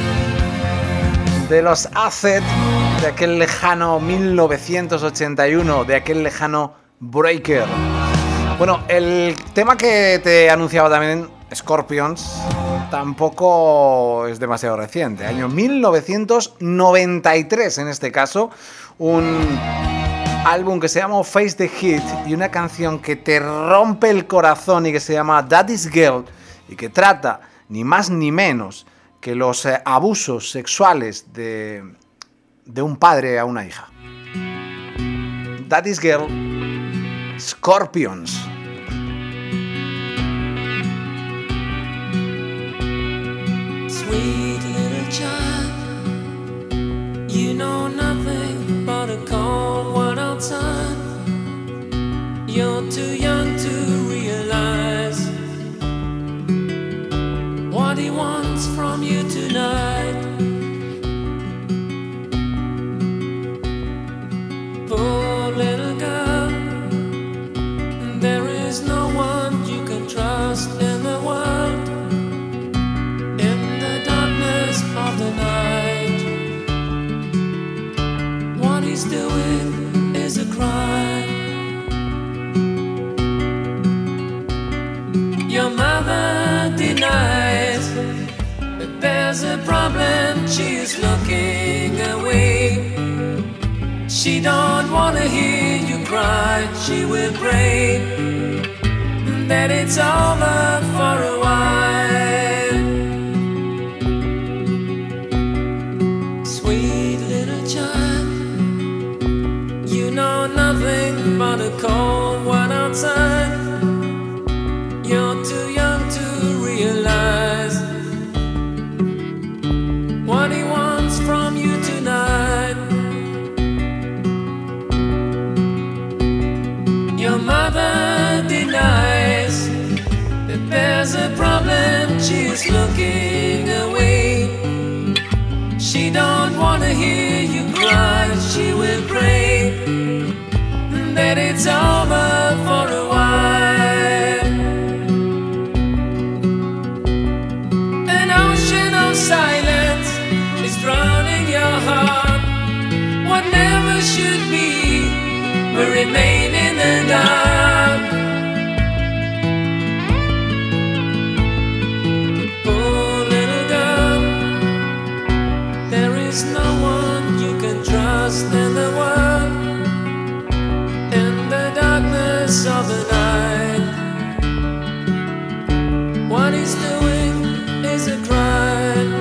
de los Acid, de aquel lejano mil novecientos ochenta y uno, de aquel lejano Breaker. Bueno, el tema que te anunciaba también, Scorpions, tampoco es demasiado reciente. Año mil novecientos noventa y tres en este caso, un álbum que se llama Face the Heat y una canción que te rompe el corazón y que se llama Daddy's Girl y que trata ni más ni menos que los eh, abusos sexuales de, de un padre a una hija. Daddy's Girl, Scorpions. Sweet little child, you know nothing but a cold world outside. You're too young to realize what he wants from you tonight. Poor little girl, there is no one you can trust in the world. In the darkness of the night, what he's doing is a crime. Your mother denies that there's a problem, she is looking away. She don't wanna hear you cry, she will pray that it's over for a while. Sweet little child, you know nothing but a cold one outside. You're too young to realize what he wants from you tonight. Your mother denies that there's a problem, she is looking away. She don't wanna hear you cry, she will pray that it's over for a while. An ocean of silence is drowning your heart. What never should be will remain in the dark. Poor little girl, there is no one you can trust in the world. In the darkness of the night, what he's doing is a crime.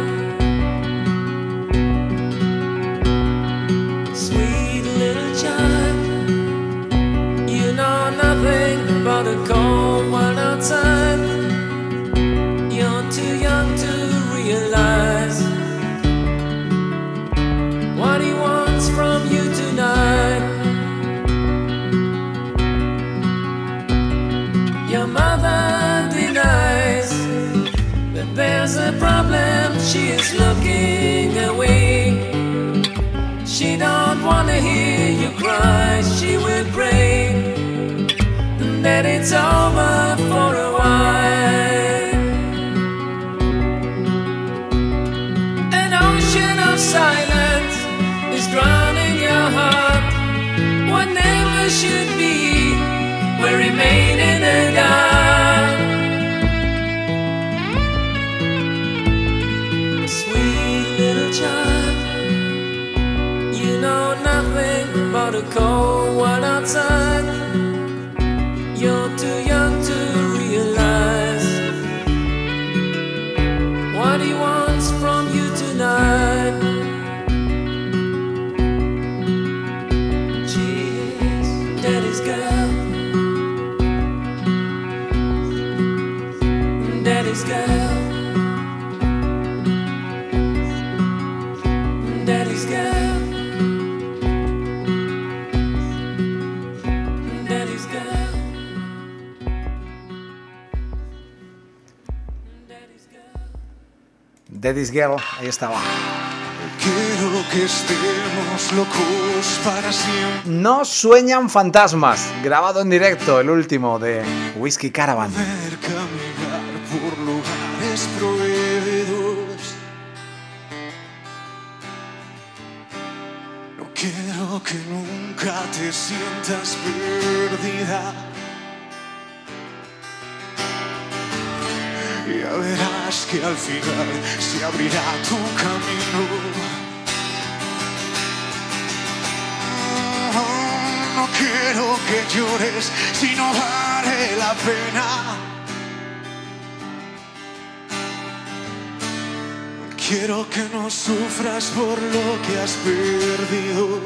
Sweet little child, you know nothing but a cold one outside. You're too young to realize what he wants from you tonight. Your mother denies that there's a problem, she is looking away. She don't wanna hear you cry, she will pray that it's over for a while. An ocean of silence is drowning your heart. What never should be will remain in the dark. Sweet little child, you know nothing but a cold one outside. You're too young to realize what he wants from you tonight. She's daddy's girl, daddy's girl, daddy's girl. Daddy's Girl, ahí estaba. Quiero que estemos locos para siempre. No sueñan fantasmas, grabado en directo, el último de Whiskey Caravan. Ver caminar por quiero que nunca te sientas perdida. Ya verás que al final se abrirá tu camino. No quiero que llores si no vale la pena. Quiero que no sufras por lo que has perdido.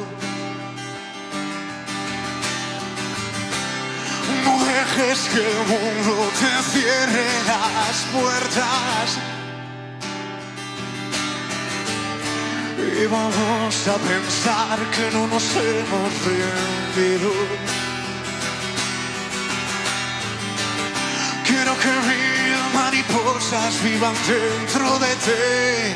No dejes que el mundo te cierre las puertas. Y vamos a pensar que no nos hemos rendido. Quiero que mil mariposas vivan dentro de ti.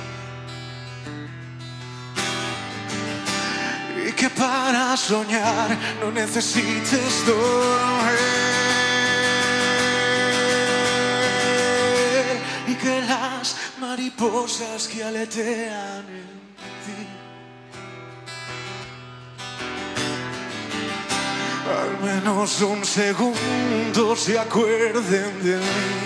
Y que para soñar no necesites dormir. Y que las mariposas que aletean en ti al menos un segundo se acuerden de mí.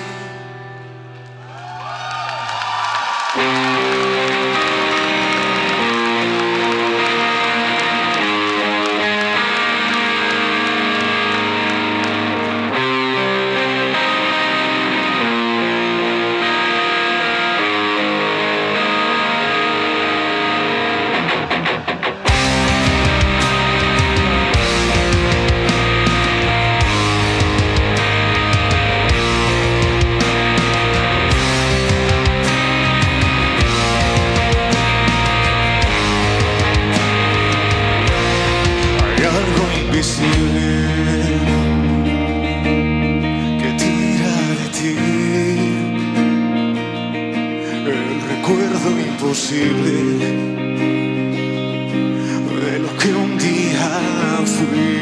De lo que un día fui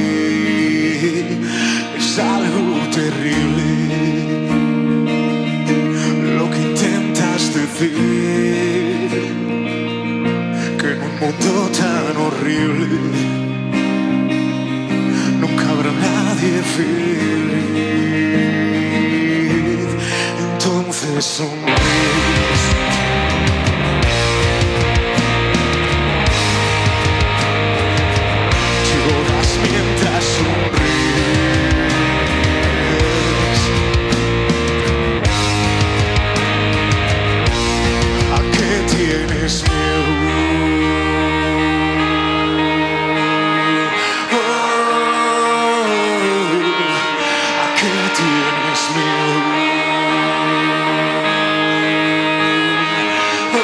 es algo terrible. Lo que intentas decir, que en un mundo tan horrible nunca habrá nadie feliz. Entonces sonríes. Mientras sonríes, ¿a qué tienes miedo? Oh, ¿a qué tienes miedo? Oh,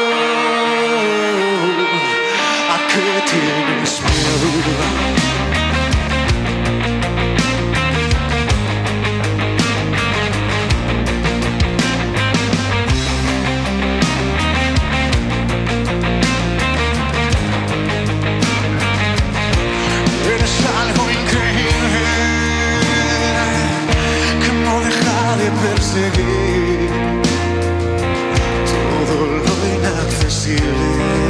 ¿a qué tienes miedo? Perseguir todo lo inaccesible,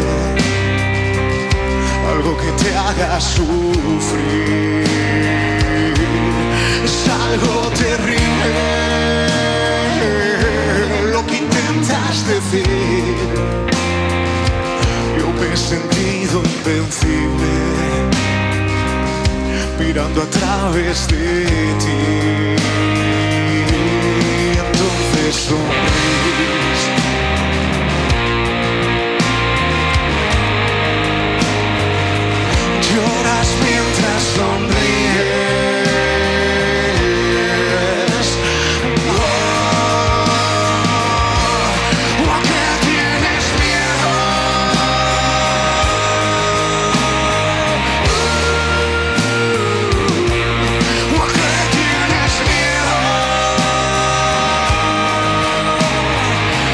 algo que te haga sufrir, es algo terrible lo que intentas decir. Yo me he sentido invencible mirando a través de ti. Sonríes, lloras mientras sonríes. Oh, ¿a qué tienes miedo? ¿A qué tienes miedo?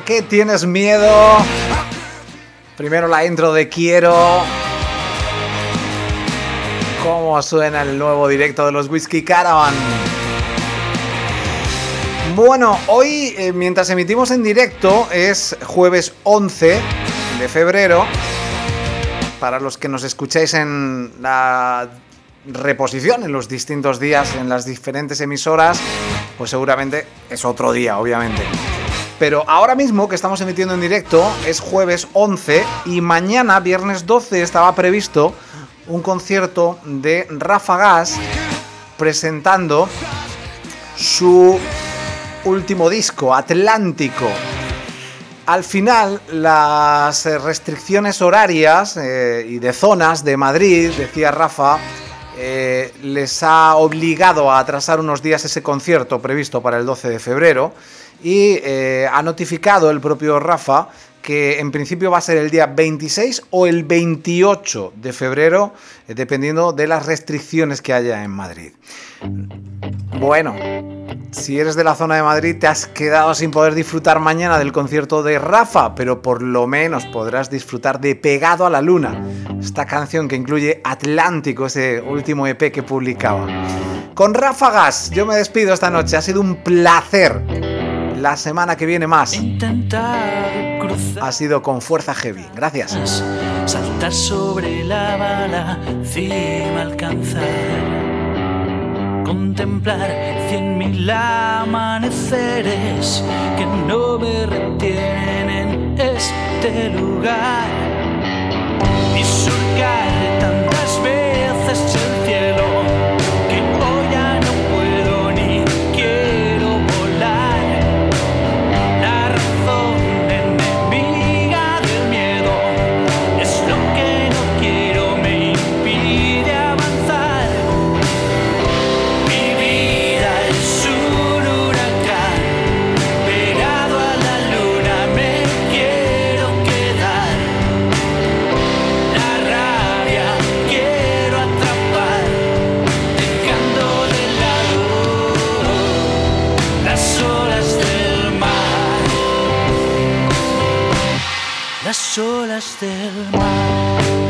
qué tienes miedo? Primero la intro de Quiero. ¿Cómo suena el nuevo directo de los Whiskey Caravan? Bueno, hoy, eh, mientras emitimos en directo, es jueves once de febrero. Para los que nos escucháis en la reposición, en los distintos días, en las diferentes emisoras, pues seguramente es otro día, obviamente. Pero ahora mismo que estamos emitiendo en directo es jueves once y mañana, viernes doce, estaba previsto un concierto de Rafa Gas presentando su último disco, Atlántico. Al final, las restricciones horarias eh, y de zonas de Madrid, decía Rafa, eh, les ha obligado a atrasar unos días ese concierto previsto para el doce de febrero y eh, ha notificado el propio Rafa que en principio va a ser el día veintiséis o el veintiocho de febrero, eh, dependiendo de las restricciones que haya en Madrid. Bueno, si eres de la zona de Madrid te has quedado sin poder disfrutar mañana del concierto de Rafa, pero por lo menos podrás disfrutar de Pegado a la Luna, esta canción que incluye Atlántico, ese último E P que publicaba. Con Rafa Gas yo me despido esta noche, ha sido un placer. La semana que viene más. Ha sido con Fuerza Heavy. Gracias. Saltar sobre la bala, cima alcanzar. Contemplar cien mil amaneceres que no me retienen en este lugar. Y surcar tantas veces el cielo que hoy ya no puedo ni quiero volar. La razón enemiga del miedo es lo que no quiero, me impide avanzar. Mi vida es un huracán, pegado a la luna me quiero quedar. La rabia quiero atrapar, dejando de lado las olas del mar. Las olas del mar.